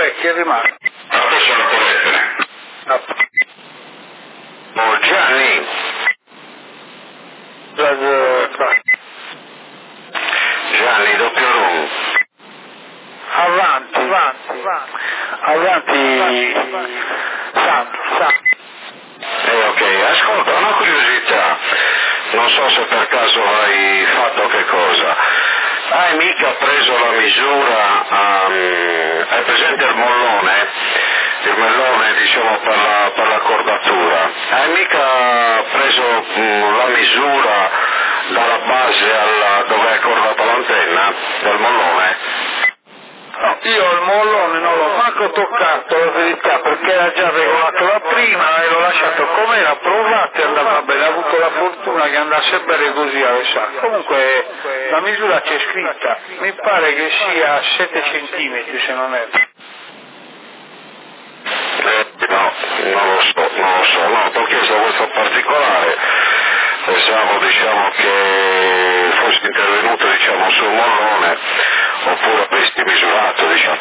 chi è rimasto? Adesso la corrette. Oh, Gianni. Gianni, doppio room. Avanti. Santo. Ok, ascolta, una curiosità. Non so se per caso hai fatto che cosa. Hai mica preso la misura, hai presente il mollone? Il mellone, diciamo, per la cordatura. Hai mica preso la misura dalla base dove è cordata l'antenna del mollone? No, io il mollone non l'ho manco toccato, la verità, perché era già regolato da prima e l'ho lasciato come era, provato e andava bene, ho avuto la fortuna che andasse bene così a Alessandro. Comunque la misura c'è scritta, mi pare che sia 7 centimetri se non è. No, non lo so, no, ti ho chiesto questo particolare, pensavo, diciamo, che fossi intervenuto, diciamo, sul mollone, oppure avresti misurato, diciamo.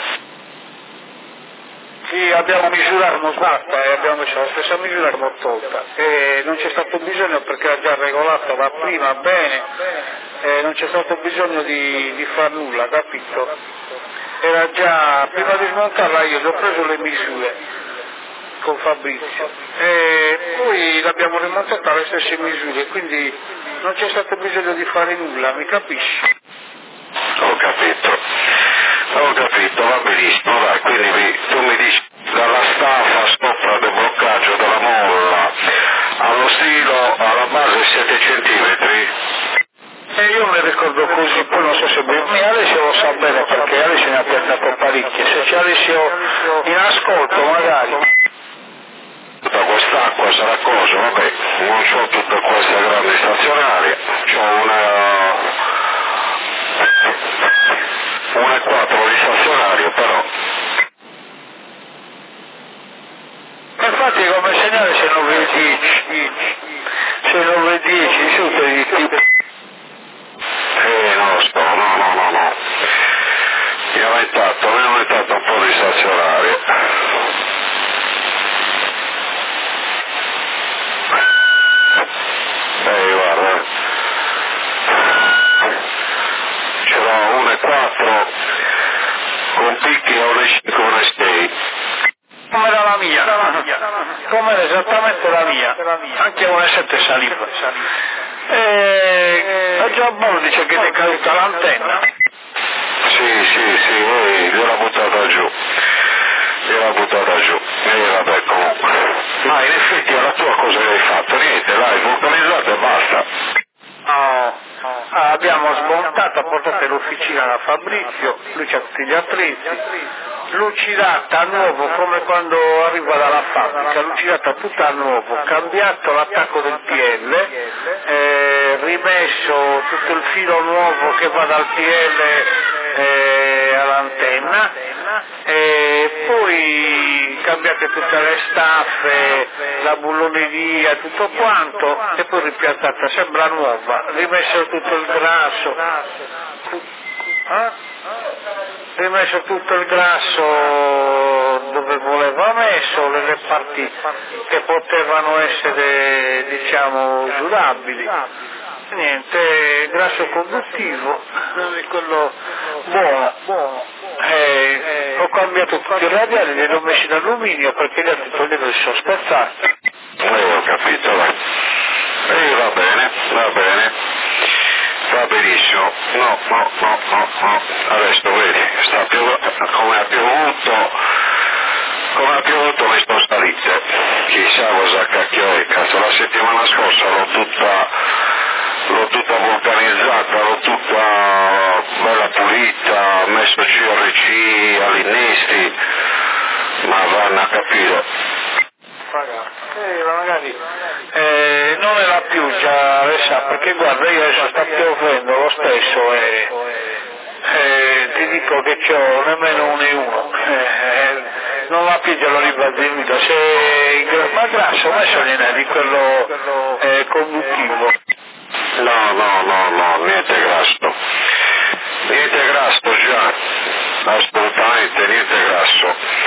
Sì, abbiamo misurato, basta, e abbiamo messo la stessa misura e l'abbiamo tolta. E non c'è stato bisogno perché era già regolata da prima bene, e non c'è stato bisogno di far nulla, capito? Era già, prima di smontarla io ho preso le misure con Fabrizio e poi l'abbiamo rimontata alle stesse misure, quindi non c'è stato bisogno di fare nulla, mi capisci? Ho capito, va benissimo, dai, quindi tu mi dici dalla staffa sopra del bloccaggio della molla allo stilo alla base 7 centimetri. E io mi ricordo così, poi non so se Alessio lo sa bene perché Alessio ne ha piantato parecchie, se c'è Alessio in ascolto magari. Tutta quest'acqua sarà cosa? Vabbè, non so tutta questa grande stazionaria, c'ho una 4 di stazionario però. Infatti come segnale se non vedi 10 su per il tipo. Non lo so, no. Mi ha aumentato un po' di stazionario. Guarda, ce l'ho 1,4 con picchi a 1,5, 1,6. Come era la mia, come era esattamente la mia, anche a 1,7 saliva. E già Bollo dice che ti è caduta l'antenna. Sì, gliel'ha buttata giù. E vabbè, comunque. Ma in effetti alla tua cosa che hai fatto? Niente, l'hai vulcanizzato e basta. No, abbiamo smontato, portato all'officina da Fabrizio, lui c'ha tutti gli attrezzi, lucidata a nuovo come quando arriva dalla fabbrica, lucidata tutta a nuovo, cambiato l'attacco del PL, rimesso tutto il filo nuovo che va dal PL all'antenna, e poi cambiate tutte le staffe, la bulloneria, tutto quanto, e poi ripiantata, sembra nuova, rimesso tutto il grasso, rimesso tutto il grasso dove voleva messo, le parti che potevano essere, diciamo, usurabili. Niente, grasso conduttivo, quello buono. Ho cambiato tutti i radiali, li ho messi in alluminio perché gli altri toglievano si sono spezzati. Ho capito, va bene, va benissimo. No, adesso vedi, come ha piovuto le sto salite, chissà cosa cacchio è, cazzo, la settimana scorsa l'ho tutta vulcanizzata, l'ho tutta bella pulita, messo CRC all'innesti, ma vanno a capire. Magari non è la pioggia, perché guarda, io adesso sta piovendo lo stesso e ti dico che c'ho nemmeno 1 e 1, non la pioggia l'ho ribattuta, ma grasso messo niente di quello conduttivo. No, niente grasso già, assolutamente niente grasso.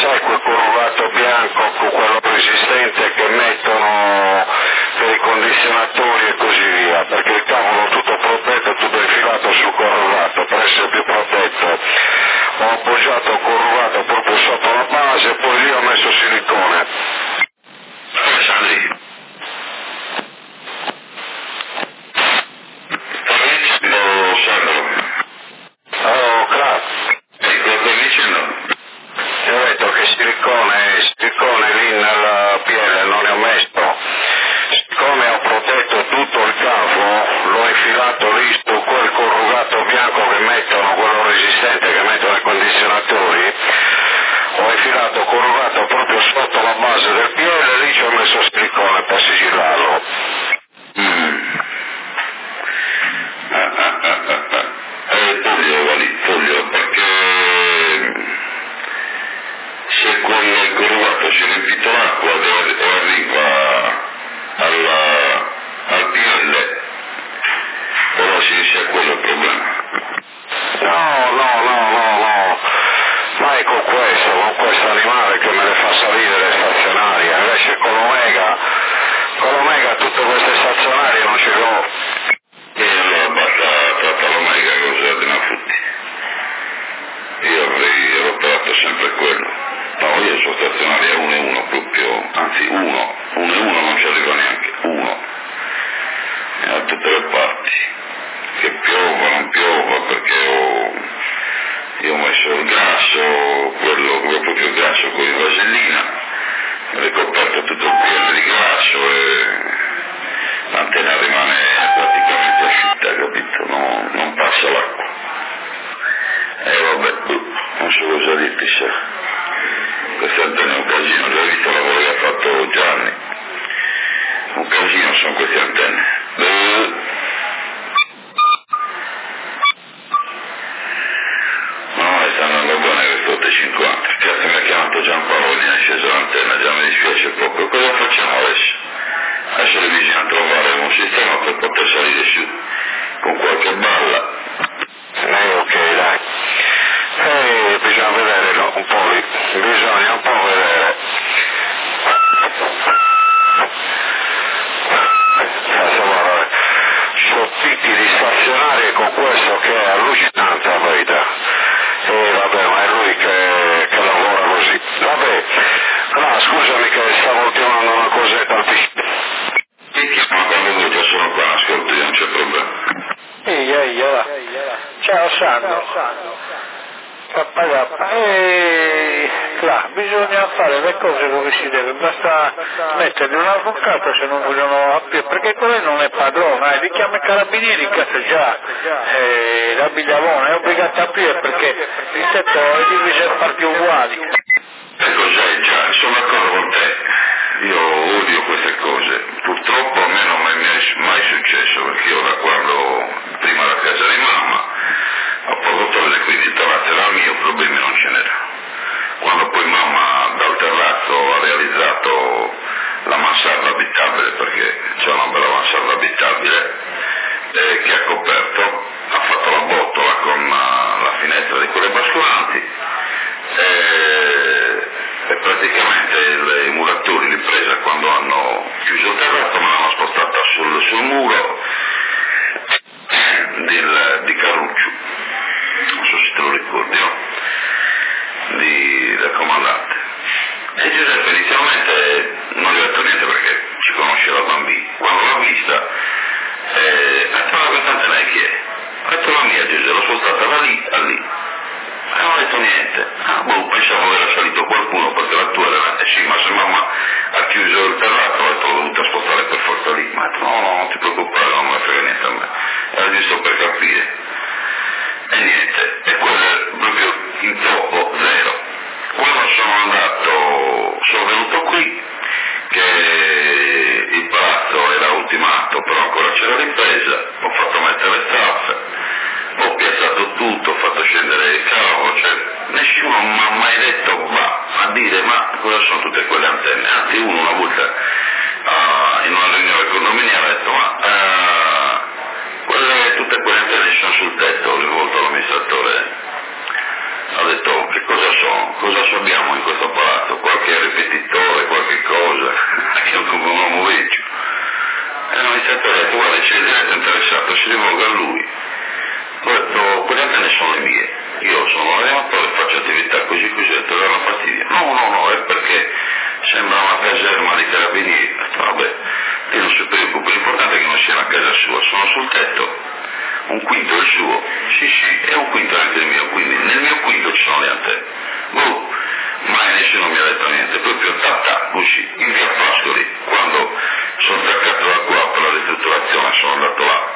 sai, quel corrugato bianco, quello resistente che mettono per i condizionatori e così via, perché il cavolo tutto protetto, tutto infilato sul corrugato per essere più protetto. Ho appoggiato il corrugato proprio sotto la base e poi lì ho messo silicone. Sandri. Oh, grazie. Cosa stai dicendo? Ti ho detto che silicone lì nella piede non ne ho messo. Siccome ho protetto tutto il cavo, l'ho infilato lì su quel corrugato bianco che mettono, quello resistente che mettono ai condizionatori, ho infilato corrugato proprio sotto la base del piede e lì ci ho messo silicone per sigillarlo. Toglio, perché se quel corrugato si è riempito l'acqua e arriva al PL, però sia quello il problema. No, mai con questo animale che me le fa salire le stazionarie, invece con l'Omega tutte queste stazionarie non ce l'ho. E allora basta trattare l'Omega che usate una frutti. Io avrei operato sempre quello. No, io sono stazionario 1 e 1 proprio, anzi 1 e 1 non ci arriva neanche, 1. E da tutte le parti. Che piova, non piova, perché io ho messo il grasso, quello proprio il grasso con la vasellina, ho ricoperto tutto il piede di grasso e l'antenna rimane praticamente asciutta, capito? Non passa l'acqua. E vabbè, non so cosa dirti, sa. Questa antenne è un casino, ho già visto il lavoro che ha fatto Gianni. Un casino sono queste antenne. No, sta andando bene questo 850. Cazzo, mi ha chiamato Giampaolo e mi ha sceso l'antenna, già mi dispiace poco. Cosa facciamo adesso? Adesso bisogna trovare un sistema per poter salire su con qualche balla. Ok, dai. Bisogna vedere un po' lì, bisogna un po' vedere. Guarda, sono tipi di stazionarie con questo che è allucinante la verità. E vabbè, ma è lui che lavora così. Vabbè, no, scusami che stavo chiamando una cosetta al piscina. Ti chiamo quando vuoi, già sono qua, ascolti, non c'è problema. Ehi, va. Ciao Sandro. Là, bisogna fare le cose come si deve, basta mettergli un avvocato se non vogliono aprire, perché quello non è padrone, li chiama i carabinieri, cazzo già, la Bigliavona è obbligata a aprire perché il settore è diviso in parti uguali. Cos'è già, sono d'accordo con te, io odio queste cose, purtroppo a me non mi è mai successo, perché io da quando prima la casa di mamma ho prodotto le quindi il terrazzo era mio, problemi non ce n'era. Quando poi mamma dal terrazzo ha realizzato la mansarda abitabile, perché c'è una bella mansarda abitabile che ha coperto, ha fatto la botola con la finestra di quelle basculanti e praticamente i muratori li presa quando hanno chiuso il terrazzo, me l'hanno spostata sul muro di Carluccio, non so se te lo ricordi, no? Del comandante. E Giuseppe inizialmente non gli ho detto niente perché ci conosce da bambino. Quando l'ho vista, ha detto ma questa antena chi è? Ho detto la mia Giuseppe, l'ho spostata da lì a lì. E non ho detto niente. Pensavo che era salito qualcuno perché la tua era, sì, ma se mamma ha chiuso il terrazzo, ho detto l'ho dovuta spostare per forza lì. Ma ho detto no, non ti preoccupare, non me ne frega niente a me. Era giusto per capire. E niente, e quello è proprio in troppo zero. Quando sono venuto qui, che il palazzo era ultimato, però ancora c'era ripresa, ho fatto mettere le staffe, ho piazzato tutto, ho fatto scendere il cavo, cioè nessuno mi ha mai detto a dire ma cosa sono tutte quelle antenne. Anzi uno una volta in una riunione condominiale ha detto tutte quelle antenne sono sul tetto, rivolto all'amministratore. Ha detto che cosa sono? Cosa abbiamo in questo palazzo? un quinto il suo, sì, e un quinto anche il mio, quindi nel mio quinto ci sono le antenne. Mai nessuno mi ha detto niente, proprio uscì in via Pascoli, quando sono staccato da qua per la ristrutturazione, sono andato là,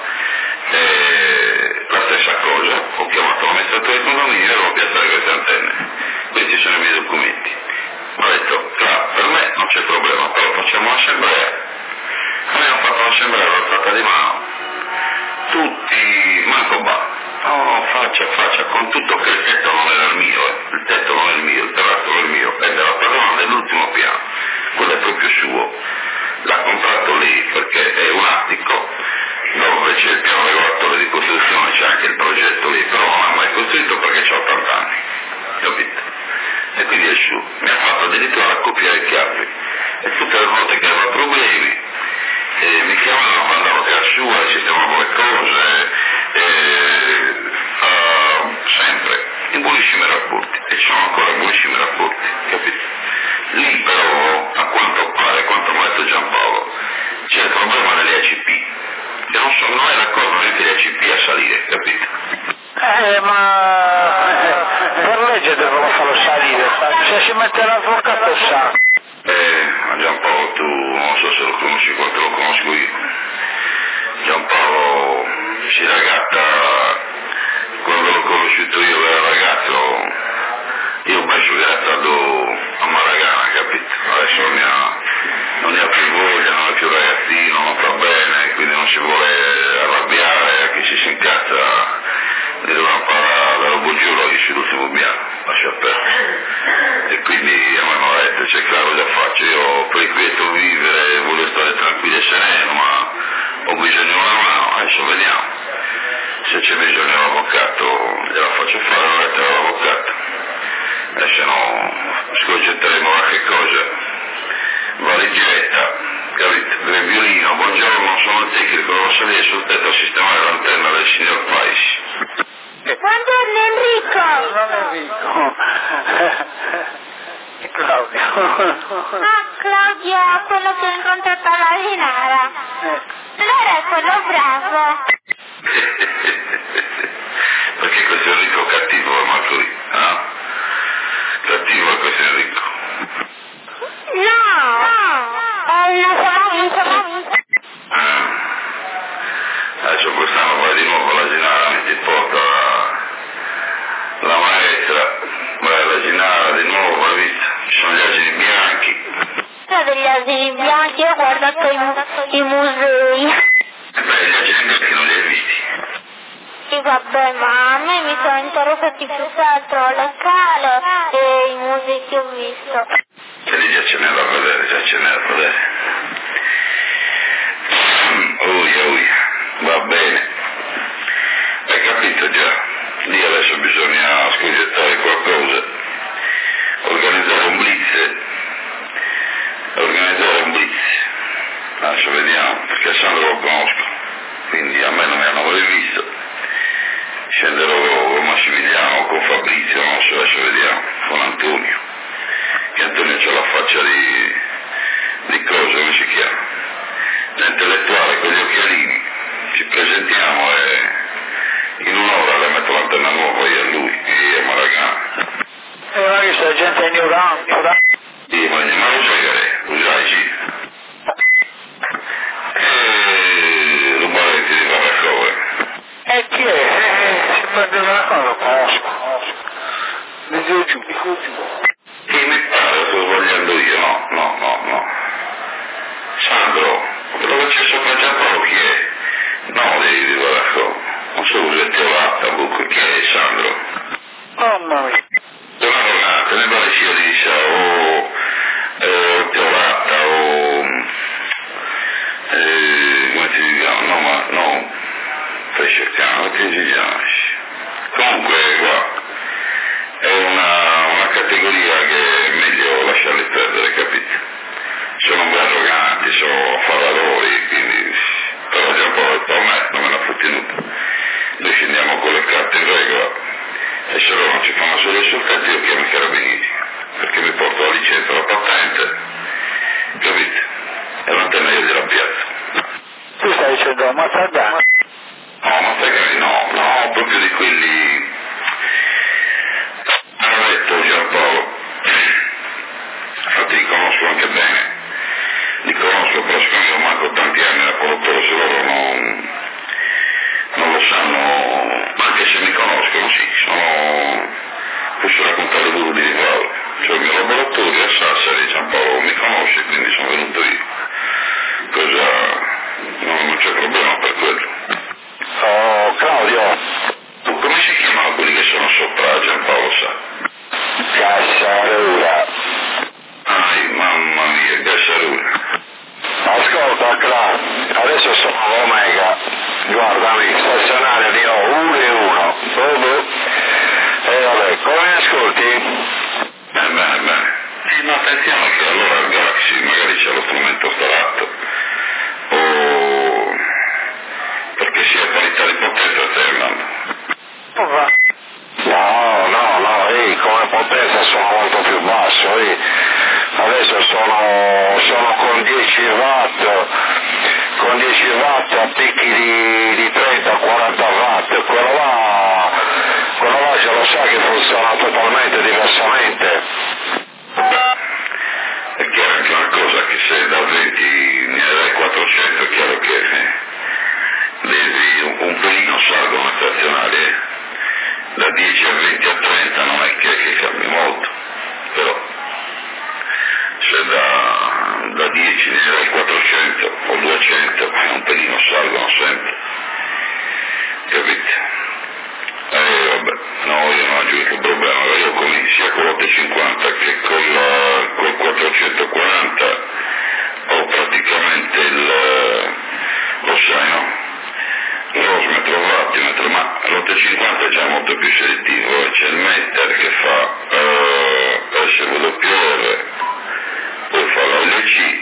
la stessa cosa, ho chiamato l'amministratore di condominio e devo piazzare queste antenne, questi sono i miei documenti. Ho detto, per me non c'è problema, però facciamo un'assemblea. Abbiamo fatto un'assemblea all'alzata di mano, tutti, manco faccia, con tutto che il tetto non era il mio, il tetto non è il mio, il terrazzo non è il mio, è della padrona dell'ultimo piano, quello è proprio suo, l'ha comprato lì perché è un attico, dove c'è il piano regolatore di costruzione, c'è anche il progetto lì, però non ha mai costruito perché c'ha 80 anni, capito? E quindi è suo, mi ha fatto addirittura accoppiare i chiavi, e tutte le volte che aveva problemi, mi chiamavano, mandavo che era sua, sistemavo le cose, sempre in buonissimi rapporti, e ci sono ancora buonissimi rapporti, capito? Lì però, a quanto pare, quanto mi ha detto Giampaolo, c'è il problema delle ACP, che non è d'accordo neanche le ACP a salire, capito? Ma per legge devono farlo salire, se si mette l'avvocato sa. Giampaolo, tu non so se lo conosci quanto lo conosco io. Giampaolo si ragatta, quando l'ho conosciuto io era ragazzo, io penso che era stato a Maragana, capito? Adesso non ne ha più voglia, non è più ragazzino, non sta bene, quindi non si vuole arrabbiare, a chi si incazza dire una parola da robogiuro che si l'ultimo bianco, lascia perdere. E quindi a me mi ha detto, c'è chiaro da faccio, io prequieto vivere, voglio stare tranquillo e sereno, ma ho bisogno di una mano, adesso vediamo. Se c'è bisogno di un avvocato gliela faccio fare la lettera all'avvocato. Adesso no, scogetteremo qualche cosa. Valigetta, capito? Il violino, buongiorno, sono il tecnico, devo salire sul tetto a sistemare l'antenna del signor Paisi. Buongiorno Enrico! Non Enrico. È Claudio. Ah, Claudio, quello che ho incontrato alla Linara. Allora è quello bravo. Perché questo Enrico cattivo è Marco lì, eh? Cattivo è questo Enrico. No, è una famiglia. Adesso quest'anno vai di nuovo alla Ginara, mi ti porta la maestra, vai alla Ginara di nuovo, hai visto? Ci sono gli asini bianchi. Degli asini bianchi, ho guardato i musei. Gli asini bianchi non li hai visti? E vabbè, ma a me mi sono interessati più che altro le cale e i musei che ho visto. E lì già ce n'era a vedere, Uia, va bene. Hai capito già? Lì adesso bisogna scogettare qualcosa, organizzare un blitz. Adesso vediamo, perché Sandro lo conosco, quindi a me non mi hanno mai visto. Scenderò con Massimiliano, con Fabrizio, non so, adesso vediamo, con Antonio. Che Antonio c'ha la faccia di cosa, come si chiama? L'intellettuale con gli occhialini. Ci presentiamo e in un'ora le metto l'antenna nuova io a lui e a Maragana. Ma che sta gente ignorante. Sì, ma lo sai, sì. Rubaretti di Barracove. E chi è? Si prende una cosa, lo conosco. Mi dico giù. Sì, mi pare, sto sbagliando io, no. Sandro, quello che c'è sopra Giampaolo chi è? No, di Barracove. Non so cosa è Teolata, chi è Sandro? Mamma mia. Donata, ne pare sia Lisa, o Teolata, o come si chiama? No, stai cercando, che si chiama? Comunque, qua, è una categoria che è meglio lasciarli perdere, capito? Sono un po' arroganti, sono affaratori, quindi, però già un po' ormai non me l'ha trattenuta. Noi scendiamo con le carte in regola, e se loro non ci fanno solo sul cazzo io chiamo i carabinieri, perché mi porto la licenza, la patente, capito? E l'antenna io gliela piazzo. Tu stai dicendo Mazzagani? No, Mazzagani no, anche bene, li conosco, però siccome io manco tanti anni da conduttore, se loro non lo sanno, anche se mi conoscono, sì, posso raccontare duro di Paolo, cioè il mio laboratorio a Sassari, Giampaolo mi conosce, quindi sono venuto io, non c'è problema per quello. Oh, Claudio, come si chiamano quelli che sono sopra Giampaolo sa? Gassarura. Mamma mia, Gassarura. Ascolta, Cla, adesso sono Omega, guardami, stazionario di 1 e vabbè, come mi ascolti? Bene. Ma attenzione che allora il Galaxy magari c'è lo strumento staratto, o perché sia parità di potenza stai andando. No, come potenza sono molto più basso, adesso sono con 10 watt a picchi di 30-40 watt, quello là già lo sa che funziona totalmente diversamente. È chiaro anche una cosa, che se da 20 ne dai 400 è chiaro che devi un pelino salgono le stazionarie, da 10 a 20 a 30 non è che cambi molto, però se da 10 ne dai 400 o 200 un pelino salgono sempre, capite? Vabbè, no, io non ho giusto il problema, io sia con l'850 che col 440 ho praticamente lo sai, no? Lo smetro wattimetro, ma l'850 è già molto più selettivo, c'è il meter che fa SWR, poi fa l'ALC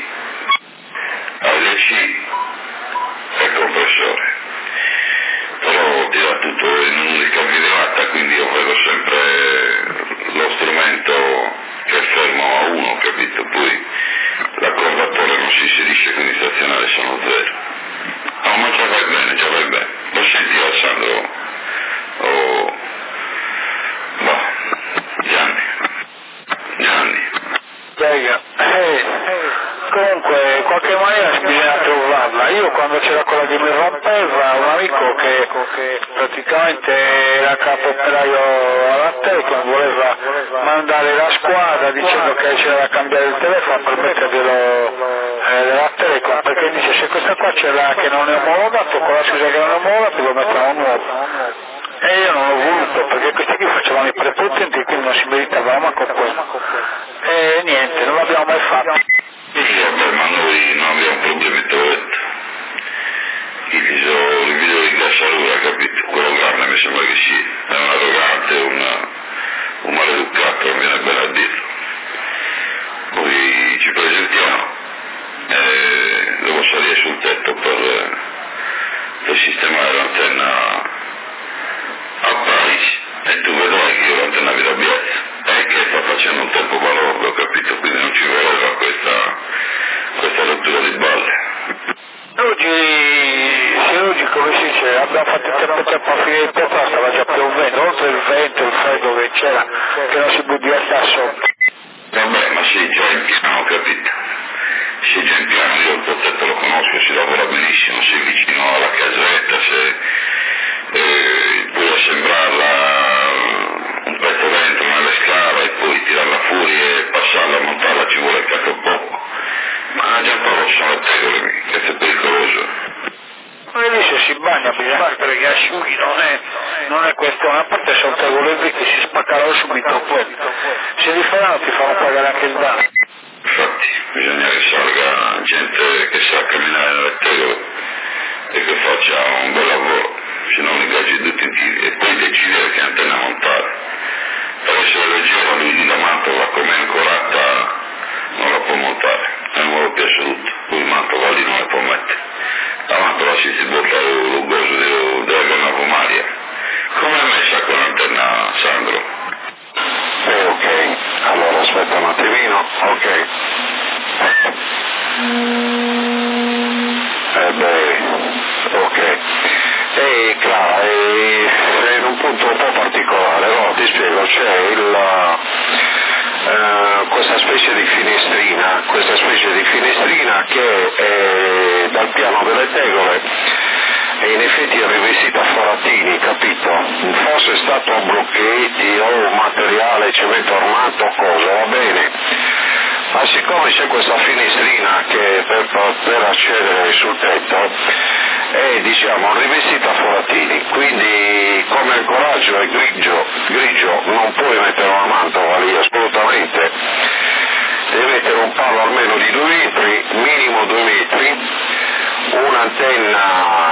e il compressore. Però tira tutto in un'unica videata, quindi io vedo sempre lo strumento che è fermo a 1, capito? Poi l'accordatore non si inserisce, quindi stazionari sono 0. No, ma già vai bene. Lo senti Alessandro? Gianni. Prega. Comunque, in qualche maniera bisogna trovarla. Io quando c'era quella che mi rompeva, un amico che praticamente era capo operaio alla Telecom, voleva mandare la squadra dicendo che c'era da cambiare il telefono per metterglielo della Telecom, perché dice se questa qua c'era che non è omologato, con la scusa che non è omologato lo mettiamo nuovo. E io non l'ho voluto, perché questi qui facevano i prepotenti, quindi non si meritava manco quello. E niente, non l'abbiamo mai fatto. Sì, vabbè, ma noi non abbiamo problemi, te l'ho detto. Il video di Gassarura, capito? Quello grande mi sembra che sia, è un arrogante, un maleducato, non viene bene a dirlo. Poi ci presentiamo, devo salire sul tetto per sistemare l'antenna a Parigi, e tu vedrai che io l'antenna vi l'abbiazzo. È che sta facendo un tempo balordo, capito? Quindi non ci voleva questa rottura di balle. Oggi come si dice, abbiamo fatto il tempo a finire il tempo, stava già piovendo, oltre il vento, il freddo che c'era, che non si budia sotto. Vabbè, ma sei già in piano, capito? Sei già in piano, io il protetto lo conosco, si lavora benissimo, sei vicino alla casetta, puoi assembrarla un pezzo dentro nelle scale e poi tirarla fuori e passarla, montarla, ci vuole anche poco. Ma già però sono le tegole, che è pericoloso. Ma lì se si bagna bisogna fare perché asciughi, non è questione, a parte sono tegole che si spaccarono subito quelli. Se li faranno ti fanno pagare anche il danno. Infatti, bisogna che salga gente che sa camminare nelle tegole e che faccia un bel lavoro, se no ingaggi tutti in tiri e poi decidere che antenna montare. Per essere leggero lui di la mantova come ancorata non la può montare, è un nuovo piace tutto, poi il mantova lì non la può mettere. La mantova si butta lo gozo della gonna pomaria. Come è messa quell'antenna, Sandro? Ok, allora aspetta un attimino, ok. Ok. Clara, è in un punto un po' particolare, no? Ti spiego, c'è questa specie di finestrina che è dal piano delle tegole e in effetti è rivestita a foratini, capito? Fosse stato a blocchetti o materiale cemento armato o cosa, va bene, ma siccome c'è questa finestrina che per poter accedere sul tetto è rivestita a foratini, quindi come il coraggio è grigio non puoi mettere una mantova lì assolutamente, devi mettere un palo almeno di 2 metri, minimo 2 metri, un'antenna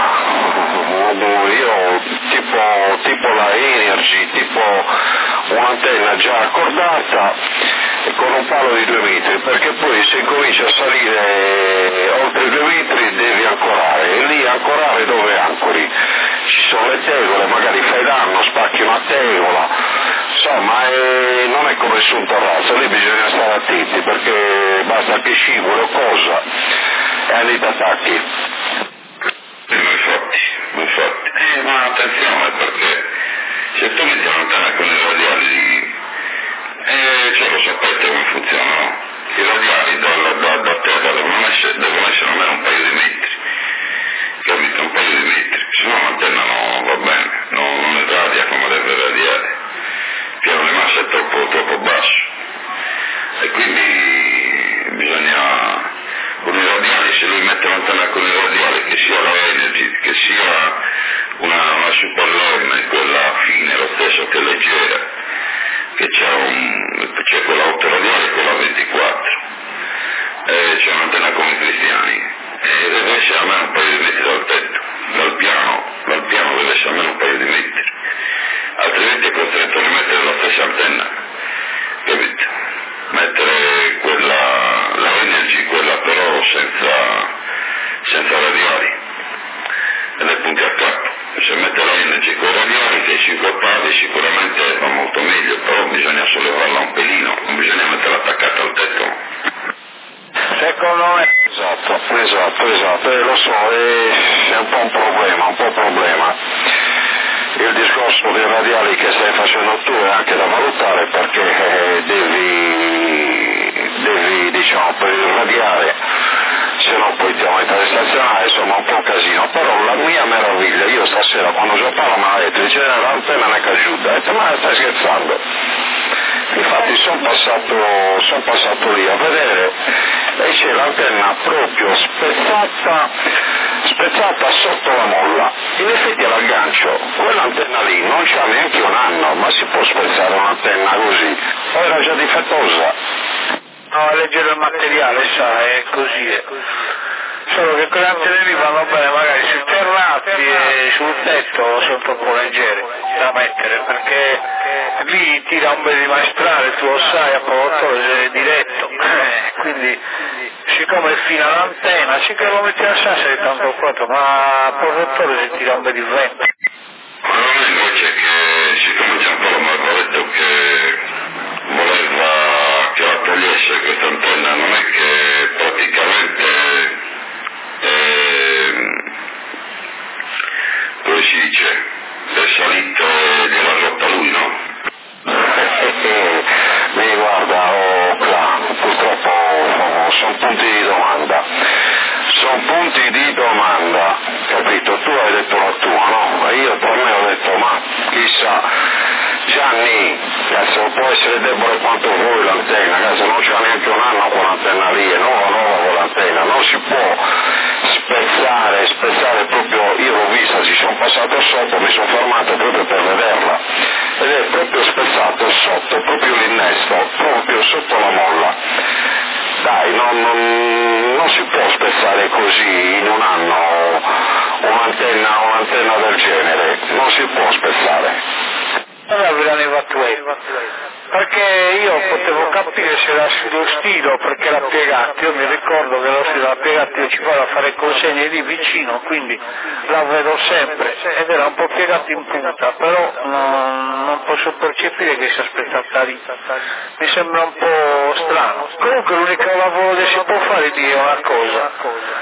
tipo la Energy, tipo un'antenna già accordata e con un palo di 2 metri, perché poi se comincia a salire oltre i 2 metri devi ancorare, e lì ancorare dove ancori? Ci sono le tegole, magari fai danno, spacchi una tegola, insomma non è come su un terrazzo, lì bisogna stare attenti perché basta che scivoli o cosa e lì ti attacchi. Infatti, ma attenzione perché se tu metti un'antenna con i radiali, lo sapete come funzionano, i radiali da terra devono essere almeno un paio di metri, capito? Un paio di metri, se no l'antenna non va bene, non irradia come deve irradiare, il piano di massa è troppo basso e quindi bisogna, con i radiali, se lui mette l'antenna con i radiali, che sia la Energy, che sia una Super LEM, quella fine, lo stesso che è leggera, che c'è quella 8 radiale e quella 24, c'è un'antenna come i cristiani, e deve essere almeno un paio di metri dal tetto, dal piano deve essere almeno un paio di metri, altrimenti è costretto a rimettere la stessa antenna, capito? Mettere la Energy, quella però senza radiali e le punti a capo. Se mette la Energy con i radiali, che i 5 pali sicuramente va molto meglio, però bisogna sollevarla un pelino, non bisogna metterla attaccata al tetto. Secondo me. Esatto, lo so, è un po' un problema. Il discorso dei radiali che stai facendo tu è anche da valutare perché devi per irradiare, se no poi ti aumenta le stazionari, insomma un po' un casino, però la mia meraviglia, io stasera quando giocavo mi ha detto, dice l'antenna non è caduta, ho detto ma stai scherzando? Infatti sono passato lì a vedere e c'è l'antenna proprio spezzata sotto la molla, in effetti era il gancio, quell'antenna lì non c'ha neanche un anno, ma si può spezzare un'antenna così? O era già difettosa? No, a leggere il materiale, è così. Solo che quelle antenne lì vanno bene magari sui terrazzi e sul tetto sono troppo leggere da mettere, perché lì tira un bel di maestrale, tu lo sai, a provocatore è diretto, quindi siccome è fina l'antenna, sì che lo metti a sassare tanto quanto, ma a provocatore si tira un bel di vento. Allora invece che siccome Giampaolo mi aveva detto che voleva che la togliesse questa antenna, non è che praticamente come si dice, è salito gliela rotta lui, no? Guarda, purtroppo sono punti di domanda, capito? Tu hai detto la tua, no? E io per me ho detto, ma chissà, Gianni, adesso può essere debole quanto vuoi l'antenna, adesso non c'ha neanche un anno quell'antenna lì, è nuova quell'antenna, non si può spezzare proprio, io l'ho vista, ci sono passato sotto, mi sono fermato proprio per vederla, ed è proprio spezzato sotto, proprio l'innesto, proprio sotto la molla. Dai, non si può spezzare così in un anno un'antenna del genere, non si può spezzare. Allora verranno evacuati, perché io potevo capire se era sullo stilo, perché l'ha piegato, io mi ricordo che lo stilo l'ha piegato, io ci vado a fare consegne lì vicino, quindi la vedo sempre, ed era un po' piegato in punta, però non posso percepire che sia aspettata lì, mi sembra un po' strano. Comunque l'unico lavoro che si può fare lì è una cosa,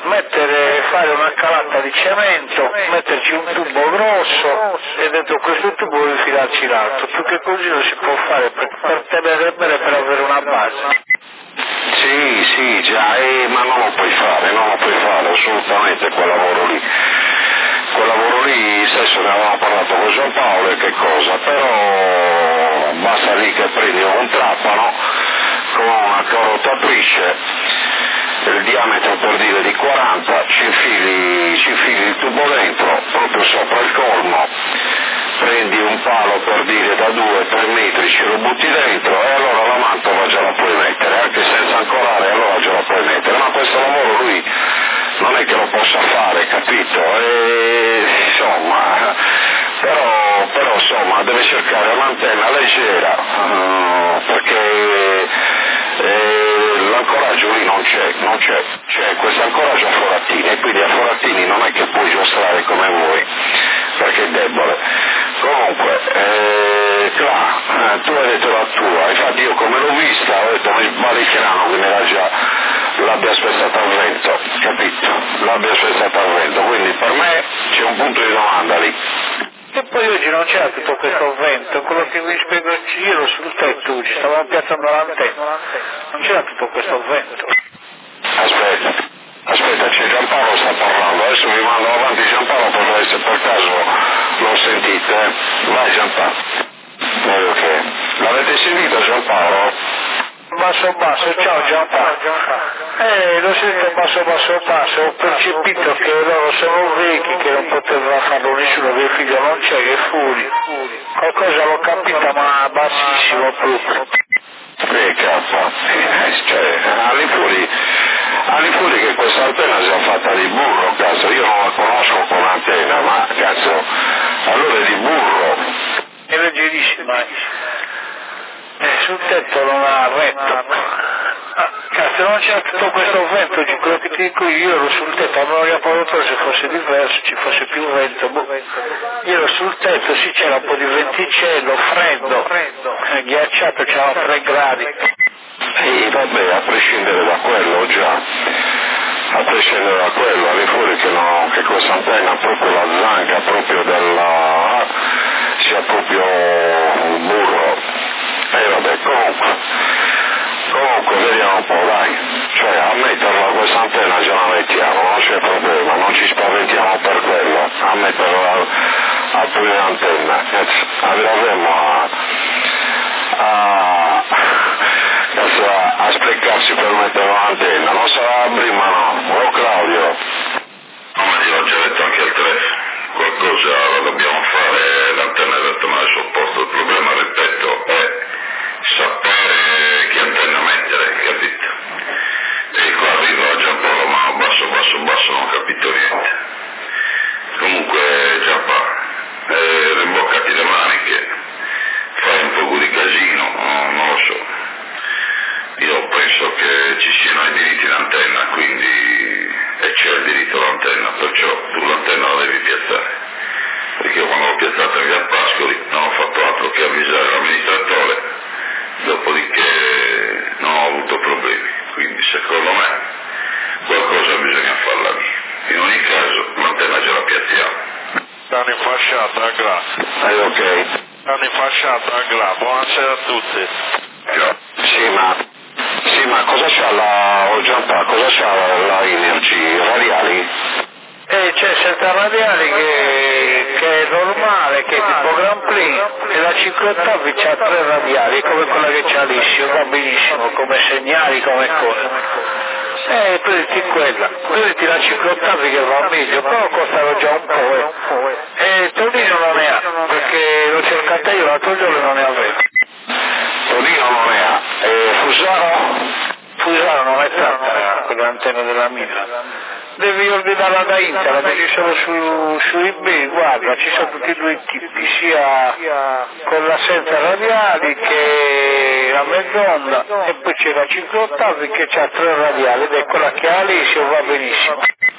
fare una calata di cemento, metterci un tubo grosso e dentro questo tubo infilarci l'altro, perché così lo si può fare per tenere bene, per avere una base. Sì, già, ma non lo puoi fare assolutamente quel lavoro lì. Quel lavoro lì, stesso ne avevamo parlato con Giampaolo e che cosa, però basta lì che prendi un trapano con una rotatrice, il diametro per dire di 40, ci infili il tubo dentro, proprio sopra il colmo, prendi un palo per dire da 2-3 metri, ce lo butti dentro e allora la mantova già la puoi mettere, anche senza ancorare allora già la puoi mettere, ma questo lavoro lui non è che lo possa fare, capito? Insomma, però insomma deve cercare un'antenna leggera, perché l'ancoraggio lì non c'è questo ancoraggio a forattini e quindi a forattini non è che puoi giostrare come vuoi, perché è debole. Comunque, tu hai detto la tua, infatti io come l'ho vista ho detto ma il Barichiano che l'abbia spezzata al vento, capito? L'abbia spezzata al vento, quindi per me c'è un punto di domanda lì. E poi oggi non c'era tutto questo vento, quello che vi spiego io ero sul tetto oggi, stavamo piazzando l'antenna, non c'era tutto questo vento. Aspetta, c'è Giampaolo sta parlando, adesso mi mando avanti Giampaolo per vedere se per caso lo sentite, vai Giampaolo. Ok, l'avete sentito Giampaolo? Basso, ciao Giampaolo. Lo sento basso, ho percepito che loro sono vecchi, che non poteva farlo nessuno, che il figlio non c'è, che è fuori. Qualcosa l'ho capita, ma bassissimo proprio. Cazzo, cioè, all'infuori che questa antenna sia fatta di burro, cazzo, io non la conosco come antenna, ma cazzo, allora è di burro. È leggerissima, sul tetto non ha retto. Cazzo, non c'era tutto questo vento, quello che ti dico io ero sul tetto, avevo riappaurato se fosse diverso, ci fosse più vento, io ero sul tetto, sì c'era un po' di venticello, freddo, ghiacciato, c'era 3 gradi. E vabbè, a prescindere da quello già, all'infuori che questa antenna proprio la zanca proprio sia proprio un burro. E vabbè, comunque vediamo un po', dai, cioè a metterla questa antenna già la mettiamo, non c'è problema, non ci spaventiamo per quello, a metterla a prima antenna, arriveremo a sprecarsi per mettere l'antenna, non sarà prima no, Claudio? No, ma gliel'ho già detto anche al telefono, qualcosa lo dobbiamo fare, l'antenna è detta male sul posto, il problema, ripeto, è sapere che antenna mettere, capito? E qua arriva Giampaolo, ma basso, non ho capito niente. Comunque Giampaolo, rimboccati le maniche, fai un po' di casino, non lo so. Io penso che ci siano i diritti d'antenna, quindi e c'è il diritto all'antenna, perciò tu l'antenna la devi piazzare. Perché io quando l'ho piazzata in via Pascoli non ho fatto altro che avvisare l'amministratore, dopodiché non ho avuto problemi, quindi secondo me qualcosa bisogna farla lì. In ogni caso l'antenna ce la piazziamo. Stanno in fasciata, grazie. Ok. Stanno in fasciata, grazie. Buonasera a tutti. Sì, ma cosa c'ha la Energy? Radiali? C'è scelta radiali che è normale, che è tipo Grand Prix, e la 58 c'ha 3 radiali, come quella che c'ha l'Issio, va benissimo, come segnali, come cose. Prenditi quella, prenditi la 58 che va meglio, però costano già un po', e Torino non ne ha, perché l'ho cercata io l'altro giorno e non ne avevo. Torino non ne ha, Fusaro non è tanta quell'antenna della Mila. Devi ordinarla da internet, perché sono su eBay, guarda, ci sono tutti e 2 i tipi, sia quella senza radiali che la mezz'onda, e poi c'è la 5 ottavi che ha 3 radiali, ed è quella che ha Alessio, va benissimo.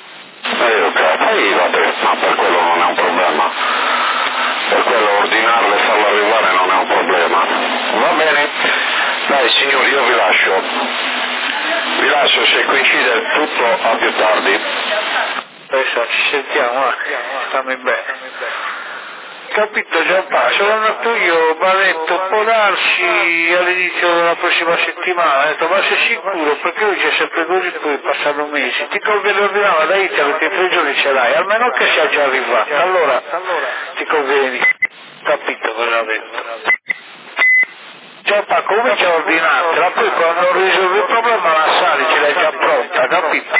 Vabbè, ma per quello non è un problema, per quello ordinarla e farla arrivare non è un problema. Va bene, dai signori, io vi lascio Adesso se coincide tutto, a più tardi. Adesso ci sentiamo, stammi bene. Capito Giampaolo, sono andato io, mi ha detto può darci all'inizio della prossima settimana, ha detto ma sei sicuro perché lui c'è sempre così poi passano mesi, ti conviene ordinare da Italia perché 3 giorni ce l'hai, almeno che sia già arrivata, allora ti conviene, capito cosa ha detto? Giampaolo comincia a ordinartela, poi quando risolvi il problema la sali, ce l'hai già pronta, capito?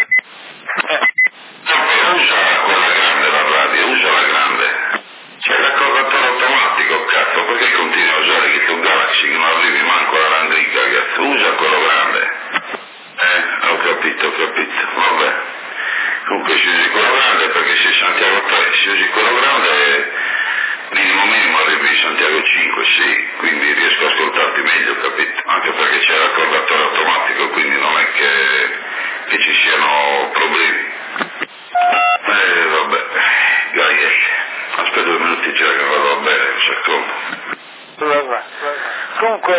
Usa quella grande la radio, usa la grande. C'è l'accordatore automatico, cazzo, perché continui a usare il Galaxy che non arrivi manco alla Landriga, cazzo? Usa quello grande. Ho capito, vabbè. Comunque si usi quello grande perché se Santiago 3, si usi quello grande, minimo arrivi Santiago 5, sì, quindi riesco a ascoltarti meglio, capito? Anche perché c'è l'accordatore automatico, quindi non è che ci siano problemi. Vabbè, Gaia, aspetta 2 minuti, già che vado bene, un secondo. Comunque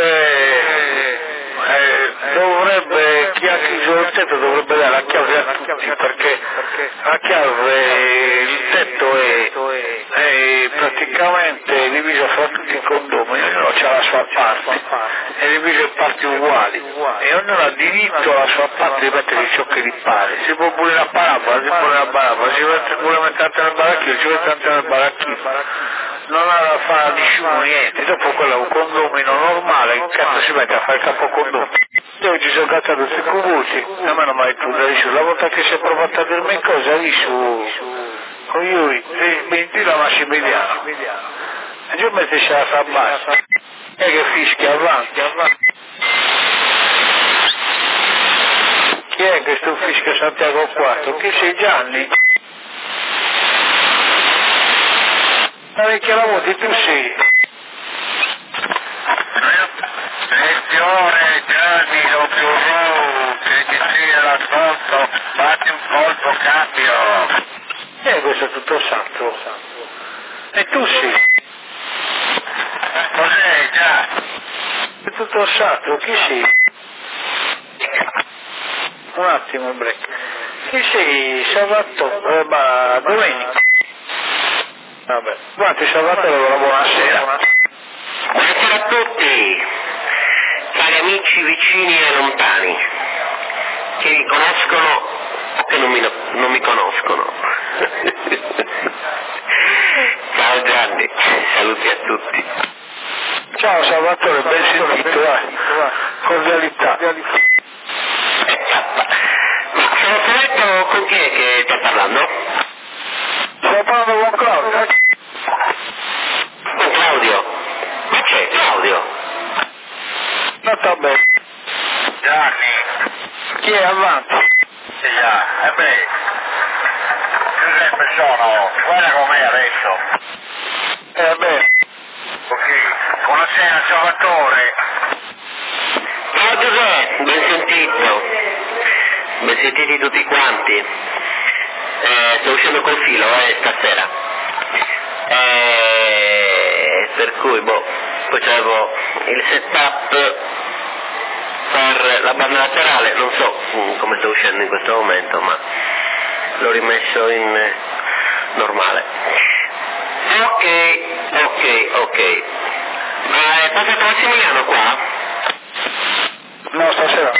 dovrebbe, chi ha chiuso il tetto dovrebbe dare la chiave a tutti, perché la chiave, il tetto è praticamente diviso fra tutti i condomini, ognuno ha la sua parte, è diviso in parti uguali e ognuno ha diritto alla sua parte di mettere ciò che gli pare. Si può pure la parabola, si può la parabola, si vuole mettere nel baracchino, si vuole mettere nel baracchino, non ha da fare nessuno niente, dopo quello è un condomino normale, che cazzo si mette a fare il capocondomino? Io ci sono cazzato questi cubuti, a me non mai più da riso, la volta che si è provato a dirmi cosa riso, con lui, metti la Massimiliano, e giù metterci la sabassa, e che fischia avanti. Chi è questo fischio Santiago 4? Chi sei Gianni? Ma vecchia la voce tu sei? Attenzione Gianni, lo più che ti sia l'ascolto, fatti un colpo cambio. Questo è tutto santo. E tu sei? Cos'è già? È tutto santo, chi sei? Un attimo, break. Chi sei? Salvatore, ma Domenico? Vabbè, guardi Salvatore, buonasera. Buonasera a tutti, cari amici vicini e lontani, che mi conoscono o che non mi conoscono. Ciao Gianni, saluti a tutti. Ciao Salvatore, ben sentito, cordialità. Ma sono corretto, con chi è che sta parlando? Sto parlando con Claudio. Con Claudio? Ma c'è Claudio? Non sta bene. Gianni, Chi è avanti? già, Giuseppe sono, guarda com'è adesso. Beh, Ok, buonasera Salvatore. Ciao Giuseppe, ben sentito. Ben sentiti tutti quanti. Sto uscendo col filo, stasera. Per cui, poi c'avevo il setup per la banda laterale, non so come sto uscendo in questo momento, ma l'ho rimesso in normale. Ok. Ma è passato Massimiliano qua? no, stasera.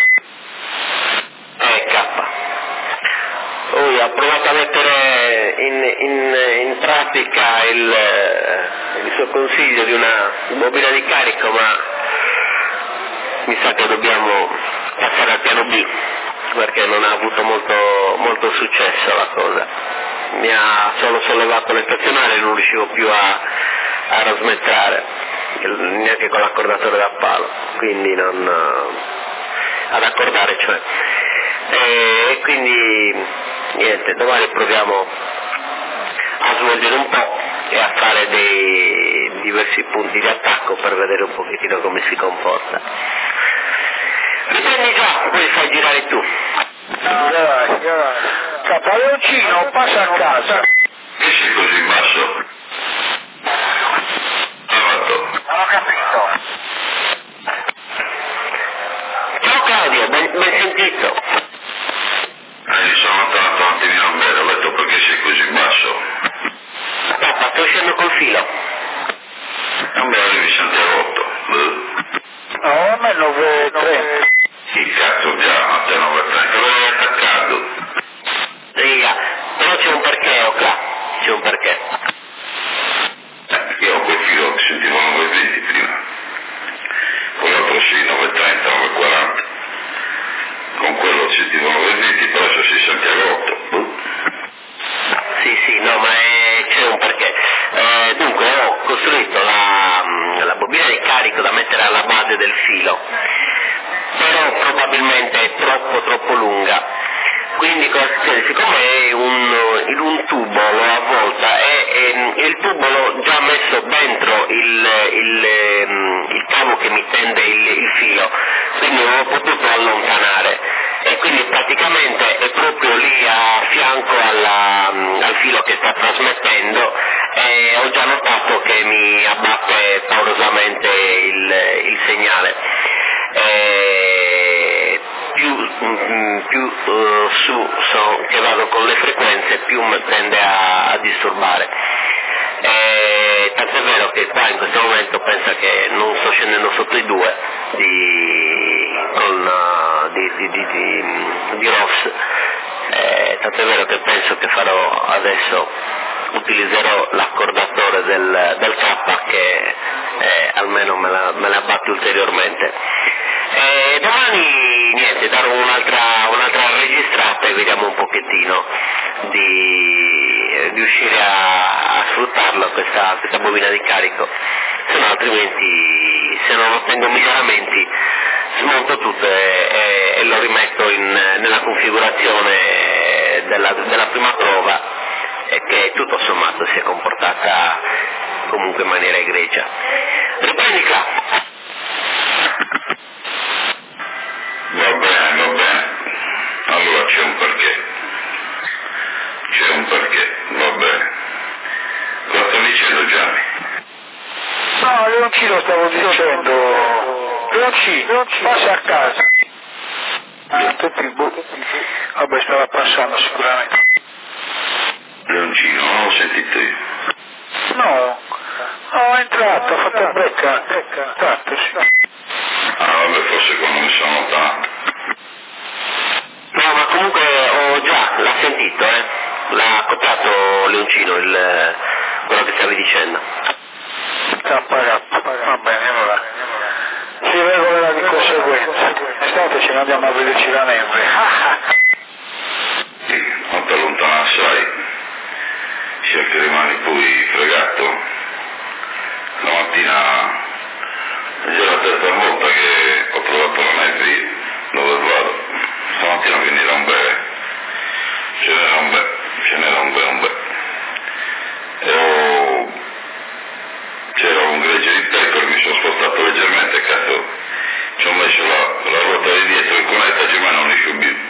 K. Lui ha provato a mettere in pratica il suo consiglio di una bobina di carico, ma mi sa che dobbiamo passare al piano B, perché non ha avuto molto successo la cosa. Mi ha solo sollevato le stazionarie e non riuscivo più a trasmettere, neanche con l'accordatore da palo, quindi ad accordare cioè. E quindi niente, domani proviamo a svolgere un po' e a fare dei diversi punti di attacco per vedere un pochettino come si comporta. Riprendi già, poi fai girare tu. Vai. Capaleoncino, passa a casa. Che sei così basso? Non ho capito. Ciao Claudio, ben sentito. che sei così basso? Aspetta, sto uscendo col filo. Non me mi senti rotto. No, a me 9.30. Che cazzo già, a te 9.30, dove l'hai attaccato? Riga, però c'è un perché, Ocla, c'è un perché. Io ho quel filo che sentivo 9.20 prima. Con l'altro sì, 9.30, 9.40. Con quello sentivo 9.20, però adesso si sente alle 8. Sì, no, ma c'è un perché. Dunque, ho costruito la bobina di carico da mettere alla base del filo, però probabilmente è troppo lunga. Quindi cosa succede? Siccome è in un tubo l'ho avvolta e il tubo l'ho già messo dentro il cavo che mi tende il filo, quindi non ho potuto allontanare e quindi praticamente è proprio lì a fianco al filo che sta trasmettendo e ho già notato che mi abbatte paurosamente il segnale. Più su che vado con le frequenze più mi tende a disturbare, tant'è vero che qua in questo momento pensa che non sto scendendo sotto i 2 di ROS, tant'è vero che penso che farò adesso, utilizzerò l'accordatore del K che almeno me la abbatte ulteriormente. Domani niente, darò un'altra registrata e vediamo un pochettino di riuscire a sfruttarlo questa bobina di carico, se no altrimenti se non ottengo miglioramenti smonto tutto e lo rimetto nella configurazione della prima prova e che tutto sommato si è comportata comunque in maniera egregia. Riprendi qua. Va bene. Allora c'è un perché. Va bene. Cosa sto dicendo, Gianni? No, Leoncino stavo dicendo. Leoncino, passa a casa. Vabbè, stava passando sicuramente. Leoncino, non l'ho sentito io. No, è entrato, ha fatto un break. Entrato, sì. Vabbè, forse quando mi sono allontanato. No, ma comunque l'ha sentito, l'ha copiato Leoncino, quello che stavi dicendo. Va bene, allora. Si regolerà di conseguenza. Estate ce ne andiamo a vederci la neve. Sì, non ti allontana assai. Sia che rimani poi fregato. Stamattina è già la terza volta che ho trovato la neve dove vado. Stamattina veniva un bel. Ce n'era un bel. C'era un gregge di pecore, mi sono spostato leggermente, cazzo, ci ho messo la ruota di dietro in cunetta, ma non esce più.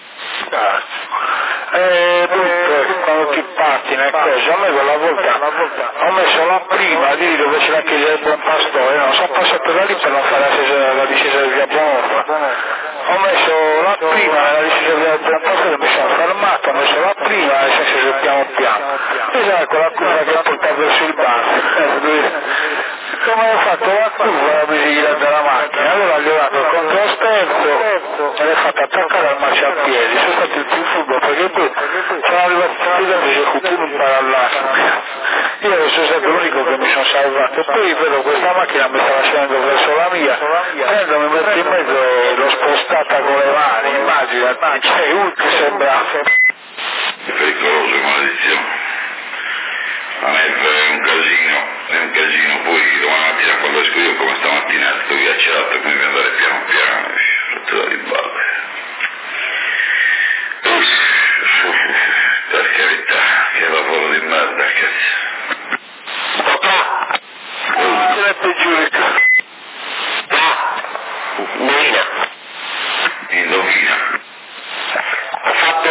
Dunque, quando ti pattina e cose, a me quella volta ho messo la prima lì dove c'è la chiesa del Buon Pastore, no, sono passato da lì per non fare la discesa di via Bonofra. Ho messo la prima nella discesa di via Buon Pastore, mi sono fermato, ho messo la prima e si è sceso piano. Esatto, quella curva che porta verso il bar. Come ho fatto la curva la visibilità della macchina, allora gli ho dato il controsterzo e l'ho fatto attaccare al marciapiede, sono stato il più furbo perché poi sono arrivato tutti da esecutivo in parallelo. Io sono stato l'unico che mi sono salvato e poi vedo questa macchina mi stava scendendo verso la mia, prendo, mi metto in mezzo e l'ho spostata con le mani, immagina, cioè Hulk sembra. È pericoloso, maledizione. La neve è un casino, poi domani mattina quando esco io come stamattina è tutto ghiacciato, quindi devo andare piano, rottura di balle. Per carità, che lavoro di merda, cazzo. Ce l'è peggiore. Indovina. Ho fatto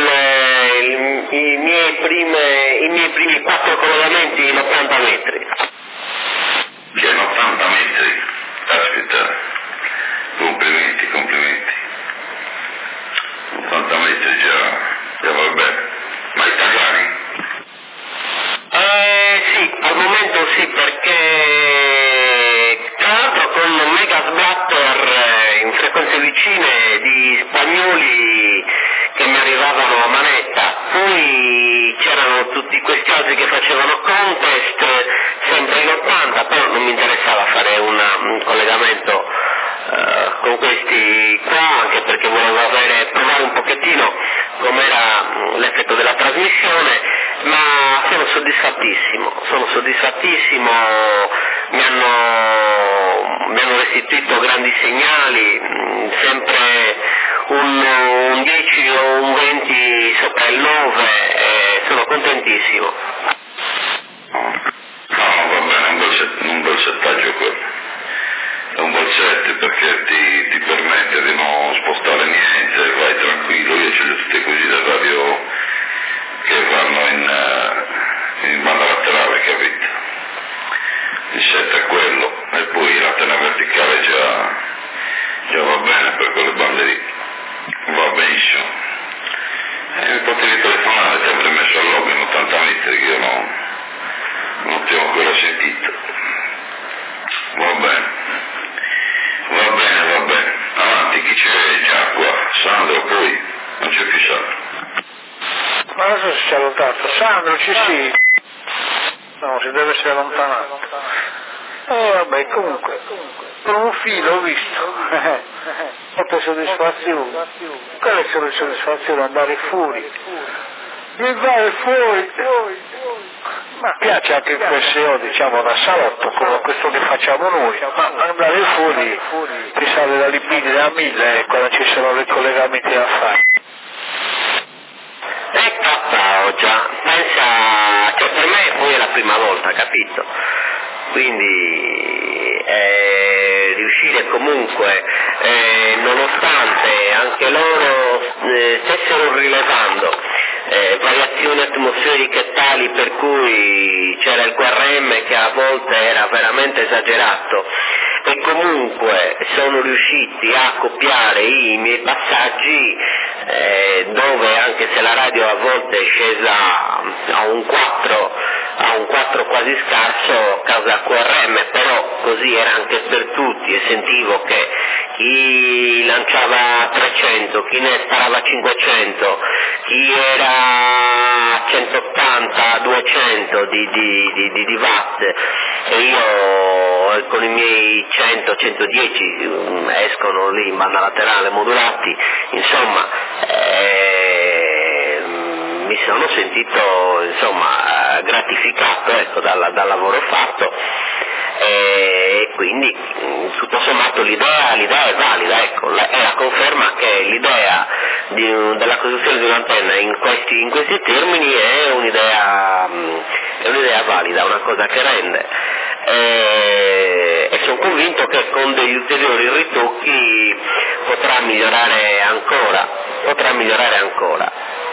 i miei primi 4 collegamenti in 80 metri. Che in 80 metri? Aspetta, complimenti. 80 metri già va bene. Ma è italiano? spagnoli che mi arrivavano a manetta, poi c'erano tutti questi altri che facevano contest, sempre in 80, però non mi interessava fare un collegamento con questi qua, anche perché volevo provare un pochettino com'era l'effetto della trasmissione, ma sono soddisfattissimo, mi hanno restituito grandi segnali, sempre un 10 o un 20 sopra il 9, sono contentissimo. No, va bene, un bel settaggio quello. È un bel set perché ti permette di non spostare niente, vai tranquillo. Io ce le ho tutte così da radio che vanno in banda laterale, capito? Il set è quello e poi l'antena verticale già va bene per quelle bande lì, va benissimo. Mi potevi telefonare, ti avrei messo al lobby in 80 metri che io non ti ho ancora sentito. Va bene. Avanti, chi c'è già qua? Sandro poi? Non c'è più Sandro. Ma adesso si è allontanato. Sandro, sì. No, si deve essere allontanato. Vabbè, comunque, per un filo ho visto. Molte soddisfazioni. Quelle sono le soddisfazioni, andare fuori. Mi vai fuori. Ma piace anche il PSO, diciamo, da salotto, come questo che facciamo noi, ma andare fuori ti sale la libido da 1000 quando ci sono i collegamenti da fare. Già, pensa, cioè per me poi è la prima volta, capito? Quindi riuscire comunque, nonostante anche loro stessero rilevando variazioni atmosferiche tali per cui c'era il QRM che a volte era veramente esagerato, e comunque sono riusciti a copiare i miei passaggi, dove anche se la radio a volte è scesa a un 4 quasi scarso causa QRM, però così era anche per tutti, e sentivo che chi lanciava 300, chi ne sparava 500, chi era a 180, 200 di watt, e io con i miei 100, 110 escono lì in banda laterale modulati, insomma mi sono sentito gratificato, ecco, dal lavoro fatto, e quindi tutto sommato l'idea è valida, ecco, è la conferma che l'idea della costruzione di un'antenna in questi termini è un'idea valida, una cosa che rende, e sono convinto che con degli ulteriori ritocchi potrà migliorare ancora.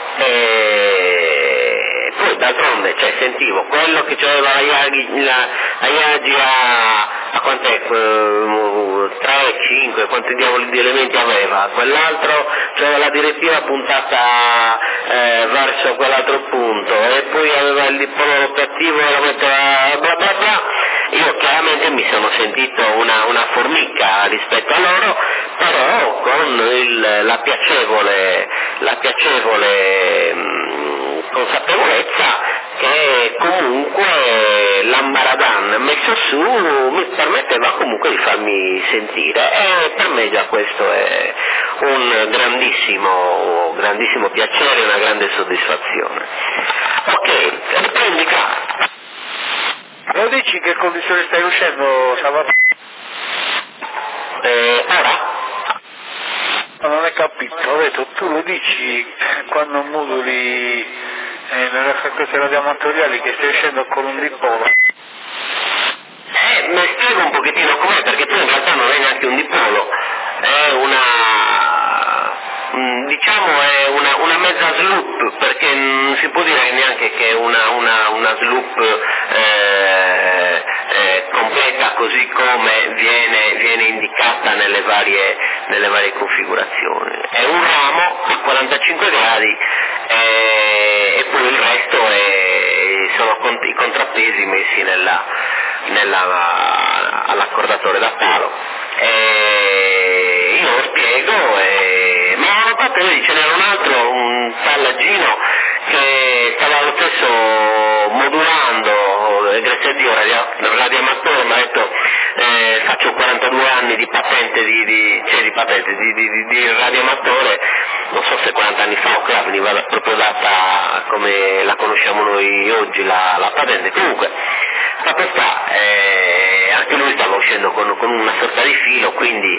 E poi d'altronde, sentivo quello che c'aveva la Yagi a quant'è, 3, 5, quanti diavoli di elementi aveva, quell'altro c'aveva la direttiva puntata verso quell'altro punto, e poi aveva il dipolo rotativo e la metteva bla bla bla. Io chiaramente mi sono sentito una formica rispetto a loro, però con la piacevole consapevolezza che comunque l'ambaradan messo su mi permetteva comunque di farmi sentire, e per me già questo è un grandissimo piacere, una grande soddisfazione. Ok, riprendi qua. Lo dici in che condizioni stai uscendo, Salvatore? Ora? Non hai capito, ho detto, tu lo dici quando moduli nelle frequenze radioamatoriali che stai uscendo con un dipolo. Mi spiego un pochettino com'è, perché tu in realtà non è neanche un dipolo, è una mezza sloop, perché non si può dire neanche che è una sloop completa così come viene indicata nelle varie configurazioni. È un ramo a 45 gradi e poi il resto sono i contrappesi messi all'accordatore da palo. Io lo spiego, ma cugino che stava lo stesso modulando, grazie a Dio, radioamatore, mi ha detto faccio 42 anni di patente di radioamatore, non so se 40 anni fa o che veniva proprio data come la conosciamo noi oggi la patente. Comunque fatto sta, anche lui stava uscendo con una sorta di filo, quindi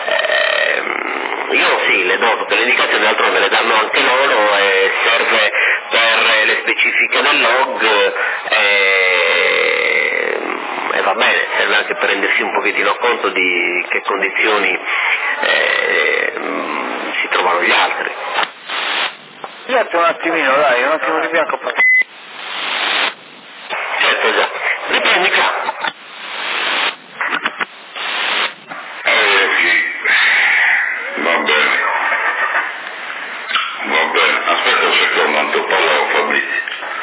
io sì, le do tutte le indicazioni, d'altronde le danno anche loro, e serve per le specifiche del log, e va bene, serve anche per rendersi un pochettino conto di che condizioni si trovano gli altri. Certo, un attimino, dai, un attimo di bianco. Certo, già. Riprendi qua. Va bene, aspetta un secondo, tanto parlavo Fabrizio.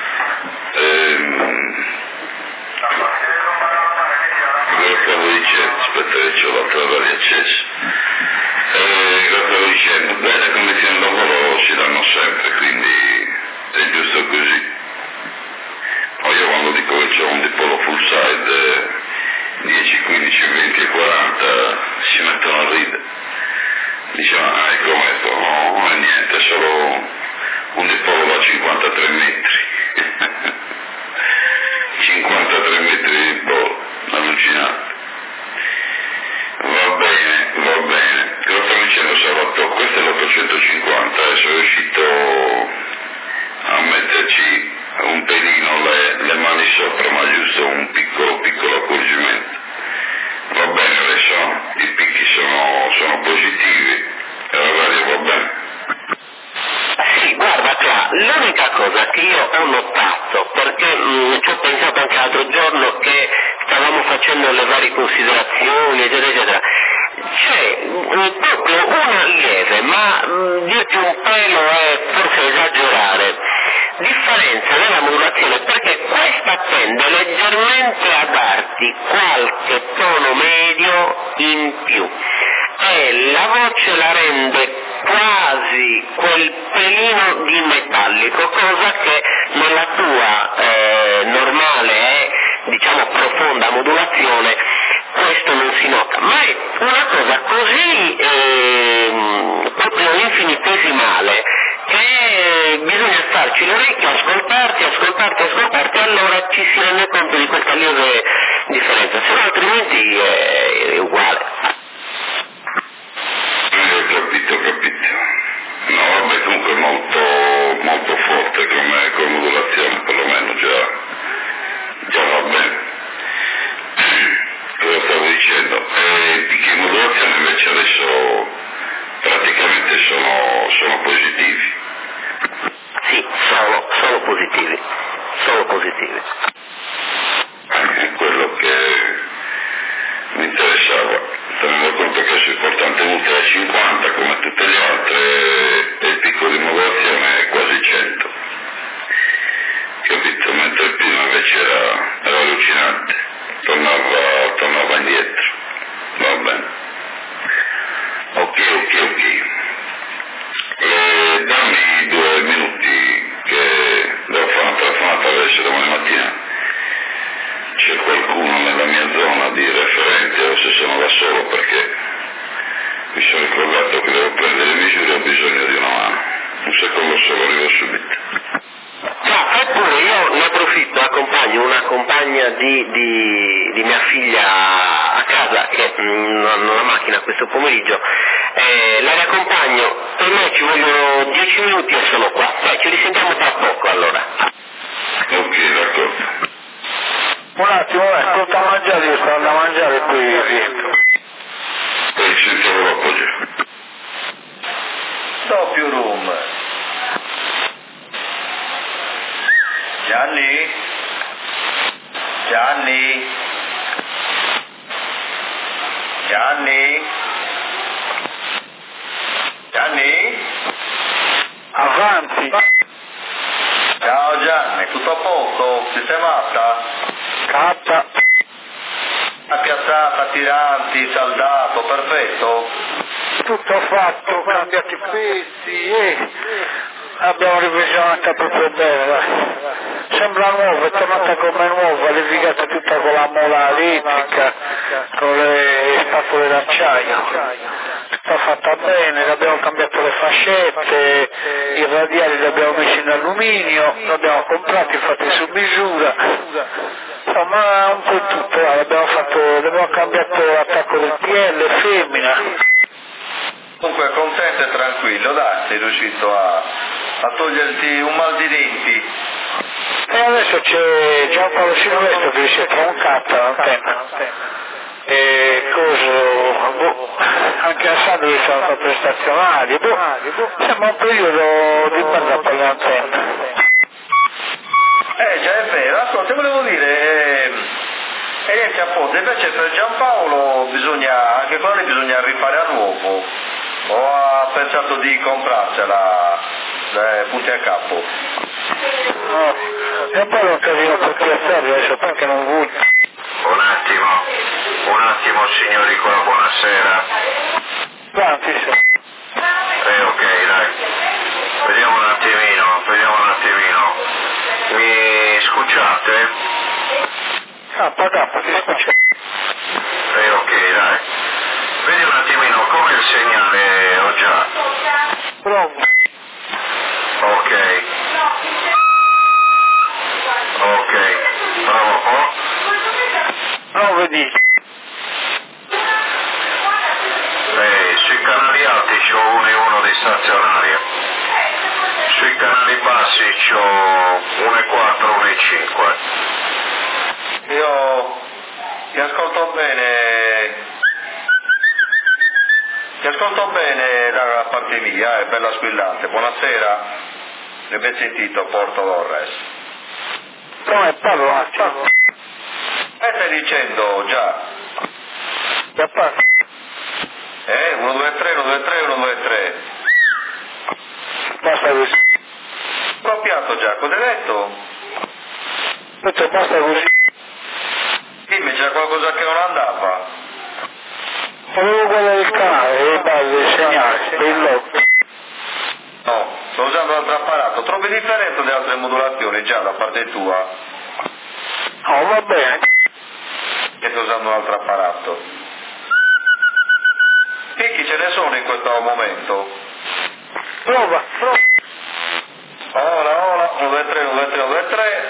Quello stavo dicendo, aspetta che c'ho l'altra radio accesa. Lo stavo dicendo, le condizioni di lavoro si danno sempre, quindi è giusto così. Poi io quando dico che c'è un dipolo full side 10, 15, 20 e 40 si mettono a ridere. Diciamo, è come questo, no, non è niente, è solo un dipolo da 53 metri. 53 metri di dipolo, allucinante. Va bene, cosa stavo dicendo Salvatore? Questo è l'850, adesso è riuscito a metterci un pelino le mani sopra, ma giusto un piccolo accorgimento. Va bene, adesso i picchi sono positivi e la radio va bene. Sì, guarda qua, l'unica cosa che io ho notato, perché ci ho pensato anche l'altro giorno che stavamo facendo le varie considerazioni, eccetera, eccetera, c'è proprio una lieve, ma dirti un pelo è forse esagerare, differenza nella modulazione, perché questa tende leggermente a darti qualche tono medio in più e la voce la rende quasi quel pelino di metallico, cosa che nella tua normale e diciamo profonda modulazione questo non si nota, ma è una cosa così proprio infinitesimale che bisogna starci l'orecchio, ascoltarti, allora ci si rende conto di questa lieve differenza, se no altrimenti è uguale. Ho capito. No, vabbè, comunque molto forte come modulazione, perlomeno già va bene. Cosa stavo dicendo? I picchi di modulazione invece adesso praticamente sono positivi. Sì, sono positivi. È quello che mi interessava. Tenendo conto che è importante ultra 50 come tutte le altre e il picco di modulazione è quasi 100, capito? Mentre prima invece era allucinante, tornava indietro. Va bene, ok, dammi 2 minuti che devo fare una telefonata adesso domani mattina. C'è qualcuno nella mia zona di referenti o se sono da solo, perché mi sono ricordato che devo prendere le misure e ho bisogno di una mano. Un secondo solo, arrivo subito. No, eppure io ne approfitto, accompagno una compagna di mia figlia a casa che non ha una macchina questo pomeriggio, la riaccompagno, per me ci vogliono 10 minuti e sono qua, ci risentiamo tra poco allora. Ok, d'accordo. Un attimo, ascolta a mangiare, io sto da mangiare e poi riesco. Poi ci sentiamo dopo già. Doppio room. Gianni? Avanti. Ciao Gianni, tutto a posto? Sistemata? Catta. Piazzata, tiranti, saldato, perfetto? Tutto fatto, cambiati i pezzi, L'abbiamo rivisionata proprio bene, dai. Sembra nuova, è tornata come nuova, levigata tutta con la mola elettrica, con le scatole d'acciaio. Tutta fatta bene, abbiamo cambiato le fascette, i radiali li abbiamo messi in alluminio, li abbiamo comprati, fatti su misura. Insomma, un po' tutto, abbiamo cambiato l'attacco del PL, femmina. Comunque contento e tranquillo, dai, sei riuscito a toglierti un mal di denti. E adesso c'è Gianpaolo Silvestro che si è troncato l'antenna. E anche a Sandro sono state stazionali, sembra un periodo di merda per le antenne. Già è vero, ascolta, volevo dire, niente apposta, invece per Giampaolo anche quello lì bisogna rifare a nuovo, o ha pensato di comprarsela punti a capo? No, Giampaolo è un casino per piazzarlo adesso perché non vuole. Un attimo signori qua, buonasera. Quanti sono? Ok, dai. Vediamo un attimino. Mi scucciate? Pagappa, ti scuccia. Ok, dai. Vedi un attimino come il segnale ho già. Provo. Ok, provo un po'. No, vedi. Sui canali alti c'ho 1 e 1 di stazionaria. Sui canali bassi c'ho 1 e 4, 1 e 5. Io ti ascolto bene da parte mia, è bella squillante. Buonasera, ne ben sentito Porto Torres. Come parlo un attimo? Stai dicendo già? Già parlo. 1, 2, 3, 1, 2, 3, 1, 2, 3. Basta così. Proppiato già, cosa hai detto? Detto basta così. Dimmi, c'era qualcosa che non andava? Volevo guardare il canale, il segnale, il logo. No, sto usando un altro apparato. Trovi differenza dalle altre modulazioni già da parte tua? No, va bene. Che sto usando un altro apparato. Picchi ce ne sono in questo momento? Prova. Ora, 1, 2, 3, 1, 2, 3, 1, 2, 3.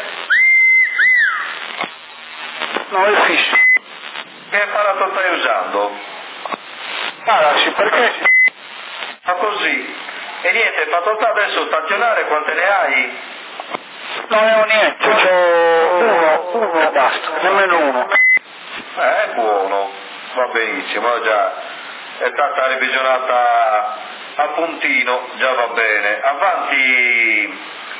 No, è fisso. Che apparato stai usando? Sì, perché? Ma così. E niente, facoltà adesso stazionare, quante ne hai? Non ne ho niente, c'ho uno e basta, nemmeno uno. È buono, va benissimo, già è stata revisionata a puntino, già va bene. Avanti,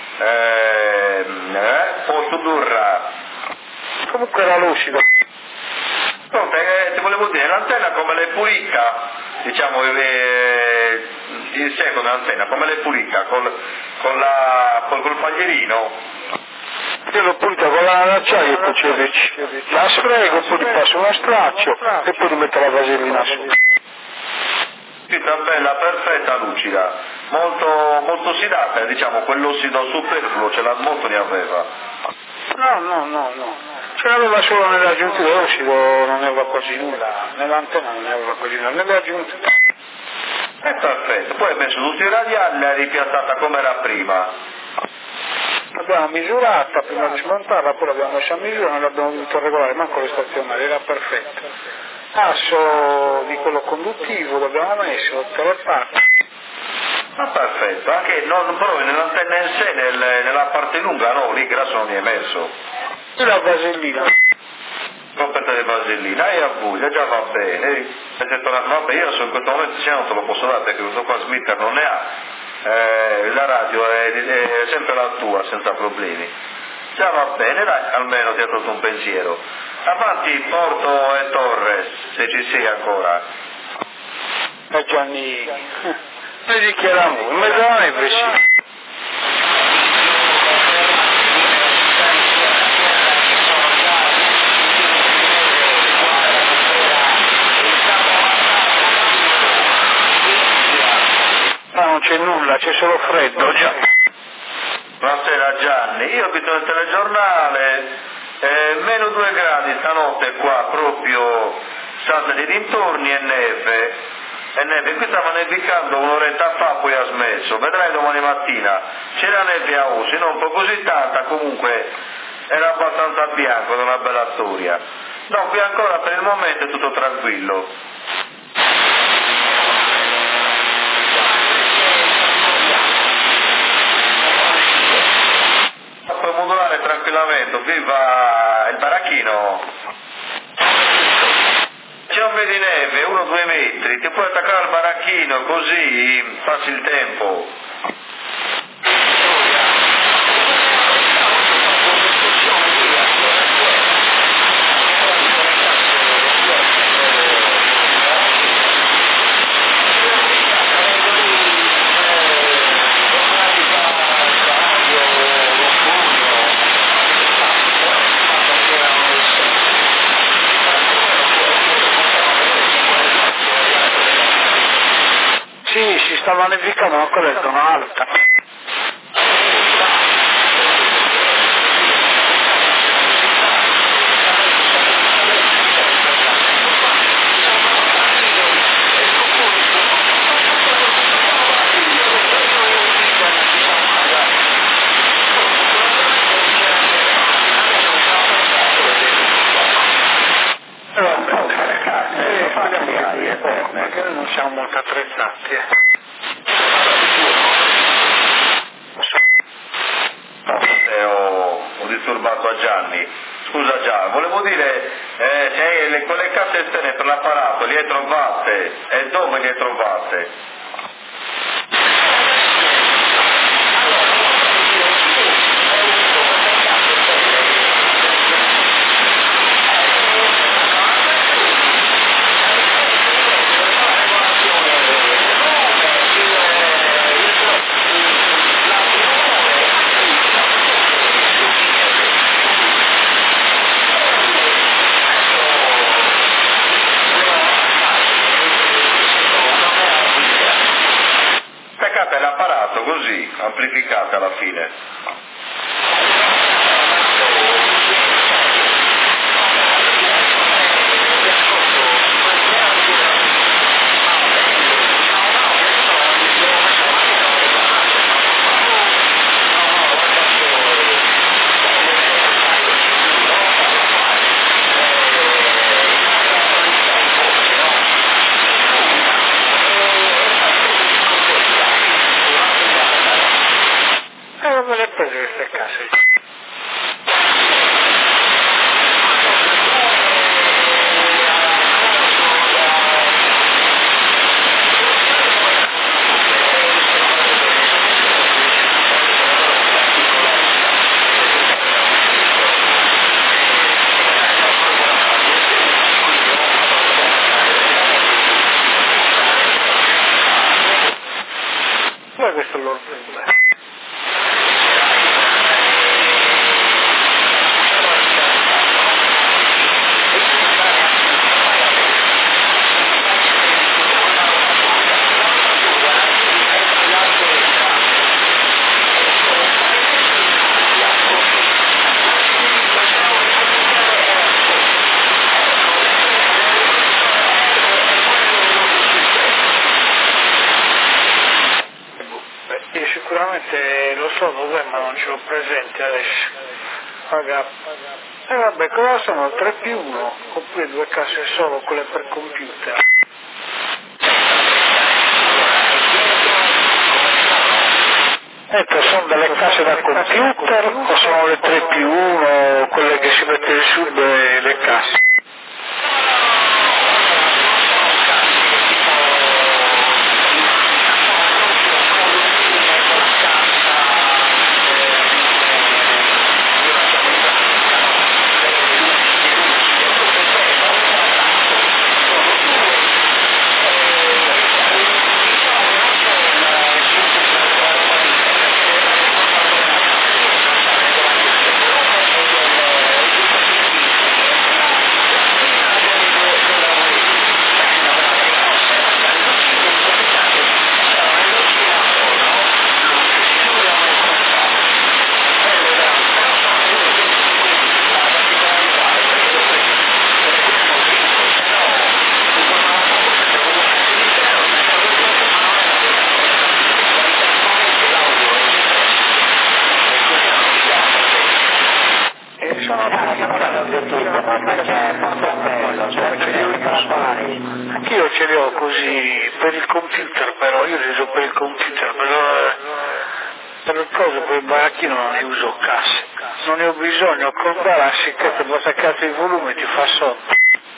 posto Durra. Comunque era lucido. Ascolta, ti volevo dire, l'antenna come l'hai pulita, diciamo, il secco dell'antenna, come l'hai pulita? Col paglierino? Io l'ho pulita con l'acciaio e poi la sfrego, poi gli passo uno straccio e poi gli metto la vasellina su. Scritta bella, perfetta, lucida, molto ossidata, diciamo, quell'ossido superfluo, molto ne aveva. No. Ce l'aveva solo nelle aggiunte dell'ossido, non ne aveva quasi nulla, nell'antenna non ne aveva quasi nulla, nelle aggiunte. È perfetto, poi hai messo tutti i radiali, l'hai ripiazzata come era prima. L'abbiamo misurata prima di smontarla, poi l'abbiamo messa a misura, non l'abbiamo dovuto regolare, manco le stazionari, era perfetto. Asso di quello conduttivo l'abbiamo messo, tutte le parti. Ma perfetto, anche però nell'antenna in sé, nella parte lunga no, lì grasso non mi è messo. E la vasellina. Coperta di vasellina, e a buia, già va bene. Vabbè, io in questo momento se non te lo posso dare perché questo qua Smitter non ne ha. La radio è sempre la tua, senza problemi. Già va bene, dai, almeno ti ha tolto un pensiero. Avanti Porto e Torres, se ci sei ancora. Gianni, noi dichiariamo, in mezzo a neve sì. Non c'è nulla, c'è solo freddo già. Buonasera Gianni, io ho visto nel telegiornale, meno 2 gradi stanotte qua, proprio Santa dei dintorni e neve. Qui stava nevicando un'oretta fa, poi ha smesso, vedrai domani mattina, c'era neve a Osi, non così tanta, comunque era abbastanza bianco, da una bella storia. No, qui ancora per il momento è tutto tranquillo. Puoi modulare tranquillamente, viva il baracchino! C'è un vedi neve, 1-2 metri, ti puoi attaccare al baracchino così passi il tempo. Sì, si stava nevicando, ma quella è zona alta. Perché noi non siamo molto attrezzati. Ho disturbato a Gianni. Scusa Gianni, volevo dire, se quelle casse esterne per l'apparato le hai trovate e dove le hai trovate? L'apparato così, amplificate alla fine. Dove le hai prese queste case? Questo è l'ordine. Sicuramente lo so dov'è, ma non ce l'ho presente adesso. Vabbè, cosa sono 3+1 oppure 2 case solo, quelle per computer? Ecco, sono delle case da computer o sono le 3+1, quelle che si mette su le case? io li uso per il computer, per le cose, per il baracchino non ne uso casse, non ne ho bisogno, col balassi che ti basta cazzo il volume e ti fa sonno.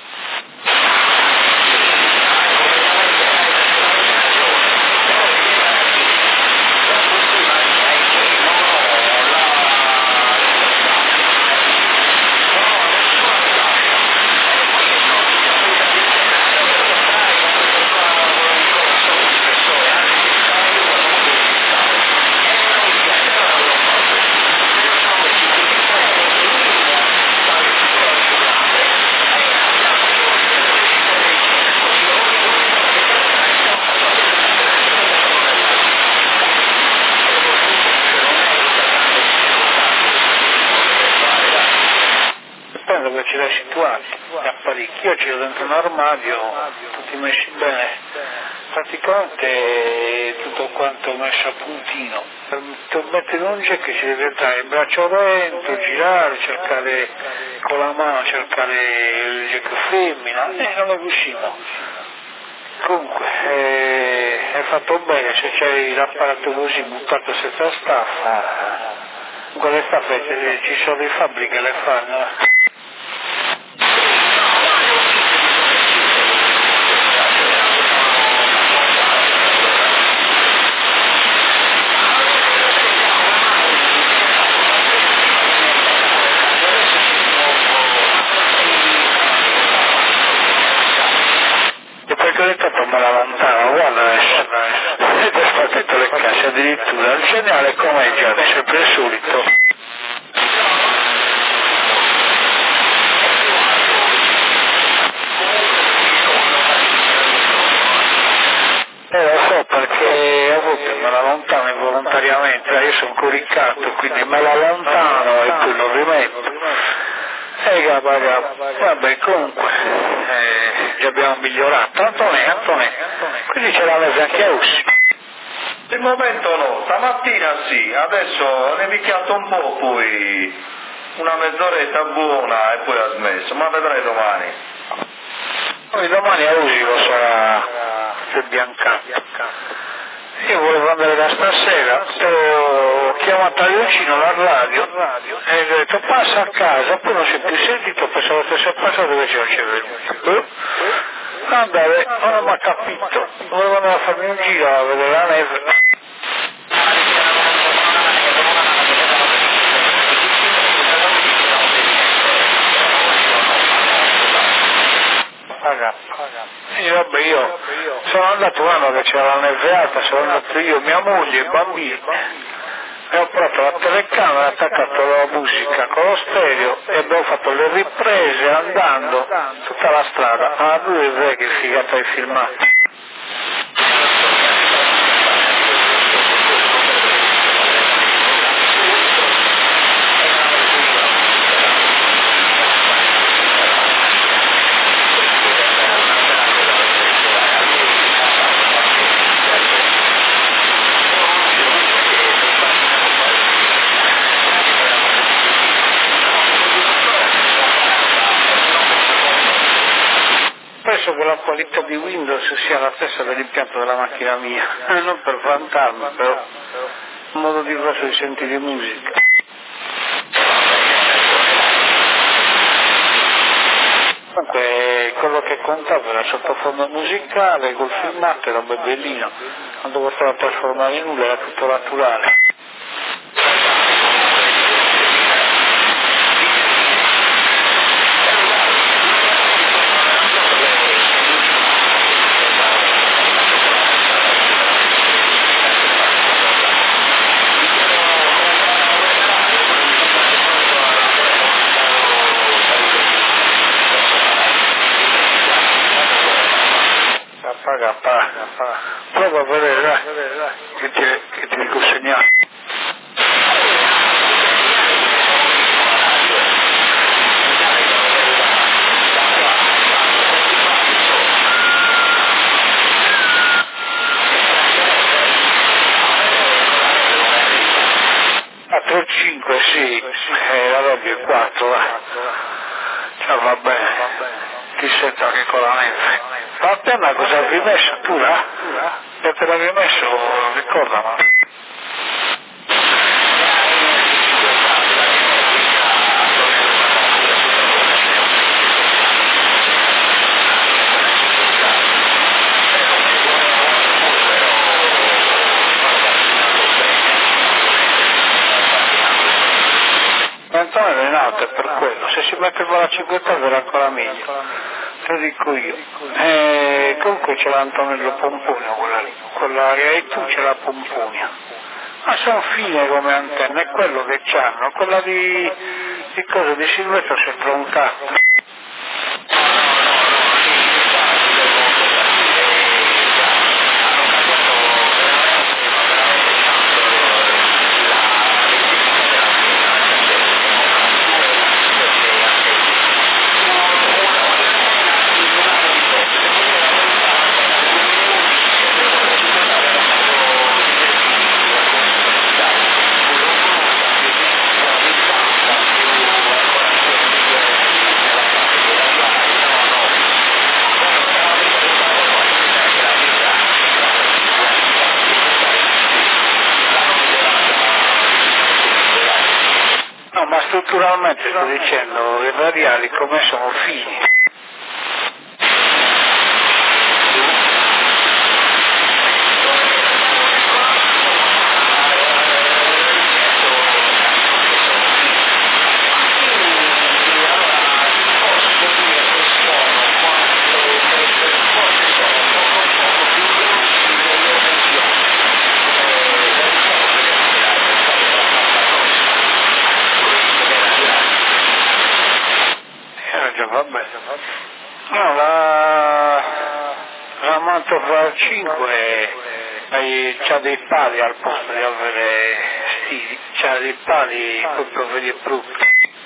Dove ce l'hai situati, gli apparecchi, io ce l'ho dentro un armadio, tutti messi bene, praticamente tutto quanto messo a puntino, per mettere un jack ci deve entrare il braccio dentro, girare, cercare con la mano, cercare il jack femmina, e non è riuscito. Comunque, è fatto bene, se c'hai l'apparato così buttato senza staffa, con le staffe ci sono le fabbriche che le fanno. Perché ho detto me la lontano, guarda adesso, ed è spartito le casse addirittura, il segnale come già, è sempre il solito. Lo so perché a volte me la lontano involontariamente, io sono coricato, quindi me la lontano e poi lo rimetto. Vabbè, comunque, già abbiamo migliorato. Antonè, quindi ce l'avete anche a Ussi. Il momento no, stamattina sì, adesso ho nevichiato un po', poi una mezz'oretta buona e poi ha smesso, ma vedrai domani. Poi domani a Ussi lo sarà biancato. Io volevo andare da stasera, ho chiamato a vicino la radio e gli ho detto passa a casa, poi non si è più sentito, pensavo stesse passato invece non c'è venuto. Andare, non mi ha capito, volevo andare a farmi un giro a vedere la neve. E vabbè, io sono andato un anno che c'era la neve alta, sono andato io, mia moglie, i bambini, e ho portato la telecamera, ho attaccato la musica con lo stereo e abbiamo fatto le riprese andando tutta la strada. Ah, lui è che figata hai filmato. Penso che la qualità di Windows sia la stessa dell'impianto della macchina mia, non per vantarmi, però un modo diverso di sentire musica. Comunque quello che contava era il sottofondo musicale, col filmato era bellino, quando bastava trasformare in nulla era tutto naturale. Prova a vedere, dai, che ti dico segnale. A 5, sì, la radio è 4, va bene, ti sento anche con la neve. Ma appena cosa hai messo tu là? E te l'avevi messo, ricordami. Antonio è in alto, è per quello, se si mette con la 50 verrà ancora meglio, te lo dico io. Comunque c'è l'Antonello Pomponio, quell'area, e tu c'è la Pomponia. Ma sono fine come antenne, è quello che c'hanno, quella di cosa di Silvestro si è troncata. Ma strutturalmente sto dicendo, i radiali come sono fini. Vabbè. No, la Mantova 5 c'ha dei pali al posto di avere stili, c'ha dei pali proprio veri e brutti.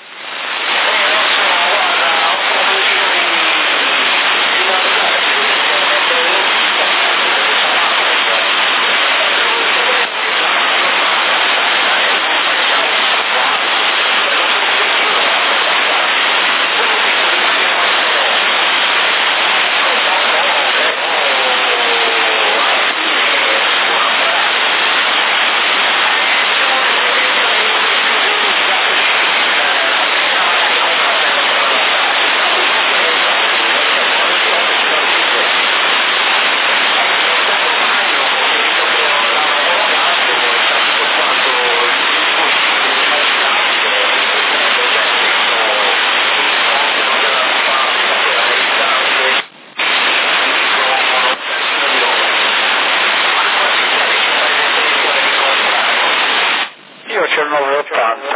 Io c'ho il 980,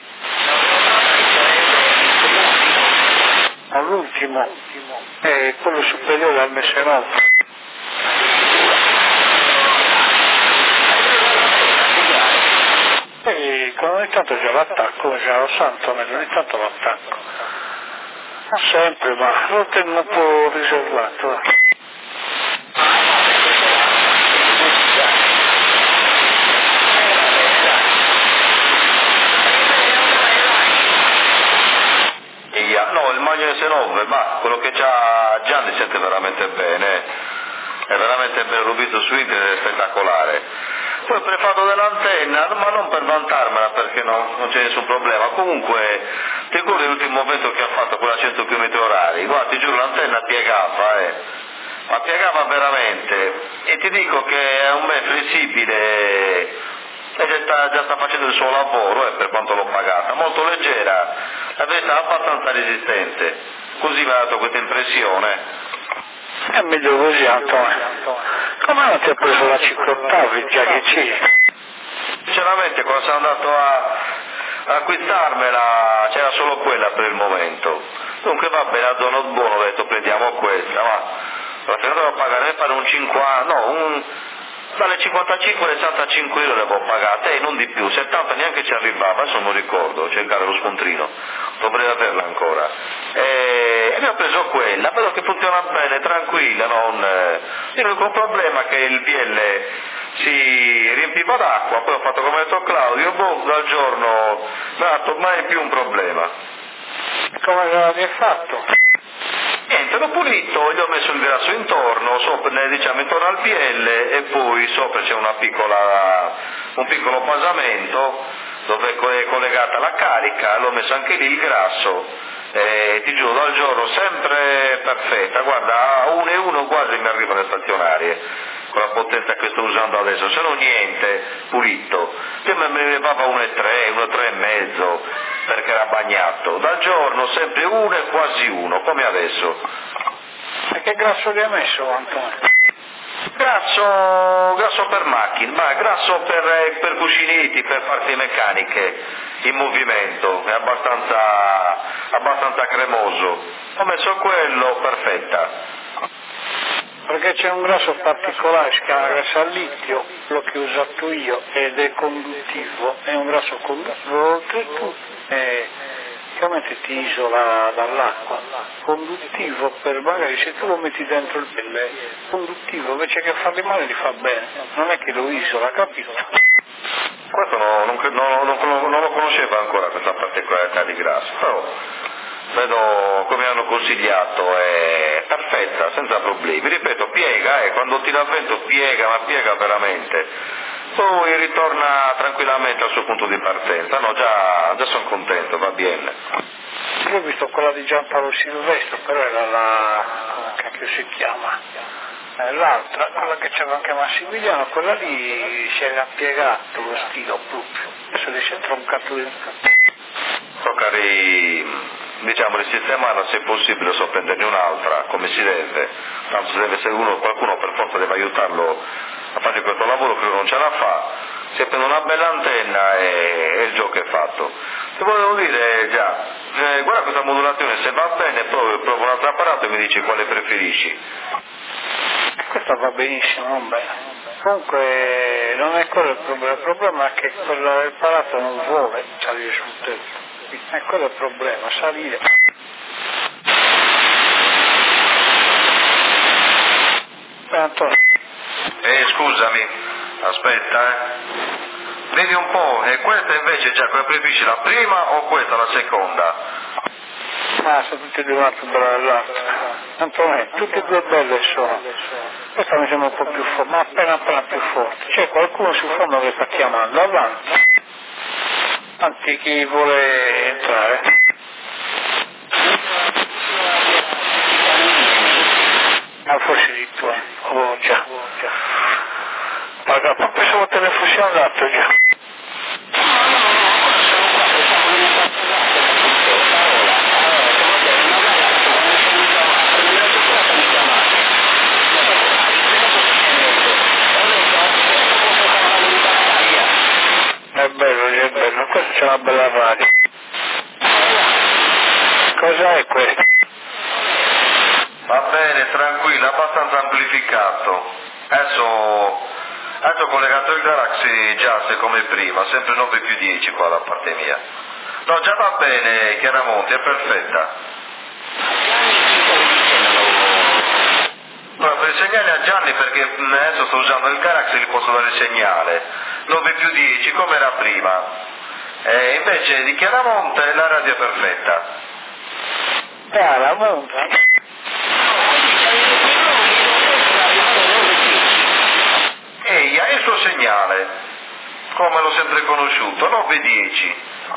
l'ultimo è quello superiore al MS9. E ogni tanto già l'attacco, già lo santo, ogni tanto l'attacco. Non sempre, ma lo tengo un po' riservato. No, il Magno S9, ma quello che c'ha Gianni sente veramente bene, è veramente ben rubito su internet, è spettacolare. Poi ho prefatto dell'antenna, ma non per vantarmela perché non c'è nessun problema. Comunque, ti ricordi l'ultimo momento che ha fatto quella 100 km/h? Guarda, ti giuro, l'antenna piegava, ma piegava veramente. E ti dico che è un bel flessibile e già sta facendo il suo lavoro, per quanto l'ho pagata, molto leggera, la verità abbastanza resistente. Così mi ha dato questa impressione. È meglio così, Antonio. Come non ti ha preso la 5 ottavi già che c'è? Sinceramente quando sono andato a acquistarmela c'era solo quella per il momento. Dunque va bene, a dono buono ho detto prendiamo questa, ma la seconda devo pagare per un 50, dalle 55 alle 65 euro le avevo pagate e non di più, 70 neanche ci arrivava, adesso non ricordo, cercare lo scontrino, dovrei averla ancora. E ne ho preso quella, vedo che funziona bene, tranquilla, l'unico problema è che il BL si riempiva d'acqua, poi ho fatto come ha detto Claudio, dal giorno non ha dato mai più un problema. Come l'avete fatto? Niente, niente, l'ho pulito, gli ho messo il grasso intorno, diciamo intorno al PL, e poi sopra c'è un piccolo basamento dove è collegata la carica, l'ho messo anche lì il grasso, ti giuro, dal giorno sempre perfetta, guarda, a 1,1 quasi mi arrivano le stazionarie, con la potenza che sto usando adesso, se no niente, pulito. Prima mi arrivava 1,3, 1,3,5, perché era bagnato, dal giorno sempre 1 e quasi 1, come adesso. E che grasso gli hai messo, Antonio? Grasso per macchine, ma grasso per cuscinetti, per parti meccaniche in movimento, è abbastanza cremoso. Ho messo quello, perfetta. Perché c'è un grasso particolare, si chiama grasso al litio, quello che ho usato io, ed è conduttivo, è un grasso conduttivo, oltretutto praticamente ti isola dall'acqua, conduttivo per magari se tu lo metti dentro il pelle, conduttivo invece che farli male li fa bene, non è che lo isola, capito? Questo non lo conoscevo ancora, questa particolarità di grasso, però vedo come hanno consigliato, è perfetta, senza problemi. Ripeto, piega, quando tira il vento piega, ma piega veramente. Poi ritorna tranquillamente al suo punto di partenza. No, già sono contento, va bene. Io ho visto quella di Giampaolo Silvestro, però era come cacchio si chiama? L'altra, quella che c'era anche Massimiliano, quella lì si era piegato lo stilo proprio, adesso gli si è troncato dentro. Tocca risistemarla se è possibile, so prenderne un'altra, come si deve, tanto se deve essere qualcuno per forza deve aiutarlo a fare questo lavoro che non ce la fa, se prende una bella antenna e il gioco è fatto. Ti volevo dire guarda questa modulazione, se va bene provo un altro apparato e mi dici quale preferisci. Questa va benissimo, non bene. Comunque non è quello il problema è che l'apparato non vuole salire sul tetto. È quello il problema, salire. Antonio. Scusami, aspetta, vedi un po', e questa invece già come preferisci, la prima o questa la seconda? Sono tutte e due una più bella dell'altra. Antonio, tutte e due belle sono. Questa mi sembra un po' più forte, ma appena più forte. C'è qualcuno sul fondo che sta chiamando, avanti. Anzi, chi vuole entrare? Forse di tu, già. Ma pensavo te ne fossi andato già. È bello, questo c'è una bella radio. Cos'è questo? Va bene, tranquillo, abbastanza amplificato. Adesso ho collegato il Galaxy Just come prima, sempre 9+10 qua da parte mia. No, già va bene, Chiaramonti, è perfetta. No, per il segnale a Gianni, perché adesso sto usando il Galaxy e gli posso dare il segnale. 9+10 come era prima. Invece di Chiaramonte la radio è perfetta. Chiaramonte? Ehi, hai il suo segnale, come l'ho sempre conosciuto, 9+10.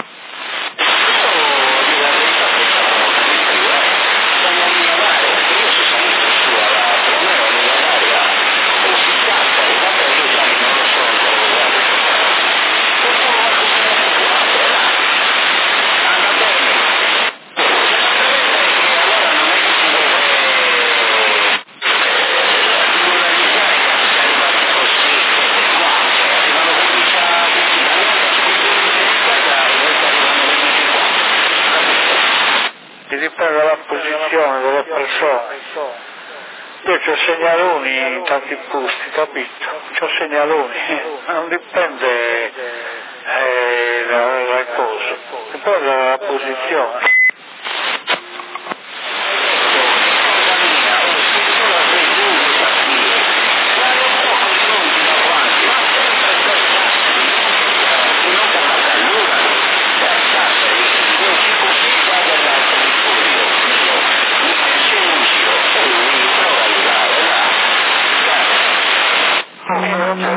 Dipende dalla posizione delle persone. Io c'ho segnaloni in tanti posti, capito? C'ho segnaloni, non dipende dal coso, dipende dalla posizione.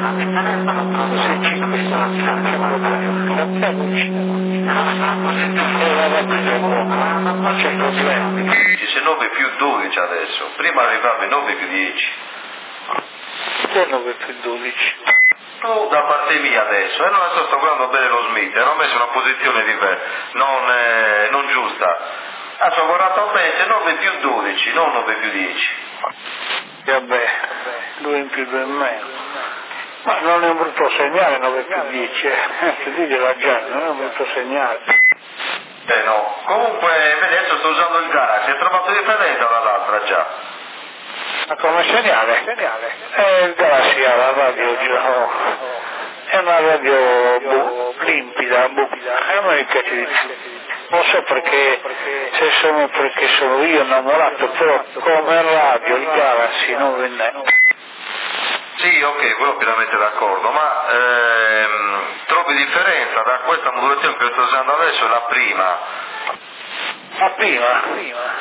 Non c'è problema. Dice 9 più 12 adesso, prima arrivava 9 più 10. Che 9 più 12? Tu da parte mia adesso, e non sto guardando bene lo Smith, l'ho messo in una posizione non giusta. Adesso ho guardato bene, 9 più 12, non 9 più 10. Vabbè, 2 in più 2 in meno. Ma non è un brutto segnale 9 più 10, ti dice già, non è un brutto segnale. No. Comunque, vedi, adesso sto usando il Galaxy, hai trovato differenza dall'altra già. Ma come segnale? Il Galaxy ha la radio è una radio limpida, e a me piace di più. Non so perché sono io innamorato, però come radio il Galaxy non venne. Sì, ok, quello pienamente d'accordo, ma trovi differenza da questa modulazione che sto usando adesso e la prima? La prima?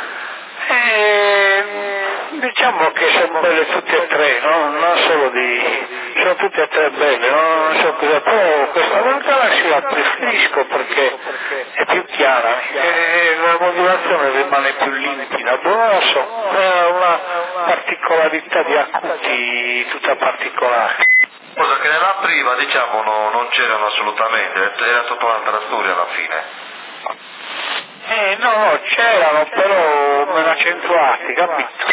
Diciamo che sono belle tutte e tre, no? Non solo sono tutte e tre belle, non so cosa, però questa volta la preferisco perché è più chiara e la modulazione rimane più limpida, non so, è una particolarità di acuti tutta particolare. Cosa che nella prima, diciamo, non c'erano assolutamente, era tutta un'altra storia alla fine. No, c'erano, però meno accentuati, capito?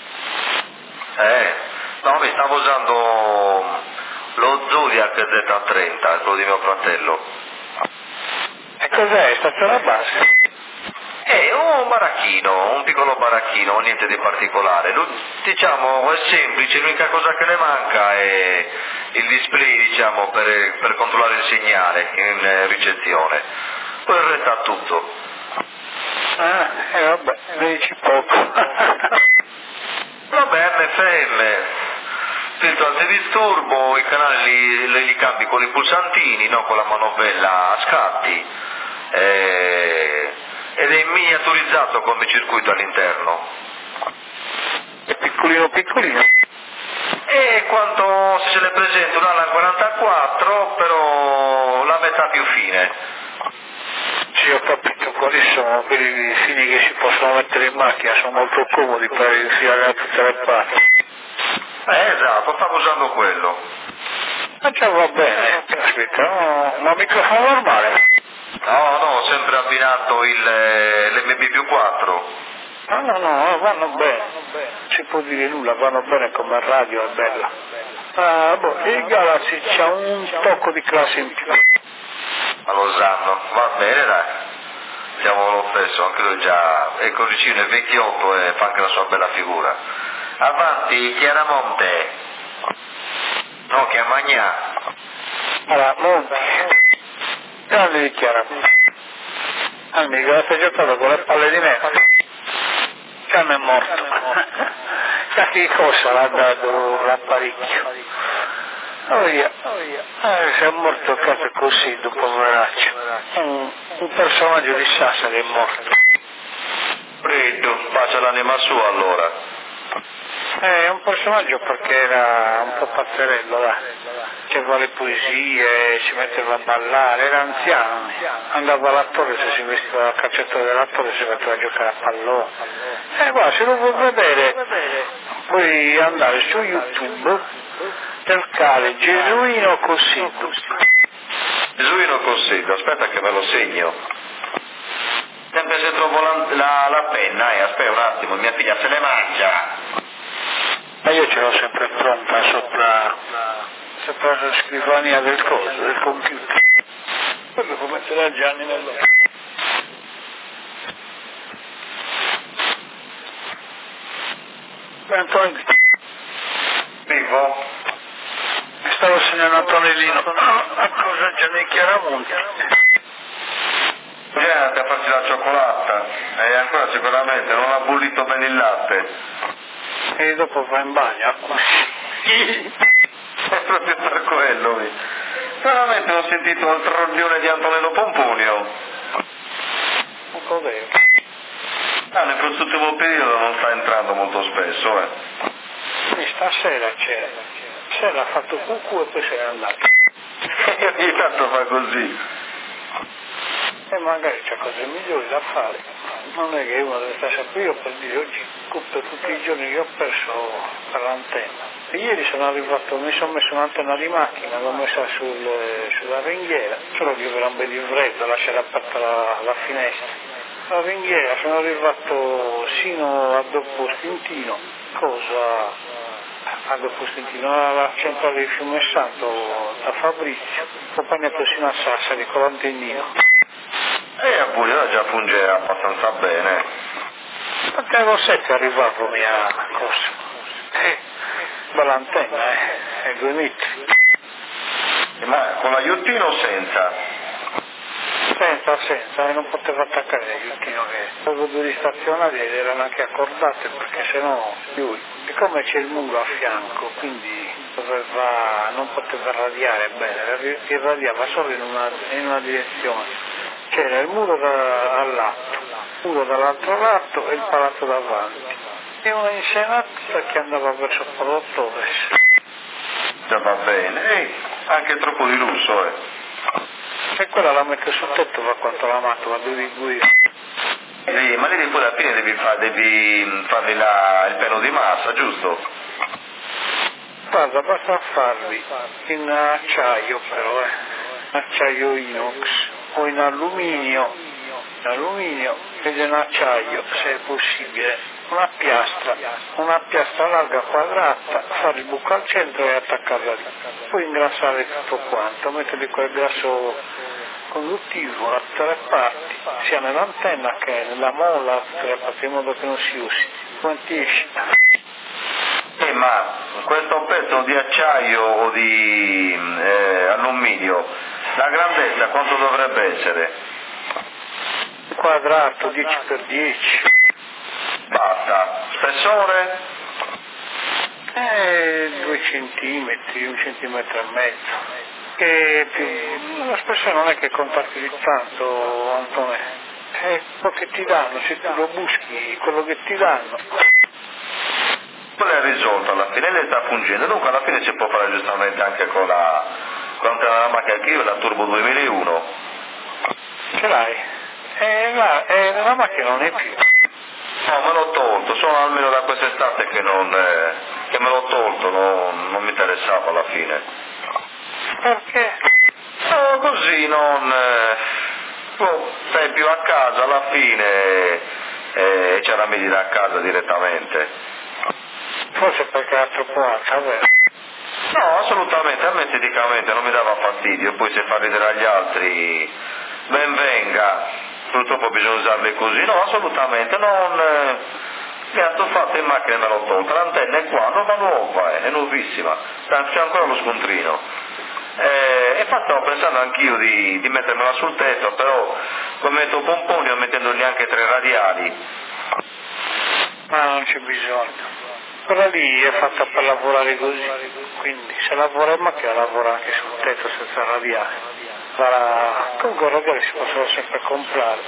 No, mi stavo usando lo Zodiac Z30, quello di mio fratello. E cos'è? È stata la base? Un piccolo baracchino, niente di particolare. Diciamo, è semplice, l'unica cosa che ne manca è il display, diciamo, per controllare il segnale in ricezione. Poi il resto ha tutto. Vabbè, ne dici poco. Vabbè, MFM, filtro antidisturbo, i canali li cambi con i pulsantini, no, con la manovella a scatti, ed è miniaturizzato come circuito all'interno. È piccolino. E quanto se ce l'è presente un Alan 44, però la metà più fine. Sì, ho capito, quali sono quelli fini che si possono mettere in macchina, sono molto comodi per infilare da tutte le parti. Esatto, stavo usando quello. Ma già va bene, aspetta, no, ma microfono normale? No, sempre abbinato l'MB più 4. No, vanno bene, non si può dire nulla, vanno bene come radio, è bella. Il Galaxy c'ha un tocco di classe in più. Ma lo sanno, va bene dai, siamo lo stesso, anche lui già è coricino, è vecchiotto e fa anche la sua bella figura. Avanti, Chiaramonte, no, Chiamagnà. Allora, Monti, grande di Chiaramonte, amico, l'ha giocato con le palle di neve, Can è morto, sa che cosa l'ha dato l'apparecchio. Si è morto proprio così, dopo poveraccio. Un personaggio di Sassari è morto. Freddo, pace l'anima sua allora. È un personaggio perché era un po' pazzerello, là. Faceva le poesie, si metteva a ballare, era anziano. Andava all'attore, se si vestiva da calciatore dell'attore si metteva a giocare a pallone. Guarda, se lo vuoi vedere, puoi andare su YouTube, cercare Gesuino Cossido. Gesuino Cossido, aspetta che me lo segno. Sempre se trovo la penna, aspetta un attimo, mia figlia se ne mangia. Ma io ce l'ho sempre pronta sopra la scrivania del computer. Poi devo mettere a Gianni nell'occhio. Antonio. Vivo? Stavo segnando Antonellino. A cosa Gianni Chiaramonti? Vieni a farci la cioccolata e ancora sicuramente non ha bollito bene il latte. E dopo va in bagno. È proprio per quello. Veramente ho sentito il troglione di Antonello Pomponio. Un po' vero. Nel quest'ultimo periodo non sta entrando molto spesso, Stasera c'era. sera ha fatto cucù e poi se n'è andato. E ogni tanto fa così. E magari c'è cose migliori da fare. Non è che uno deve stare sempre, io per dire oggi per tutti i giorni che ho perso per l'antenna. E ieri sono arrivato, mi sono messo un'antenna di macchina, l'ho messa sulla ringhiera, solo che era un bel freddo, lasciare aperta la finestra. La ringhiera, sono arrivato sino a dopo Stintino, a dopo Stintino, alla centrale di Fiume Santo da Fabrizio, compagnia sino a Sassari con l'antennino. E a Buio già funge abbastanza bene. Anche a Rossetti arrivavo mia cosa. Bella antenna, è 2 metri. Ma con l'aiuttino o senza? Senza, non poteva attaccare l'aiuttino che avevo 2 stazionari ed erano anche accordate perché sennò lui. E come c'è il muro a fianco, quindi non poteva radiare bene, irradiava solo in una direzione. C'era il muro al lato, il muro dall'altro lato e il palazzo davanti. E una insenatura che andava verso Prodotto Ovest. Già va bene, anche troppo di lusso, E quella la metto sul tetto va quanto la matto, la devi guidare. Ma lì poi alla fine devi fargli il piano di massa, giusto? Guarda, basta farli in acciaio però, acciaio inox o in alluminio ed in acciaio se è possibile. Una piastra larga quadrata, fare il buco al centro e attaccarla lì. Poi ingrassare tutto quanto, metterli quel grasso conduttivo da tutte le parti, sia nell'antenna che nella molla, da tutte le parti, in modo che non si usi. Quanti esci? Ma questo pezzo di acciaio o di alluminio, la grandezza quanto dovrebbe essere? Quadrato 10x10. Basta. Spessore? 2 centimetri, 1,5 centimetri. La spessore non è che conta più di tanto, Antonio. È quello che ti danno, se tu lo buschi, quello che ti danno. Quello è risolto alla fine, lei sta fungendo, dunque alla fine si può fare giustamente anche con la macchina che io, la Turbo 2001. Ce l'hai? La macchina non è più. No, me l'ho tolto, sono almeno da quest'estate che me l'ho tolto, non mi interessava alla fine. Perché? No, così sei più a casa alla fine c'è la medita a casa direttamente. Forse perché era troppo alta, vero? No, assolutamente, a me esteticamente non mi dava fastidio, poi se fa ridere agli altri, ben venga, purtroppo bisogna usarle così, no, assolutamente, mi ha fatto in macchina e me l'ho tolta, l'antenna è qua, nuova, è nuovissima, c'è ancora lo scontrino. E infatti stavo pensando anch'io di mettermela sul tetto, però come metto pomponi o mettendogli anche 3 radiali. Ma non c'è bisogno. Quella lì è fatta per lavorare così, quindi se lavora in macchina lavora anche sul tetto senza radiare. Comunque radiali si possono sempre comprare,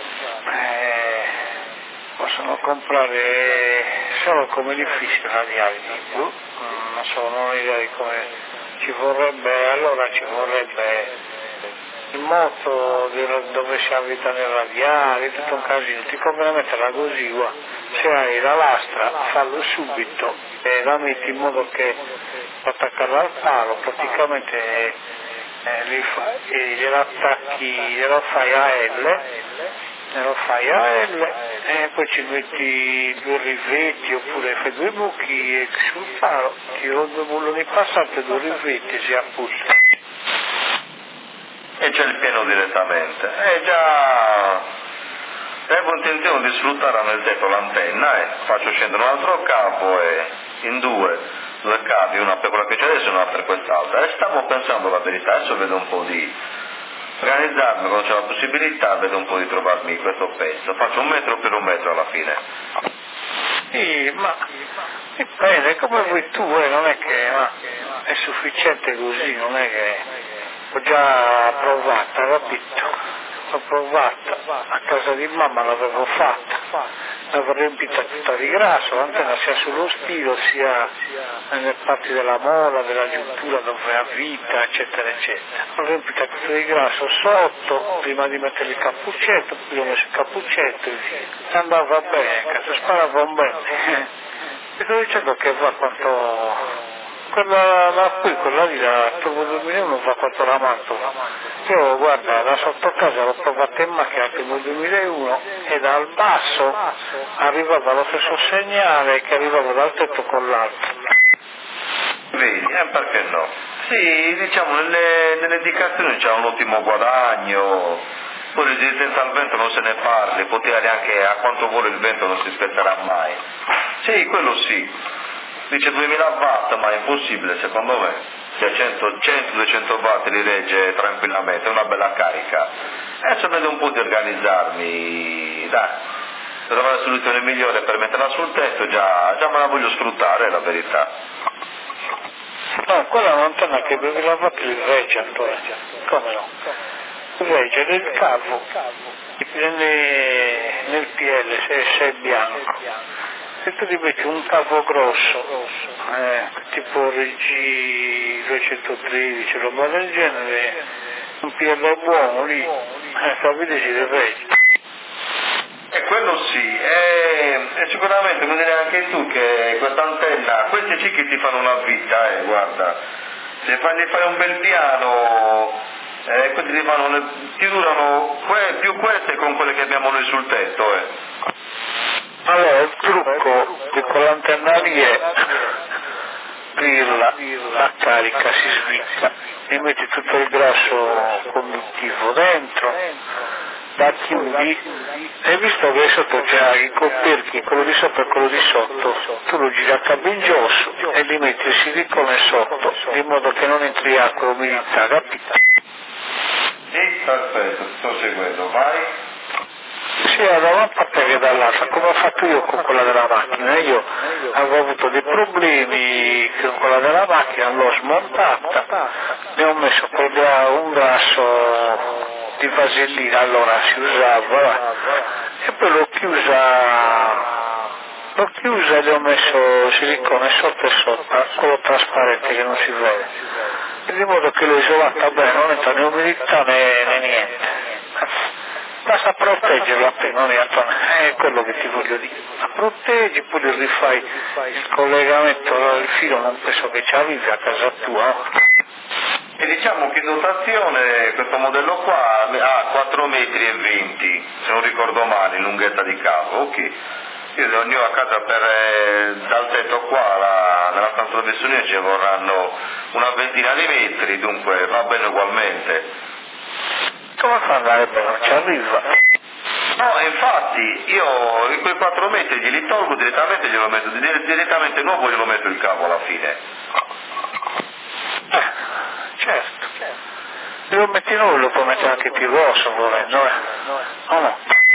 possono comprare solo come li fissi radiali, non so, non ho idea di come ci vorrebbe il moto dove si abita nel radiale, tutto un casino, ti conviene metterla così qua, se hai la lastra fallo subito e la metti in modo che attaccarla al palo, praticamente glielo fai a L e poi ci metti 2 rivetti oppure fai 2 buchi sul palo, tiro 2 bulloni passanti e 2 rivetti e si appusta. E c'è il pieno direttamente. Già avevo intenzione di sfruttare nel tetto l'antenna faccio scendere un altro capo e in 2 cavi, una per quella che c'è adesso e una per quest'altra. E stavo pensando la verità, adesso vedo un po' di organizzarmi quando c'è la possibilità, vedo un po' di trovarmi questo pezzo. Faccio 1 metro per 1 metro alla fine. Sì, ma dipende, come vuoi tu, non è che è sufficiente così, non è che ho già provata, capito? L'ho provata, a casa di mamma l'avevo fatta, va riempita tutta di grasso, l'antenna sia sullo stilo sia nelle parti della mola, della giuntura dove ha vita, eccetera, eccetera. Va riempita tutta di grasso sotto, prima di mettere il cappuccetto, poi ho messo il cappuccetto e via. Andava bene, cazzo, sparava un bene. E sto dicendo che va quanto... quella lì, la Turbo 2001 va quanto la Mantova. Io guarda, da sotto casa l'ho provata in macchina il Turbo 2001 e dal basso arrivava lo stesso segnale che arrivava dal tetto con l'altro. Vedi, perché no? Sì, diciamo nelle indicazioni c'è un ottimo guadagno, poi di resistenza al vento non se ne parli, potere anche a quanto vuole il vento non si spezzelà mai. Sì, quello sì. Dice 2000 watt, ma è impossibile secondo me, se 100-200 watt li regge tranquillamente, è una bella carica. Adesso vedo un po' di organizzarmi, dai, se trovare la soluzione migliore per metterla sul tetto, già me la voglio sfruttare, è la verità. No, quella è un'antenna che 2000 watt li regge ancora, come no? Regge nel cavo, nel PL, se è bianco. Se tu gli metti un cavo grosso, tipo Regi 213, roba del genere, un PL buono lì, capite si regge. E quello sì, e sicuramente vuol dire anche tu che questa antenna, questi sì che ti fanno una vita, guarda, se gli fai un bel piano, questi ti durano più queste con quelle che abbiamo noi sul tetto, Allora, il trucco di quell'antenna lì è aprirla, la carica si svicca, e metti tutto il grasso conduttivo dentro, la chiudi, e visto che sotto c'è i coperchi, quello di sopra e quello di sotto, tu lo giri a cabingioso e li metti il silicone sotto, in modo che non entri acqua o umidità, capito? Sì, perfetto, sto seguendo, vai. Sia da una parte che dall'altra, come ho fatto io con quella della macchina. Io avevo avuto dei problemi con quella della macchina, l'ho smontata, ne ho messo un grasso di vasellina, allora si usava, e poi l'ho chiusa e le ho messo silicone sotto e sotto, quello trasparente che non si vede, di modo che l'ho isolata bene, non entra né umidità né niente. Basta proteggerlo appena, non è quello che ti voglio dire. La proteggi, poi rifai il collegamento al filo, non penso che ci arrivi a casa tua. E diciamo che in dotazione questo modello qua ha 4,20 metri, se non ricordo male, in lunghezza di cavo, ok. Io a casa dal tetto qua, nella stanza dove sono io ci vorranno una ventina di metri, dunque va bene ugualmente. Come fa ad andare bene? Non ci arriva. No, infatti, io in quei 4 metri glieli tolgo direttamente, glielo metto direttamente nuovo, glielo metto il cavo alla fine. Certo. Se lo metti nuovo lo puoi mettere anche più grosso, volendo, o no?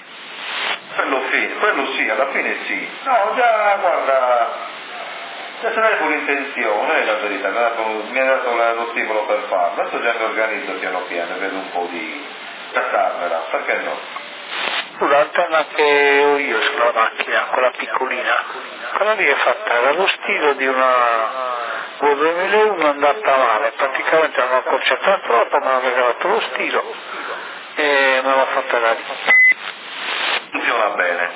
Quello sì, alla fine sì. No, già, guarda, già se ne hai l'intenzione, è la verità, mi ha dato lo stimolo per farlo, adesso già mi organizzo piano piano, vedo un po' di castarmela, perché no? L'antenna che ho io sulla macchina, quella piccolina, quella lì è fatta dallo stilo di una 2001 andata male, praticamente l'hanno accorciata troppo, mi hanno regalato lo stilo e me l'ho fatta da lì. Funziona bene.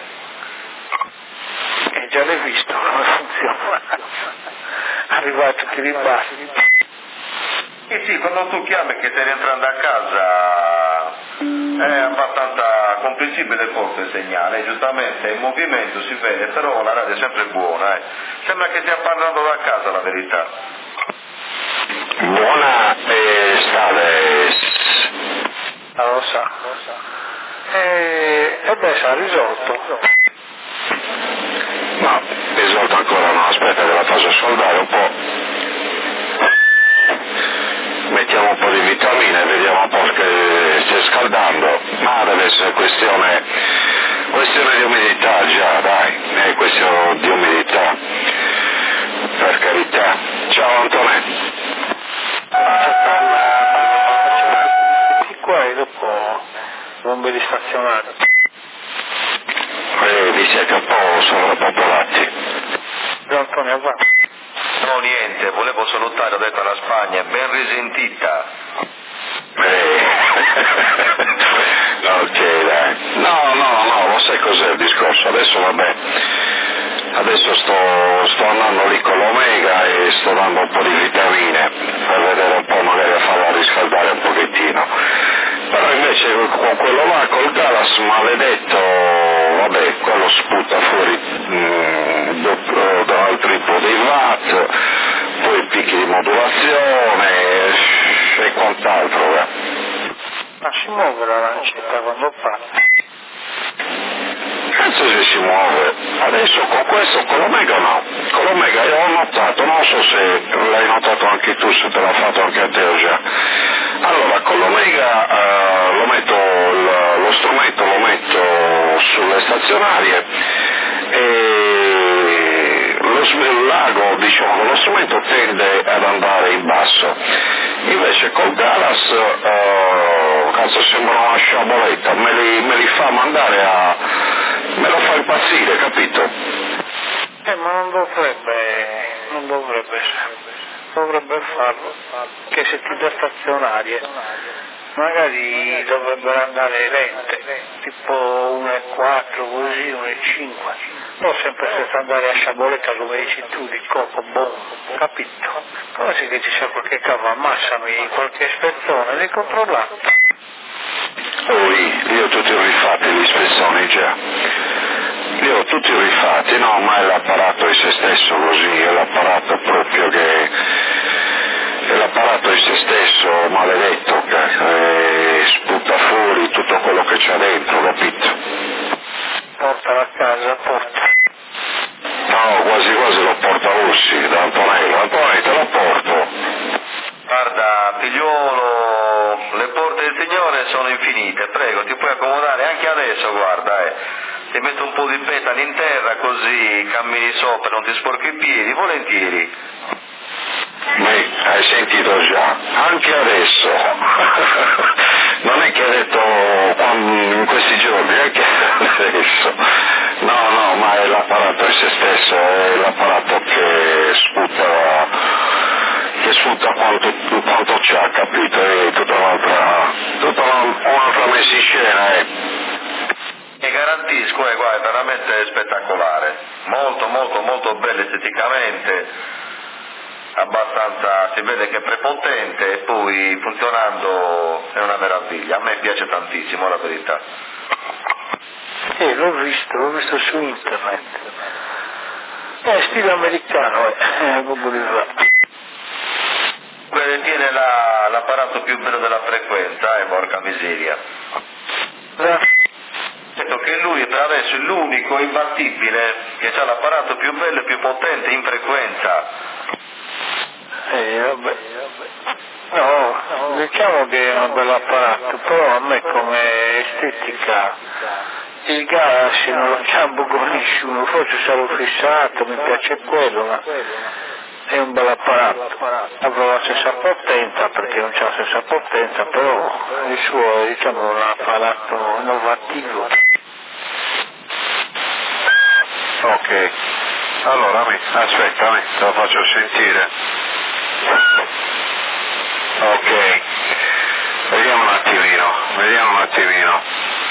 E già l'hai visto come funziona. Arriva a tutti i ribassi. E sì, quando tu chiami che stai rientrando a casa è abbastanza comprensibile forse il segnale, giustamente è in movimento, si vede, però la radio è sempre buona, Sembra che stia parlando da casa la verità. Buona estate. Lo sa. E beh, si è risolto. No, risolto ancora no, aspetta che la faccio soldare un po'. Mettiamo un po' di vitamine, vediamo un po' che stia scaldando, ma deve essere questione di umidità già, dai, questione di umidità, per carità. Ciao Antonello. Qua e dopo bombe di stazionario. vi siete un po' sovrappopolati. Antonio, va. No, niente, volevo salutare, ho detto, la Spagna, ben risentita. Ok, dai. No, lo sai cos'è il discorso? Adesso vabbè, adesso sto andando lì con l'Omega e sto dando un po' di vitamine per vedere un po', magari a farla riscaldare un pochettino. Però invece con quello là, col Galas maledetto, vabbè, quello sputa fuori dal triplo dei watt, poi picchi di modulazione e quant'altro. Ma si muove la lancetta quando parte? Cazzo se si muove, adesso con l'Omega no, con l'Omega io ho notato, non so se l'hai notato anche tu, se te l'ha fatto anche a te o già. Allora, con l'Omega lo strumento lo metto sulle stazionarie e il lago, diciamo, lo strumento tende ad andare in basso. Invece col Galas, cazzo, sembra una sciaboletta, me li fa mandare me lo fa impazzire, capito? Ma non dovrebbe farlo, che se ti dà stazionarie, magari dovrebbero andare lente, tipo 1,4 così, 1,5, non sempre senza andare a sciaboletta come dici tu, di coco bombo, capito? Come se che ci sia qualche cavo, ammassami qualche spezzone, li controllare. Poi, io ho tutti rifatti gli spezzoni già. Io ho tutti rifatti, no, ma è l'apparato in se stesso così, è l'apparato proprio che... è l'apparato in se stesso, maledetto, che sputa fuori tutto quello che c'è dentro, capito? Portala a casa, porta. No, quasi quasi lo porta Russi, da Antonello, te lo porto. Guarda, figliuolo, le porte del Signore sono infinite, prego, ti puoi accomodare anche adesso, guarda, ti metto un po' di petali in terra così cammini sopra, non ti sporchi i piedi, volentieri. Hai sentito già, anche adesso. Non è che hai detto in questi giorni, anche adesso. No, ma è l'apparato in se stesso, è l'apparato che sputa quanto c'ha, capito? È tutta un'altra messa in scena, E garantisco, guarda, è veramente spettacolare, molto bello esteticamente, abbastanza, si vede che è prepotente e poi funzionando è una meraviglia, a me piace tantissimo la verità. L'ho visto su internet. È stile americano, Tiene l'apparato più bello della frequenza, porca miseria. Detto che lui per adesso è l'unico imbattibile che ha l'apparato più bello e più potente in frequenza. Vabbè. No, diciamo che è un bel apparato, però a me come estetica il Galaxy non lo campo con nessuno, forse sarò fissato, mi piace quello, ma è un bel apparato. Avrò la stessa potenza perché non c'è la stessa potenza, però il suo è, diciamo, un apparato innovativo. Ok, allora aspetta, te lo faccio sentire. Ok, vediamo un attimino.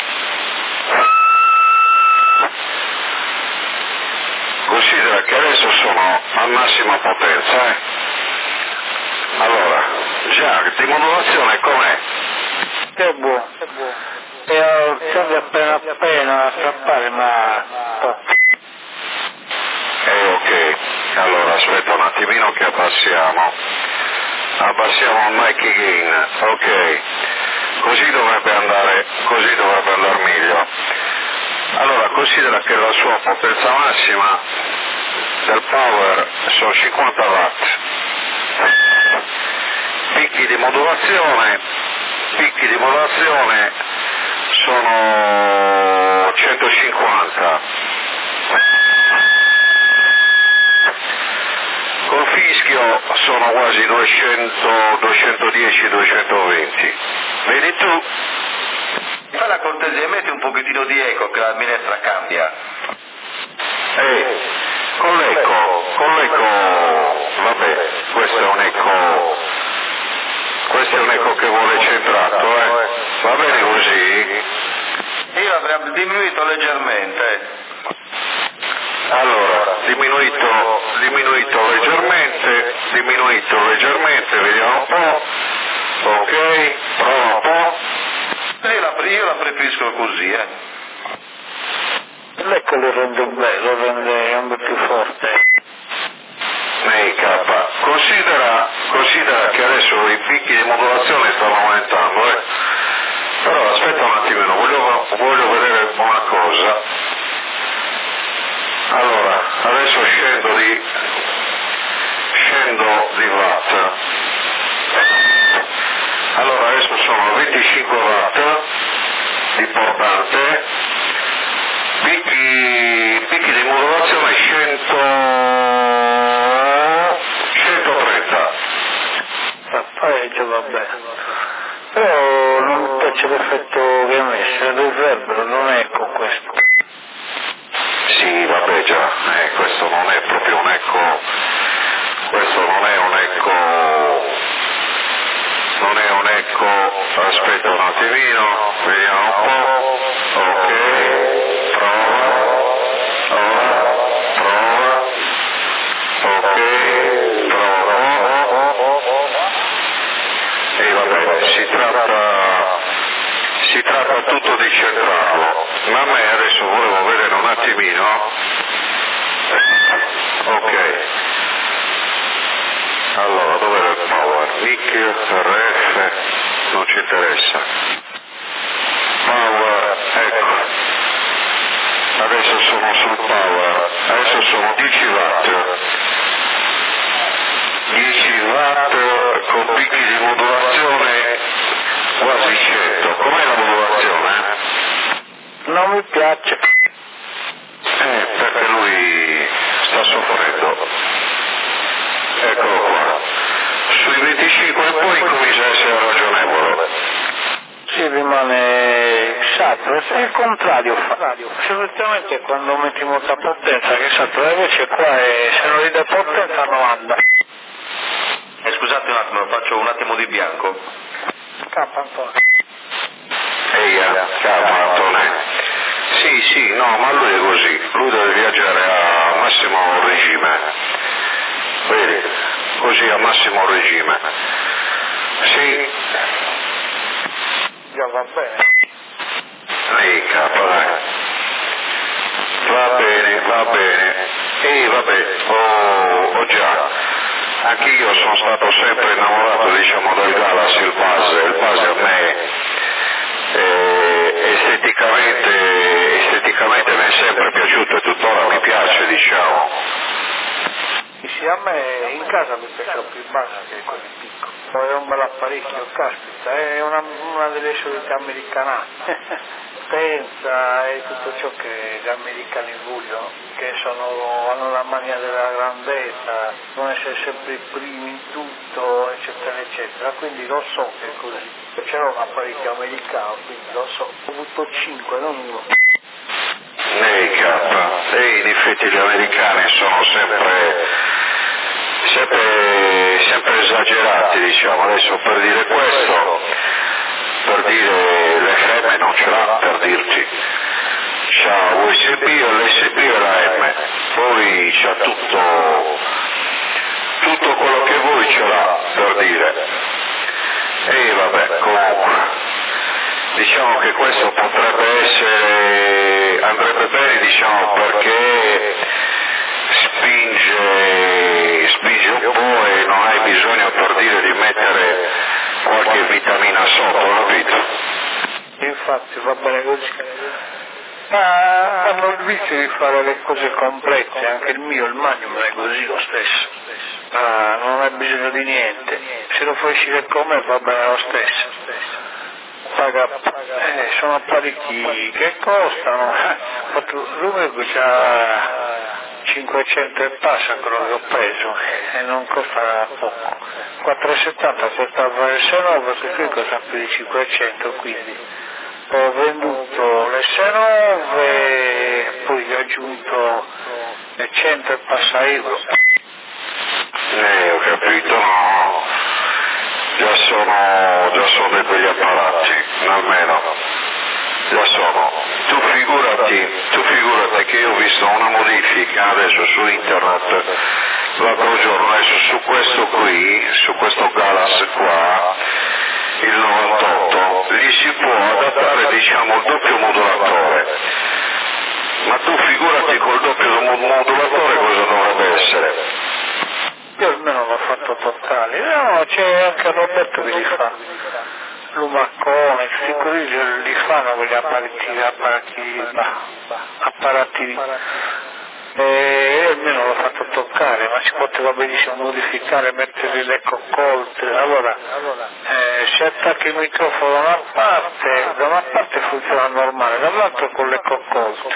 Considera che adesso sono a massima potenza, Allora, già, di modulazione com'è? È buono. Tende appena a strappare, ma Ok, allora aspetta un attimino che abbassiamo il mic gain, ok, così dovrebbe andare meglio. Allora considera che la sua potenza massima del power sono 50 watt, picchi di modulazione sono 150. Col fischio sono quasi 210-220. Vedi tu? Fai la cortesia, metti un un pochettino di eco che la minestra cambia. Con l'eco, vabbè, questo è un eco che vuole centrato, va bene così? Io avrei diminuito leggermente. Allora, diminuito leggermente, vediamo un po', ok, prova un po'. Io la preferisco così, L'eco lo rende più forte. Considera che adesso i picchi di modulazione stanno aumentando, però aspetta un attimino, voglio vedere una cosa. Allora, adesso scendo di watt. Allora adesso sono 25 watt di portante, picchi di modulazione 130. Pareggio va bene. Però non mi piace l'effetto che ha messo, il reverb non è con questo. Sì, vabbè già, questo non è proprio un eco, aspetta un attimino, vediamo un po', ok, prova, ok, prova, e vabbè, si tratta tutto di centrarlo, ma a me adesso volevo vedere un attimino, ok, allora dov'era il power? Mic, RF, non ci interessa, power, ecco, adesso sono sul power, adesso sono 10 watt con picchi di modulazione quasi 100, com'è la modulazione? Non mi piace. Perché lui sta soffrendo, eccolo qua, sui 25 e poi comincia a essere ragionevole. Si rimane sacro, è il contrario fa. Solitamente quando metti molta potenza che sattura, invece qua se non gli dai potenza non anda. Scusate un attimo, faccio un attimo di bianco. Capa Antonio. Calma Antonio. Sì, no, ma lui è così, lui deve viaggiare a massimo regime, vedi, così a massimo regime. Sì. Già va bene. Capa, dai. Va bene. Vabbè, oh già, anch'io sono stato sempre innamorato, diciamo, del Galaxy, il base a me esteticamente mi è sempre piaciuto e tuttora mi piace, diciamo. Sì, a me in casa mi piace più il base che quelli piccoli. Poi è un bel apparecchio, caspita, è una delle solite americanate. Pensa e tutto ciò che gli americani vogliono, che hanno la mania della grandezza, non essere sempre i primi in tutto, eccetera. Quindi lo so che è così. C'era un apparecchio americano, quindi lo so, ho avuto 5, non uno. In effetti gli americani sono sempre esagerati, diciamo. Adesso per dire questo, per dire l'FM non ce l'ha, per dirci, c'ha USB, l'SB e la M, poi c'ha tutto quello che vuoi ce l'ha, per dire. E vabbè, comunque, diciamo che questo andrebbe bene, diciamo, perché spinge un po' e non hai bisogno, per dire, di mettere qualche vitamina sotto, capito? Infatti va bene così. Ma hanno il vizio di fare le cose complesse, anche il Magnum è così lo stesso. Non hai bisogno di niente, se lo fai uscire come va bene lo stesso. Sono apparecchi che costano, l'unico c'ha 500 e passa quello che ho preso e non costa poco. 4,70 costava il Senova, che qui costa più di 500, quindi ho venduto le S9, poi gli ho aggiunto le 100 e passa euro. Ho capito, no, già sono dei begli apparati, almeno, già sono. Tu figurati che io ho visto una modifica adesso su internet l'altro giorno, adesso su questo Galas qua, il 98, gli si può adattare diciamo il doppio modulatore, ma tu figurati col doppio modulatore cosa dovrebbe essere? Io almeno l'ho fatto totale, no, c'è anche Roberto che li fa, Lumaccone, questi così li fanno quegli apparati. Io almeno l'ho fatto toccare, ma si poteva benissimo modificare, mettere le coccolte. Allora, si attacca il microfono da una parte funziona normale, dall'altra con le coccolte.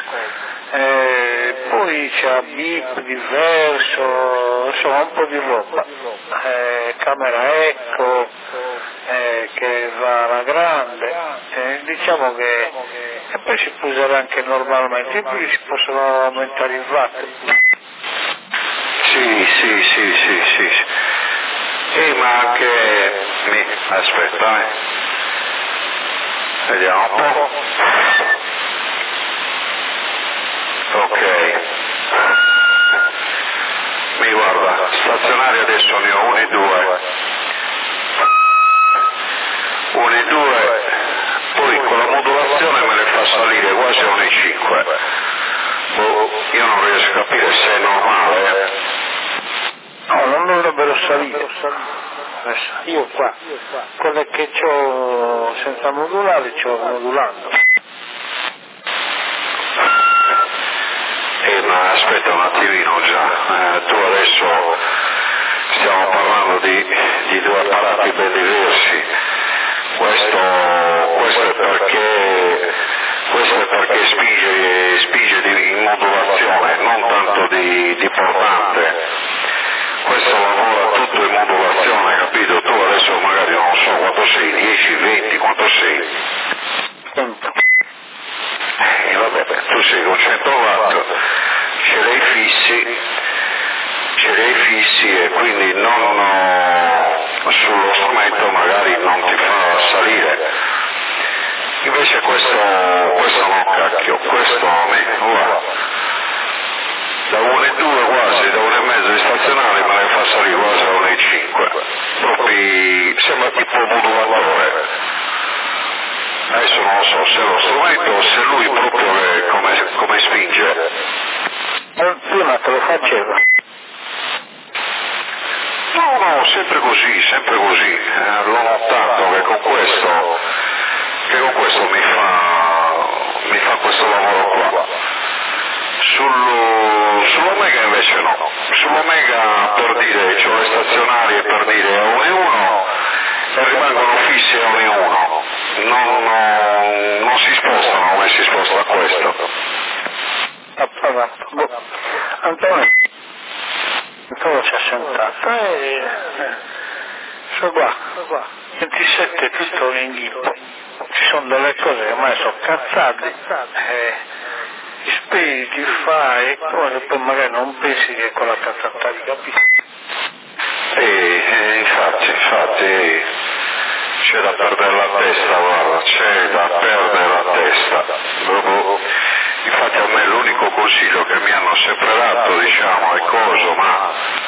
Poi c'è bip diverso, insomma un po' di roba. Camera eco, che va alla grande, diciamo che e poi si può usare anche normalmente, e poi si possono aumentare i watt. Sì. Ma anche aspetta, vediamo un po'. Ok. Mi guarda, stazionari adesso ne ho 1 e 2. 1 e 2, poi con la modulazione me le fa salire quasi a 1 e 5. Io non riesco a capire se è normale. No, non dovrebbero salire. Io qua, quelle che ho senza modulare, ci ho modulando. Ma aspetta un attimino già, tu adesso stiamo parlando di 2 apparati ben diversi. Questo è perché spinge in modulazione, non tanto di portante. Questo lavora tutto in modulazione, capito? Tu adesso magari non so quanto sei, 10, 20, quanto sei? Vabbè, tu sei con 100 watt, ce l'hai fissi e quindi sullo strumento magari non ti fa salire. Invece questo non cacchio, questo a me, guarda, da 1 e 2 quasi, da 1 e mezzo di stazionale me ne fa salire quasi a 1 e 5, proprio sembra tipo modulatore. Adesso non so se è lo strumento o se lui proprio come spinge. Prima te lo faceva. No, sempre così. L'ho notato che con questo mi fa questo lavoro qua. Sull'Omega invece no. Sull'Omega per dire c'ho le stazionarie per dire a 1 e 1 e rimangono fissi a 1 e 1. Non si spostano come si sposta questo. Antonio ci ha sentato so qua 27 pistole in ghippo, ci sono delle cose che ormai sono cazzate, speri, fai e poi magari non pensi che è con la cazzata di capisci. Infatti c'è da perdere la testa, guarda, c'è da perdere la testa. Infatti a me l'unico consiglio che mi hanno sempre dato, diciamo, è coso, ma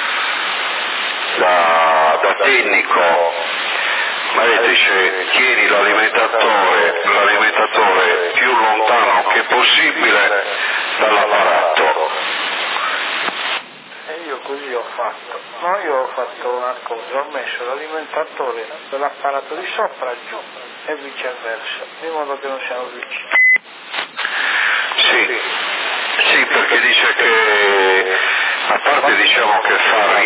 da tecnico, ma dice tieni l'alimentatore più lontano che possibile dall'apparato. E io così ho fatto, no? Io ho fatto una cosa, ho messo l'alimentatore dell'apparato di sopra giù e viceversa, in modo che non siano vicini. Sì, perché dice che a parte diciamo che fa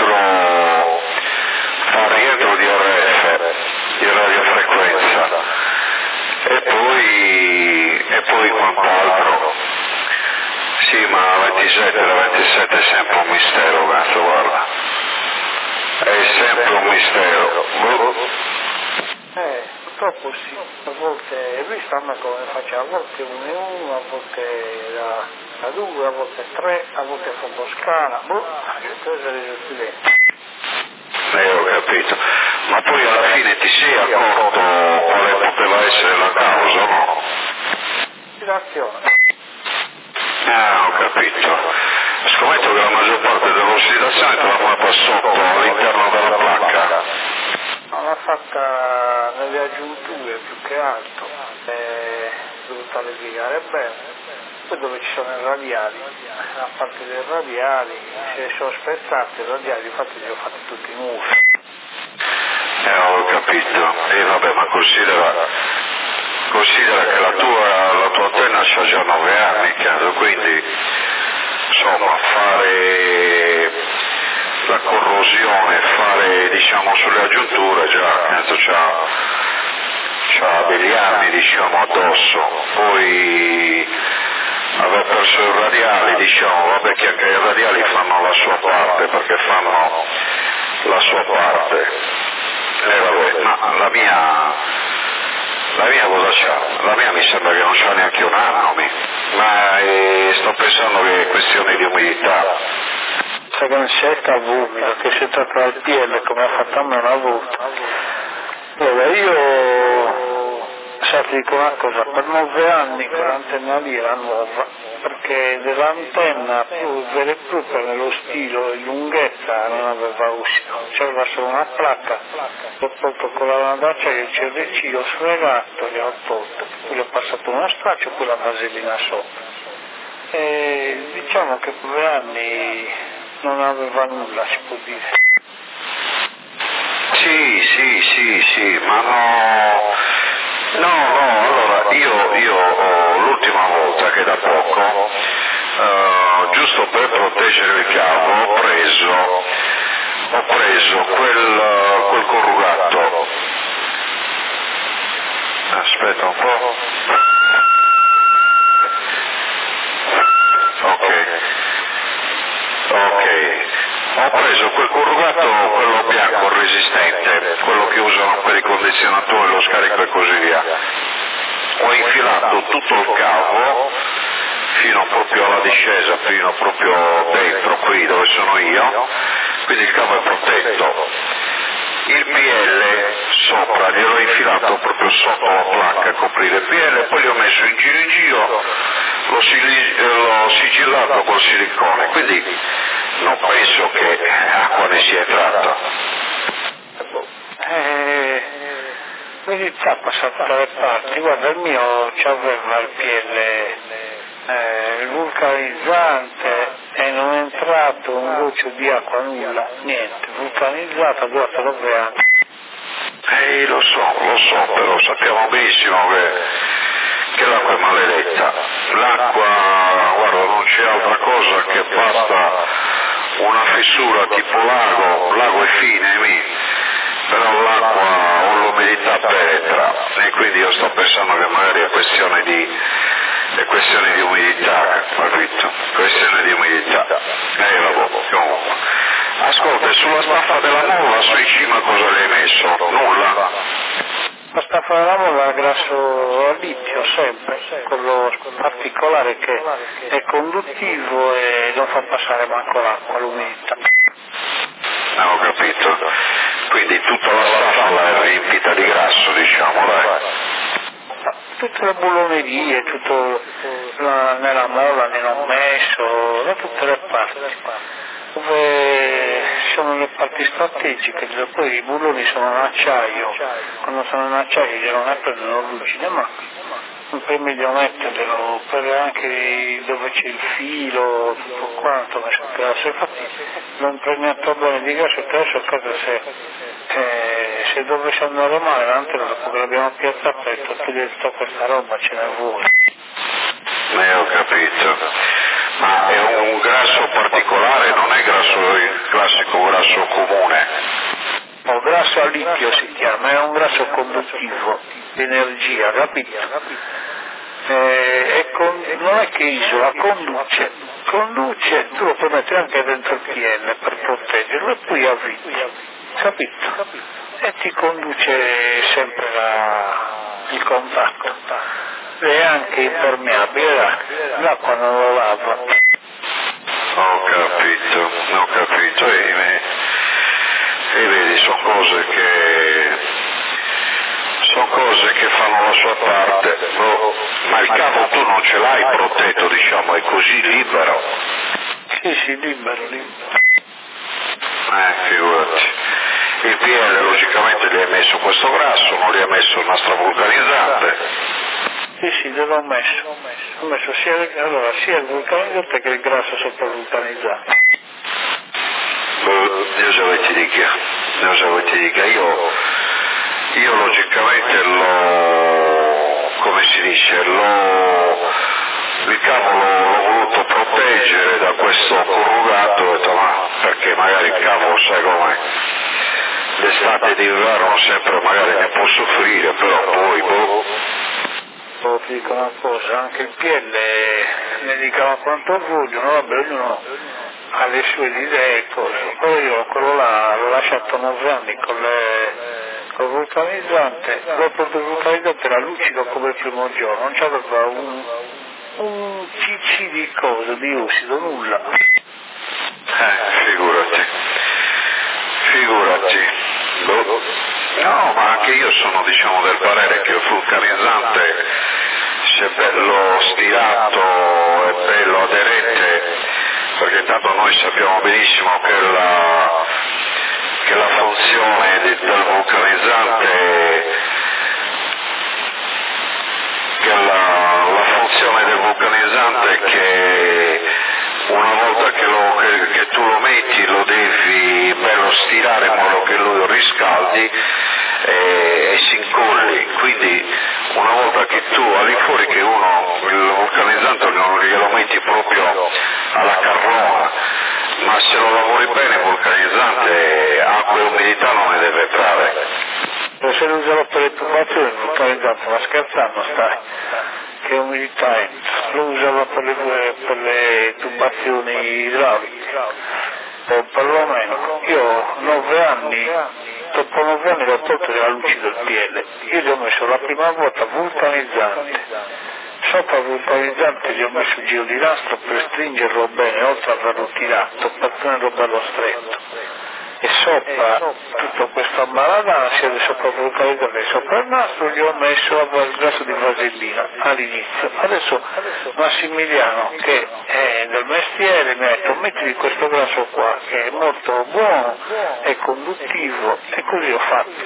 rientro di RF, di radiofrequenza, e poi quant'altro. Sì, ma la 27 è sempre un mistero, cazzo, guarda. È sempre un mistero. purtroppo sì, a volte hai visto a me come faccio, a volte 1-1, a volte da 2, a volte 3, a volte fa Toscana, questo è il studente. Ho capito, ma poi alla fine ti sei accorto quale poteva essere la causa, no? Ossidazione. Ho capito. Scommetto che la maggior parte dell'ossidazione te l'ha fatta sotto, all'interno della placca. L'ha fatta nelle aggiunture più che altro, dovuta legare bene. Poi dove ci sono i radiali, a parte dei radiali, se sono spezzati i radiali, infatti li ho fatti tutti nuovi. Ho capito. E vabbè, ma considera che la tua antenna ha già 9 anni, credo, quindi insomma fare la corrosione, fare diciamo sulle aggiunture già c'ha degli anni diciamo addosso, poi aver perso i radiali, diciamo, vabbè che anche i radiali fanno la sua parte, perché fanno la sua parte. Vabbè, ma la mia cosa c'ha? La mia mi sembra che non c'ha neanche un anno, ma sto pensando che è questione di umidità. Sai che non c'è sta umido, che si tratta al PL come ha fatto a me una volta. Allora io, sai ti dico una cosa, per 9 anni quell'antenna lì era nuova, perché dell'antenna più vera e propria nello stilo e lunghezza non aveva uscito, c'era solo una placca, l'ho tolto con la lavandaccia che il CRC, l'ho sfregato, gli ho tolto, poi ho passato uno straccio e poi la vasellina sopra. E diciamo che per 2 anni non aveva nulla, si può dire. Sì, ma no, allora io l'ultima volta che da poco, giusto per proteggere il cavo, ho preso quel corrugato. Aspetta un po'. Ok. Ho preso quel corrugato, quello bianco resistente, quello che usano per i condizionatori, lo scarico e così via. Ho infilato tutto il cavo fino proprio alla discesa, fino proprio dentro qui dove sono io, quindi il cavo è protetto. Il PL sopra gliel'ho infilato proprio sotto la placca a coprire il PL, poi gli ho messo in giro, l'ho sigillato col silicone, quindi non penso che acqua ne sia entrata. L'umidità passa da tutte le parti, guarda il mio c'aveva il PL, il vulcanizzante e non è entrato un goccio di acqua, nulla, niente, vulcanizzato, durato 9 anni. Lo so, però sappiamo benissimo che l'acqua è maledetta. L'acqua, guarda, non c'è altra cosa che basta una fessura tipo lago è fine, però l'acqua o l'umidità penetra, e quindi io sto pensando che magari è questione di umidità, capito? Questione di umidità. Vabbè, comunque. Ascolta, sulla staffa della molla su in cima cosa le hai messo? Nulla? La staffa della molla è grasso a litio sempre, quello particolare che è conduttivo e non fa passare manco l'acqua, l'umidità. Ho capito. Quindi tutta la staffa è riempita di grasso, diciamo, dai. Tutte le bullonerie, tutto nella molla, nell'ho messo, da tutte le parti. Dove sono le parti strategiche, poi i bulloni sono in acciaio, quando sono in acciaio non ne prendono ruggine, ma non puoi meglio metterlo, per anche dove c'è il filo, tutto quanto, ma infatti non prendiamo bene di gas, perché adesso a casa se dovesse andare male l'antena dopo che l'abbiamo piazzata e tutta questa roba ce ne vuole. Ho capito. Ma è un grasso particolare, non è il classico grasso comune? No, grasso a litio si chiama, è un grasso conduttivo di energia, capito? Non è che isola, conduce, tu lo puoi mettere anche dentro il PL per proteggerlo e poi avvicina, capito? e ti conduce sempre il contatto. È anche impermeabile, l'acqua non lo lava. Ho capito. E vedi, sono cose che fanno la sua parte. Ma il cavo tu non ce l'hai protetto, diciamo, è così libero. Sì, libero. Figurati. Il PL logicamente gli hai messo questo grasso, non gli hai messo il nastro vulcanizzante. Sì, gliel'ho messo. Ho messo sia il vulcanizzante che il grasso sopravvulcanizzato. Dio se ti dica, io logicamente il cavo l'ho voluto proteggere da questo corrugato, ho detto ma perché magari il cavo sai com'è, l'estate d'inverno sempre magari ne può soffrire, però poi Ti dico una cosa, anche il PL ne dicava quanto vogliono, vabbè, ognuno ha le sue idee e cose. Poi io quello là l'ho lasciato 9 anni col vulcanizzante, dopo il vulcanizzante era lucido come il primo giorno, non c'aveva un cicci di cose, di usido, nulla. Figurati. No, ma anche io sono del parere che il vulcanizzante, se è bello stirato e bello aderente, perché tanto noi sappiamo benissimo che la funzione del vulcanizzante, è che una volta che tu lo metti lo devi bello stirare in modo che lui riscaldi e si incolli, quindi una volta che tu al di fuori che il vulcanizzante non glielo metti proprio alla carrona, ma se lo lavori bene il vulcanizzante acqua e umidità non ne deve trarre. Se lo userò per le tubazioni il vulcanizzante, ma scherzando stai, che umidità entra, lo usavo per le tubazioni idrauliche, o perlomeno io 9 anni, dopo 9 anni l'ho tolto dalla luce del PL, io gli ho messo la prima volta vulcanizzante, sopra il vulcanizzante gli ho messo un giro di nastro per stringerlo bene, oltre a averlo tirato, per tenerlo bello stretto. E sopra tutta questa maladanza di sopra il vulcanizzante, sopra il nastro gli ho messo il grasso di vasellina all'inizio. Adesso Massimiliano, che è del mestiere, mi ha detto metti questo grasso qua che è molto buono, è conduttivo, e così ho fatto.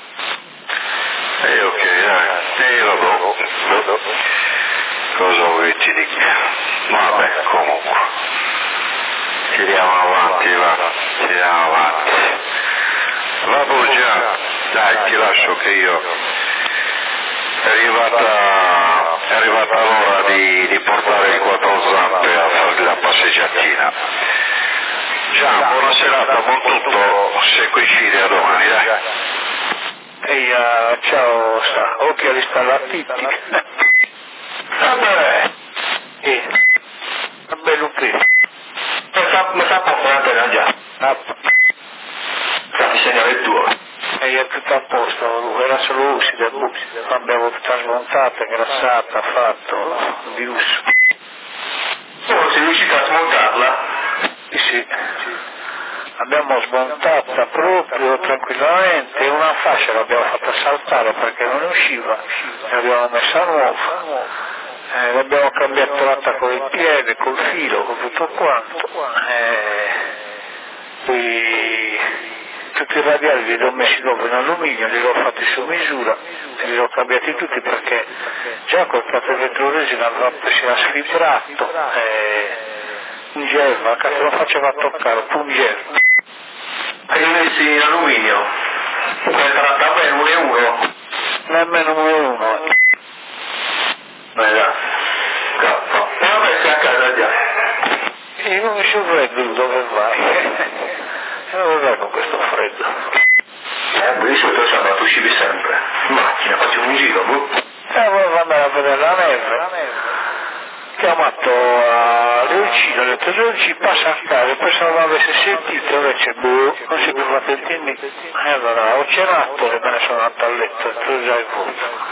Ok, dai, io lo do. Cosa vuoi ti dica? Vabbè, comunque. Tiriamo avanti. Va Borgia, dai, ti lascio che io è arrivata l'ora di portare i 4 zampe a fargli la passeggiatina. Gian, buona serata, buon tutto, se coincide a domani, dai. Ehi, ciao, occhio agli stalactiti. Vabbè, vabbè Lupi. Mi sta passando già. Il segnale è tuo. E è tutto a posto, era solo uscita, l'abbiamo tutta smontata, grassata, fatto, di lusso. Oh, sei riuscito a smontarla? Sì. L'abbiamo smontata proprio tranquillamente, una fascia l'abbiamo fatta saltare perché non usciva, l'abbiamo messa nuova, l'abbiamo cambiato l'attacco del piede, col filo, con tutto quanto, poi tutti i radiali li ho messi dopo in alluminio, li ho fatti su misura e li ho cambiati tutti perché già col piatto vetroresina si era sfibrato, pungeva, che lo faceva toccare, pungeva. Hai messi in alluminio? Questa la tappa è 1-1? Nemmeno 1-1. Bella, cappa. E vabbè, sei a casa già. Io non mi sono freddo, dove vai? Dove vai con questo freddo? Di solito sabato uscivi sempre. In macchina, facevo un giro, volevo andare a vedere la neve. Chiamato Leoncino, ho detto Leoncino passa a casa, poi se non l'avesse sentito invece non si è più fatto il timmi. E allora ho cenato e me ne sono andato a letto, tu già in fondo.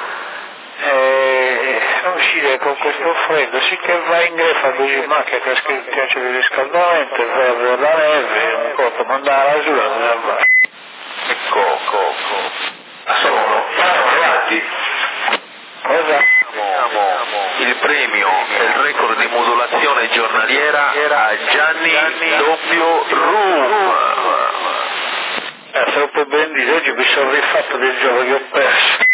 Uscire con questo freddo, sì che vai in grefa così in macchina che piace di riscaldamento e vai a vedere la neve, un po' mandare la rasura, cosa vai? Ecco. Sono avanti. Cosa? Il premio e il record di modulazione giornaliera a Gianni Doppio Rum. Se puoi ben dire, oggi mi sono rifatto del gioco che ho perso.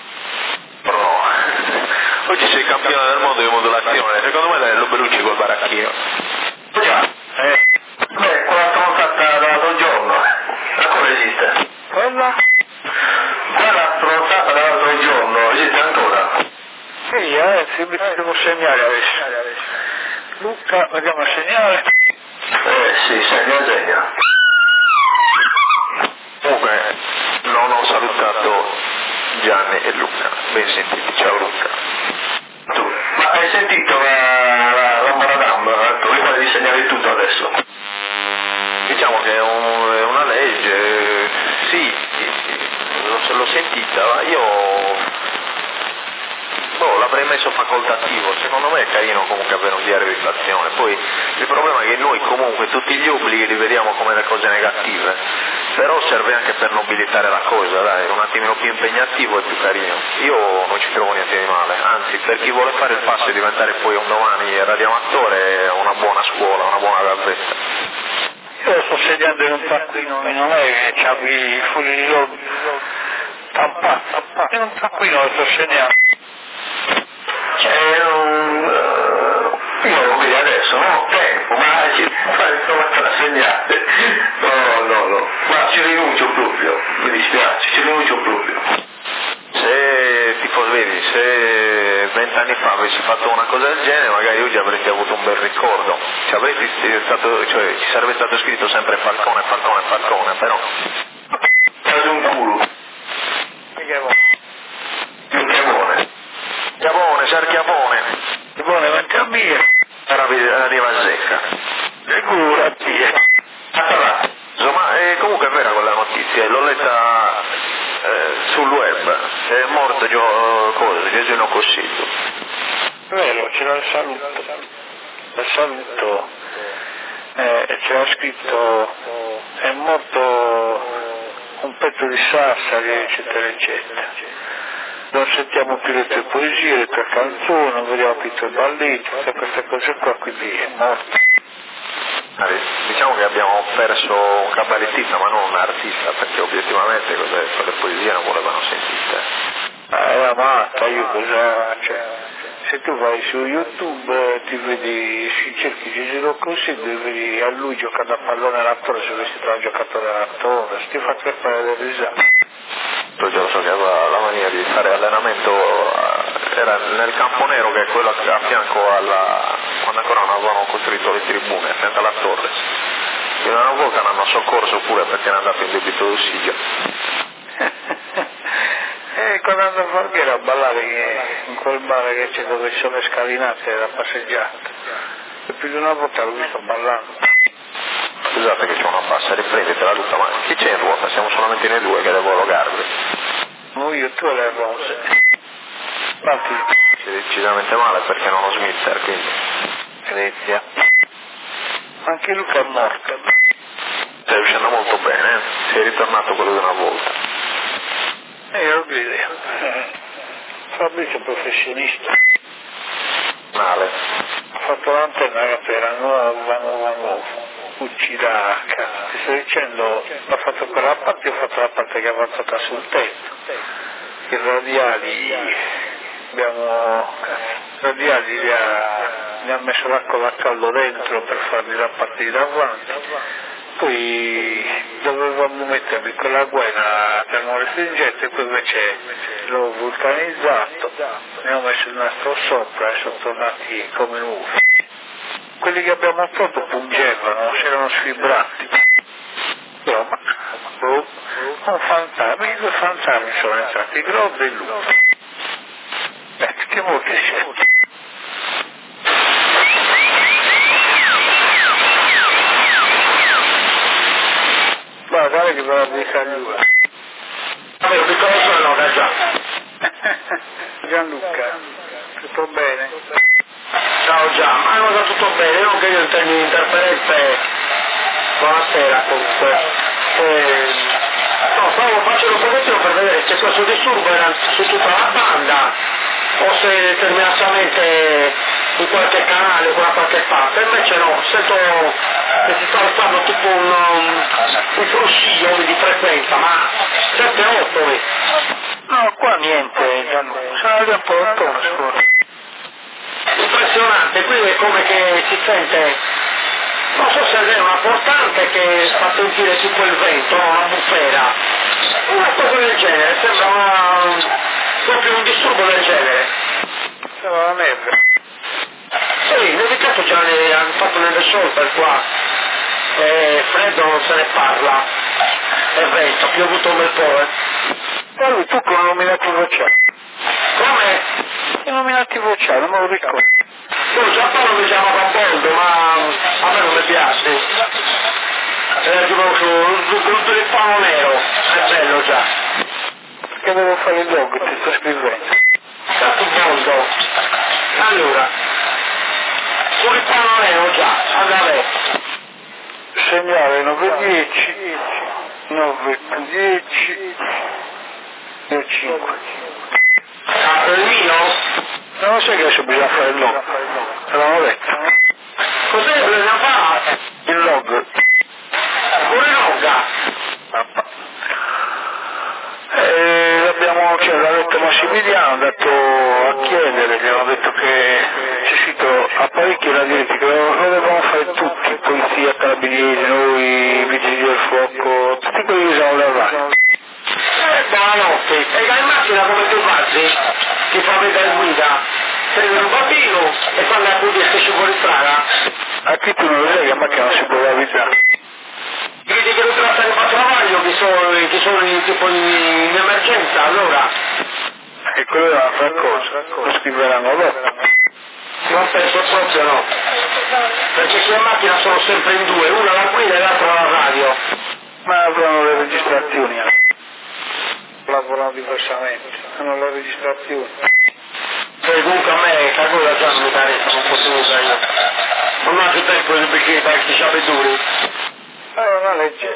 Oggi sei campione del mondo di modulazione, secondo me lo Belucci col baracchino. Già, quella stronzata dall'altro giorno, ancora esiste. Quella? Quella stronzata dall'altro giorno, esiste ancora. Sì, mi devo segnare adesso. Luca, vediamo a segnare. Sì, segna. Comunque non ho salutato Gianni e Luca, ben sentiti, ciao Luca. Ma hai sentito la Maradam? Prima di segnare tutto adesso. Diciamo che è una legge, sì, l'ho sentita, ma io l'avrei messo facoltativo, secondo me è carino comunque avere un diario di inflazione, poi il problema è che noi comunque tutti gli obblighi li vediamo come le cose negative, però serve anche per nobilitare la cosa, dai, un attimino più impegnativo e più carino. Io non ci trovo niente di male, anzi per chi vuole fare il passo e diventare poi un domani radioamatore è una buona scuola, una buona gazzetta. Io sto segnando in un taccuino, non è che c'ha i fogli di soldi tampato, in un taccuino lo sto segnando. Io lo vedo adesso, non ho tempo, ma ci fai la segnate. No, ma ci rinuncio proprio, mi dispiace, ci rinuncio proprio. Se 20 anni fa avessi fatto una cosa del genere, magari oggi avresti avuto un bel ricordo, ci sarebbe stato scritto sempre Falcone, però. Preso un culo. Sarchiavone. Buone, manca a mia. Arriva a secca. Figurati. Insomma, comunque è vera quella notizia, l'ho letta sul web, è morto Gesù non Cossiglio. Vero, c'era il saluto, c'era scritto è morto un pezzo di Sassari, eccetera, eccetera. Non sentiamo più le tue poesie, le tue canzoni, non vediamo più i tuoi balletti, tutte queste cose qua, quindi è morto. Diciamo che abbiamo perso un cabarettista ma non un artista, perché obiettivamente quelle poesie non volevano sentite. Era matta, se tu vai su YouTube ti vedi, cerchi Gesù così, vedi a lui giocando a pallone all'attore, se avessi tra giocatore all'attore, ti fa crepare le risate. Io so che aveva la mania di fare allenamento, era nel campo nero che è quello a fianco quando ancora non avevano costruito le tribune, a fianco alla Torres. E una volta ne hanno soccorso pure perché era andato in debito d'ossigeno. E quando andavo a Falghera a ballare in quel bar che c'è dove ci sono le scalinate da passeggiata, e più di una volta l'ho visto ballando. Scusate che c'è una bassa, riprendetela Luca, ma chi c'è in ruota? Siamo solamente noi due che devo logarvi. Io, tu e le rose. Infatti. C'è decisamente male perché non ho smitter, quindi. Grezia. Anche Luca è morto. Stai uscendo molto bene, sei ritornato quello di una volta. Lo vedo. Fabrizio è professionista. Male. Ha fatto l'antenna per la nuova. Uccida, ti sto dicendo, ho fatto quella parte, ho fatto la parte che è avanzata sul tetto. I radiali gli ha messo l'acqua a caldo dentro per farli ripartire davanti. Poi dovevamo metterli con la guena termorefrigente, poi invece l'ho vulcanizzato, ne ho messo il nastro sopra e sono tornati come nuovi. Quelli che abbiamo fatto pungevano, si erano sfibrati. Però, un fantasma, i due fantasmi sono entrati, Grob e Luca. Che molti siete. la di Cagliura. Vabbè, un piccolo sono da già. Gianluca, tutto bene? Ciao Gian, ma non va tutto bene, non che io intendo interferenze. Buonasera comunque. No, stavo facendo un pochettino per vedere se questo disturbo era su tutta la banda o se determinatamente in qualche canale o da qualche parte, invece no, sento che si sta alzando tipo un fruscio di frequenza, ma 7-8. No, qua niente, Gianluca, sono un po' lontano scuola. Impressionante, qui è come che si sente, non so se è una portante che fa sentire tipo il vento, no? Una bufera, una cosa del genere, sembra proprio un disturbo del genere. Sembra la neve. Sì, nevicato già hanno fatto nelle sciolpe qua, freddo non se ne parla, è vento, ha piovuto un bel po'. Ma lui tu con il nominativo c'è? Come? Il nominativo c'è, non me lo ricordo. No, già Paolo mi chiama Ramboldo, ma a me non mi piace. Era tipo con il palo nero, è bello già. Perché devo fare il log, ti sto scrivendo. Cazzo Boldo. Allora, con il palo nero già, andare. Segnale 910, 910, 5. Ah, il mio? Non sai che adesso bisogna fare il log, te l'avevo detto. Cos'è che bisogna fare? Il log. Pure logga. L'ha detto Massimiliano, è andato a chiedere, gli hanno detto che c'è scritto apparecchi radiolitici, lo dobbiamo fare tutti, polizia, carabinieri, noi, vigili del fuoco, tutti quelli che usano la radio. Buonanotte, e la macchina come tu fai? Ti fa vedere guida, prendi un bambino e fanno la guida che esce fuori strada. A chi tu non lo sai che a macchina non si può avvisare? Vedi che non tratta di fare travaglio, che sono tipo in emergenza, allora. E quello è un'altra cosa, lo scriveranno dopo. Non penso proprio no. Perché se in macchina sono sempre in due, una la guida e l'altra la radio. Ma avranno le registrazioni, lavorano diversamente, hanno le registrazioni. Poi comunque a me Cagliura già non mi interessa, non posso usare io. Non ho più tempo perché questi sciapetturi. Allora una legge,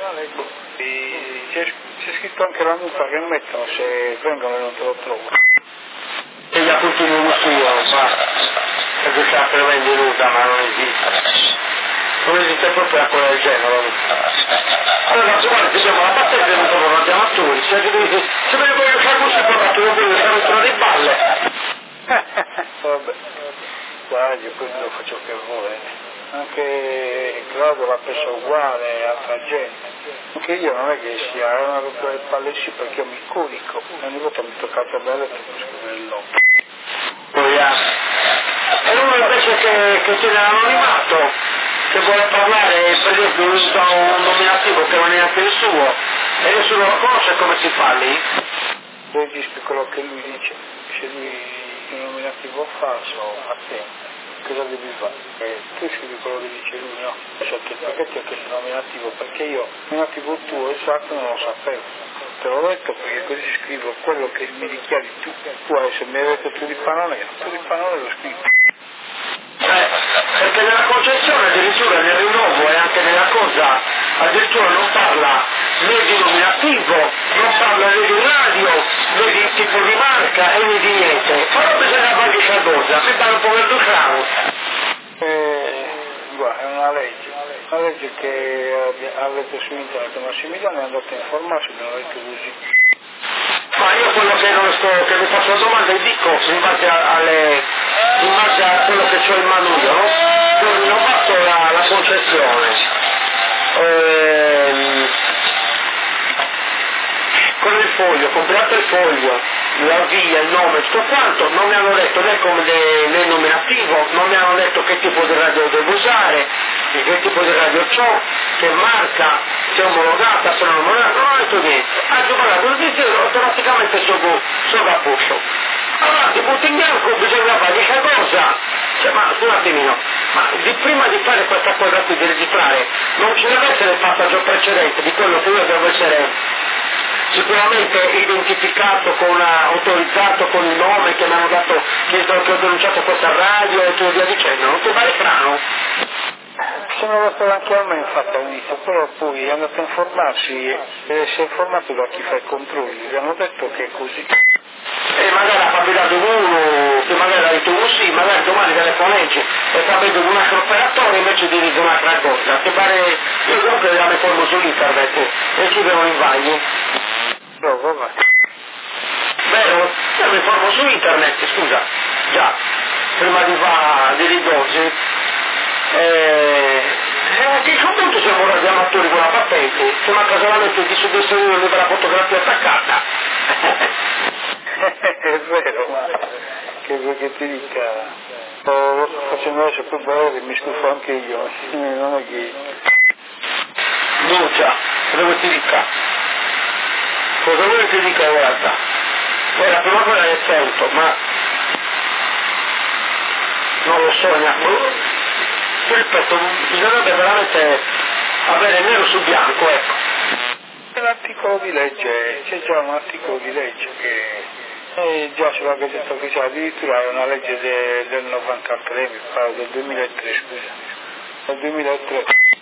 c'è scritto anche la multa che mettono se vengono e non te lo trovano. E gli appunti in uno suo, ma perché c'è la venuta, ma non esiste. Non esiste proprio una cosa del genere. Allora, guarda, diciamo, la battaglia è venuta con gli amatori, se me ne voglio fare così, però tu non vuoi fare un trono di balle. Vabbè, guarda, io poi lo faccio che vuole. Anche Claudio l'ha presa uguale, altra gente. Anche io non è che sia una roba del palle sì, perché io mi corico. Ogni volta mi toccato bene per scrivere il nome. E uno invece che tiene l'anonimato, che vuole parlare, per esempio, usa un nominativo che non è neanche il suo, e nessuno lo conosce, come si fa lì? Registri quello che lui dice, se lui il nominativo falso, attento. Cosa devi fare? Tu scrivi quello che dice lui, no? Perché ti ha chiesto il nominativo? Perché io il nominativo tuo esatto non lo sapevo. Te l'ho detto perché così scrivo quello che mi dichiari tu. Tu adesso mi hai detto tu di Panone lo scrivo. Perché nella concessione addirittura nel rinnovo e anche nella cosa addirittura non parla né di nominativo, non parla né di radio, né di tipo di marca e né di niente. Però bisogna fare questa cosa, mi pare un po' per Ducrano. Guarda, è una legge che ha letto su internet Massimiliano è andato a informarsi, mi ha detto così. Ma io quello che mi faccio la domanda e dico in base a quello che ho in mano io, no? Io ho fatto la concessione. Con il foglio, comprato il foglio, la via, il nome, tutto quanto, non mi hanno detto né come né nominativo, non mi hanno detto che tipo di radio devo usare, che tipo di radio c'ho, che marca, se è omologata, se non è omologata, non ho detto niente. Anzi, guarda, lo dice automaticamente sovrapposto. Allora, di punto in bianco bisogna fare questa cosa, cioè, ma un attimino, ma prima di fare questa cosa qui, di registrare, non ci deve essere il passaggio precedente di quello che io devo essere sicuramente identificato, autorizzato con il nome che mi hanno dato, che ho denunciato questa radio e via dicendo, non ti pare strano? Sono dato anche a me infatti all'inizio, però poi è andato a informarsi e si è informato da chi fa i controlli, gli hanno detto che è così. E magari ha capitato uno, che magari ha detto uno sì, magari domani delle legge e sta vedendo un altro operatore invece di dire un'altra cosa, che pare, io comunque la informo su internet e ci vedo in vagli. No, vabbè. Vero? Io mi informo su internet, scusa, già, prima di ridursi. Che comunque siamo radioamatori con la patente, siamo a casolamente di suddessione della fotografia attaccata. È vero, ma che vuoi che ti dica? Lo sto facendo adesso per bene, mi stufo anche io, non è che... No già, cosa vuoi ti dica? Cosa vuoi ti dica in realtà? È la prima cosa che sento, ma non lo so neanche. Ti ripeto, bisognerebbe veramente avere nero su bianco, ecco. C'è l'articolo di legge, c'è già un articolo di legge che già sulla Gazzetta Ufficiale, addirittura è una legge del 93, mi pare, del 2003, scusa, del 2003.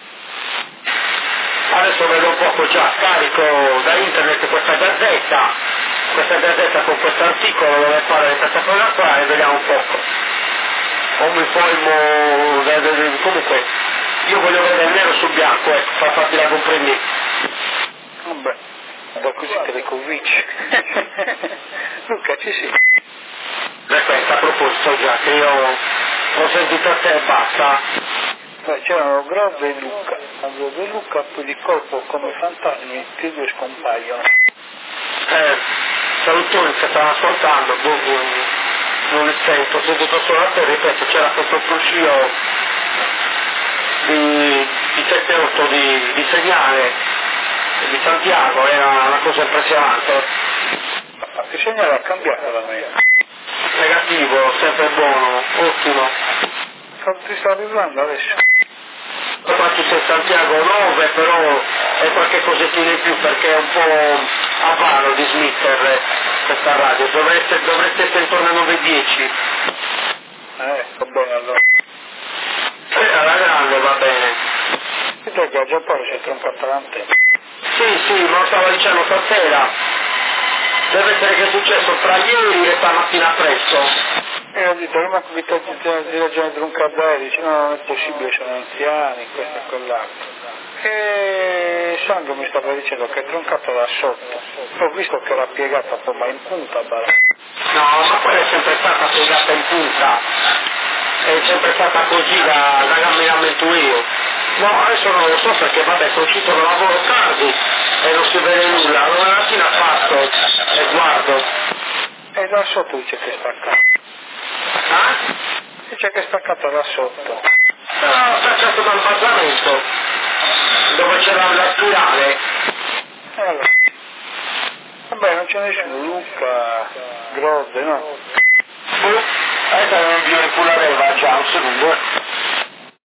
Adesso vedo un poco già, carico da internet questa gazzetta con questo articolo dove parla di questa cosa qua e vediamo un poco. O mi informo, comunque, io voglio vedere nero su bianco, ecco, farti la comprendere. Vabbè, da così te le convinci. Luca, ci sei? Aspetta, a proposito già, che io ho sentito a te e basta. Beh, c'erano Grove e Luca. Grove e Luca poi di colpo come fantasmi, tutti e due scompaiono. Salutoni che stanno ascoltando, non li sento, ho sentito solo a te, ripeto, c'era questo fruscio di 7-8 di segnale di Santiago, era una cosa impressionante. Il segnale ha cambiato da me. Negativo, sempre buono, ottimo. Ti sta arrivando adesso? Qua c'è Santiago 9, però è qualche cosettina in più perché è un po' a vano di smitter questa radio, dovreste essere intorno a 9-10. Va bene allora. Alla grande va bene. Vedete che a Giappone c'è troncata l'antenna. Sì, me lo stavo dicendo stasera. Deve essere che è successo tra ieri e stamattina presto. E ho detto, ma qui di ragione troncata, dice no, non è possibile, sono anziani, questo e quell'altro. E Sandro mi stava dicendo che è troncato da sotto. Ho visto che era piegata poi ma in punta, No, ma quella è sempre stata piegata in punta. È sempre stata così da camminamento io. No, adesso non lo so perché vabbè sono uscito da lavoro tardi e non si vede nulla. Allora mattina passo e guardo. E da sotto dice che è staccata. Ah? Dice che è staccata da sotto. No, staccato dal basamento dove c'era la spirale. Allora. Vabbè, non c'è nessuno, Luca, Grode, no? Adesso non vi reculereva già un secondo.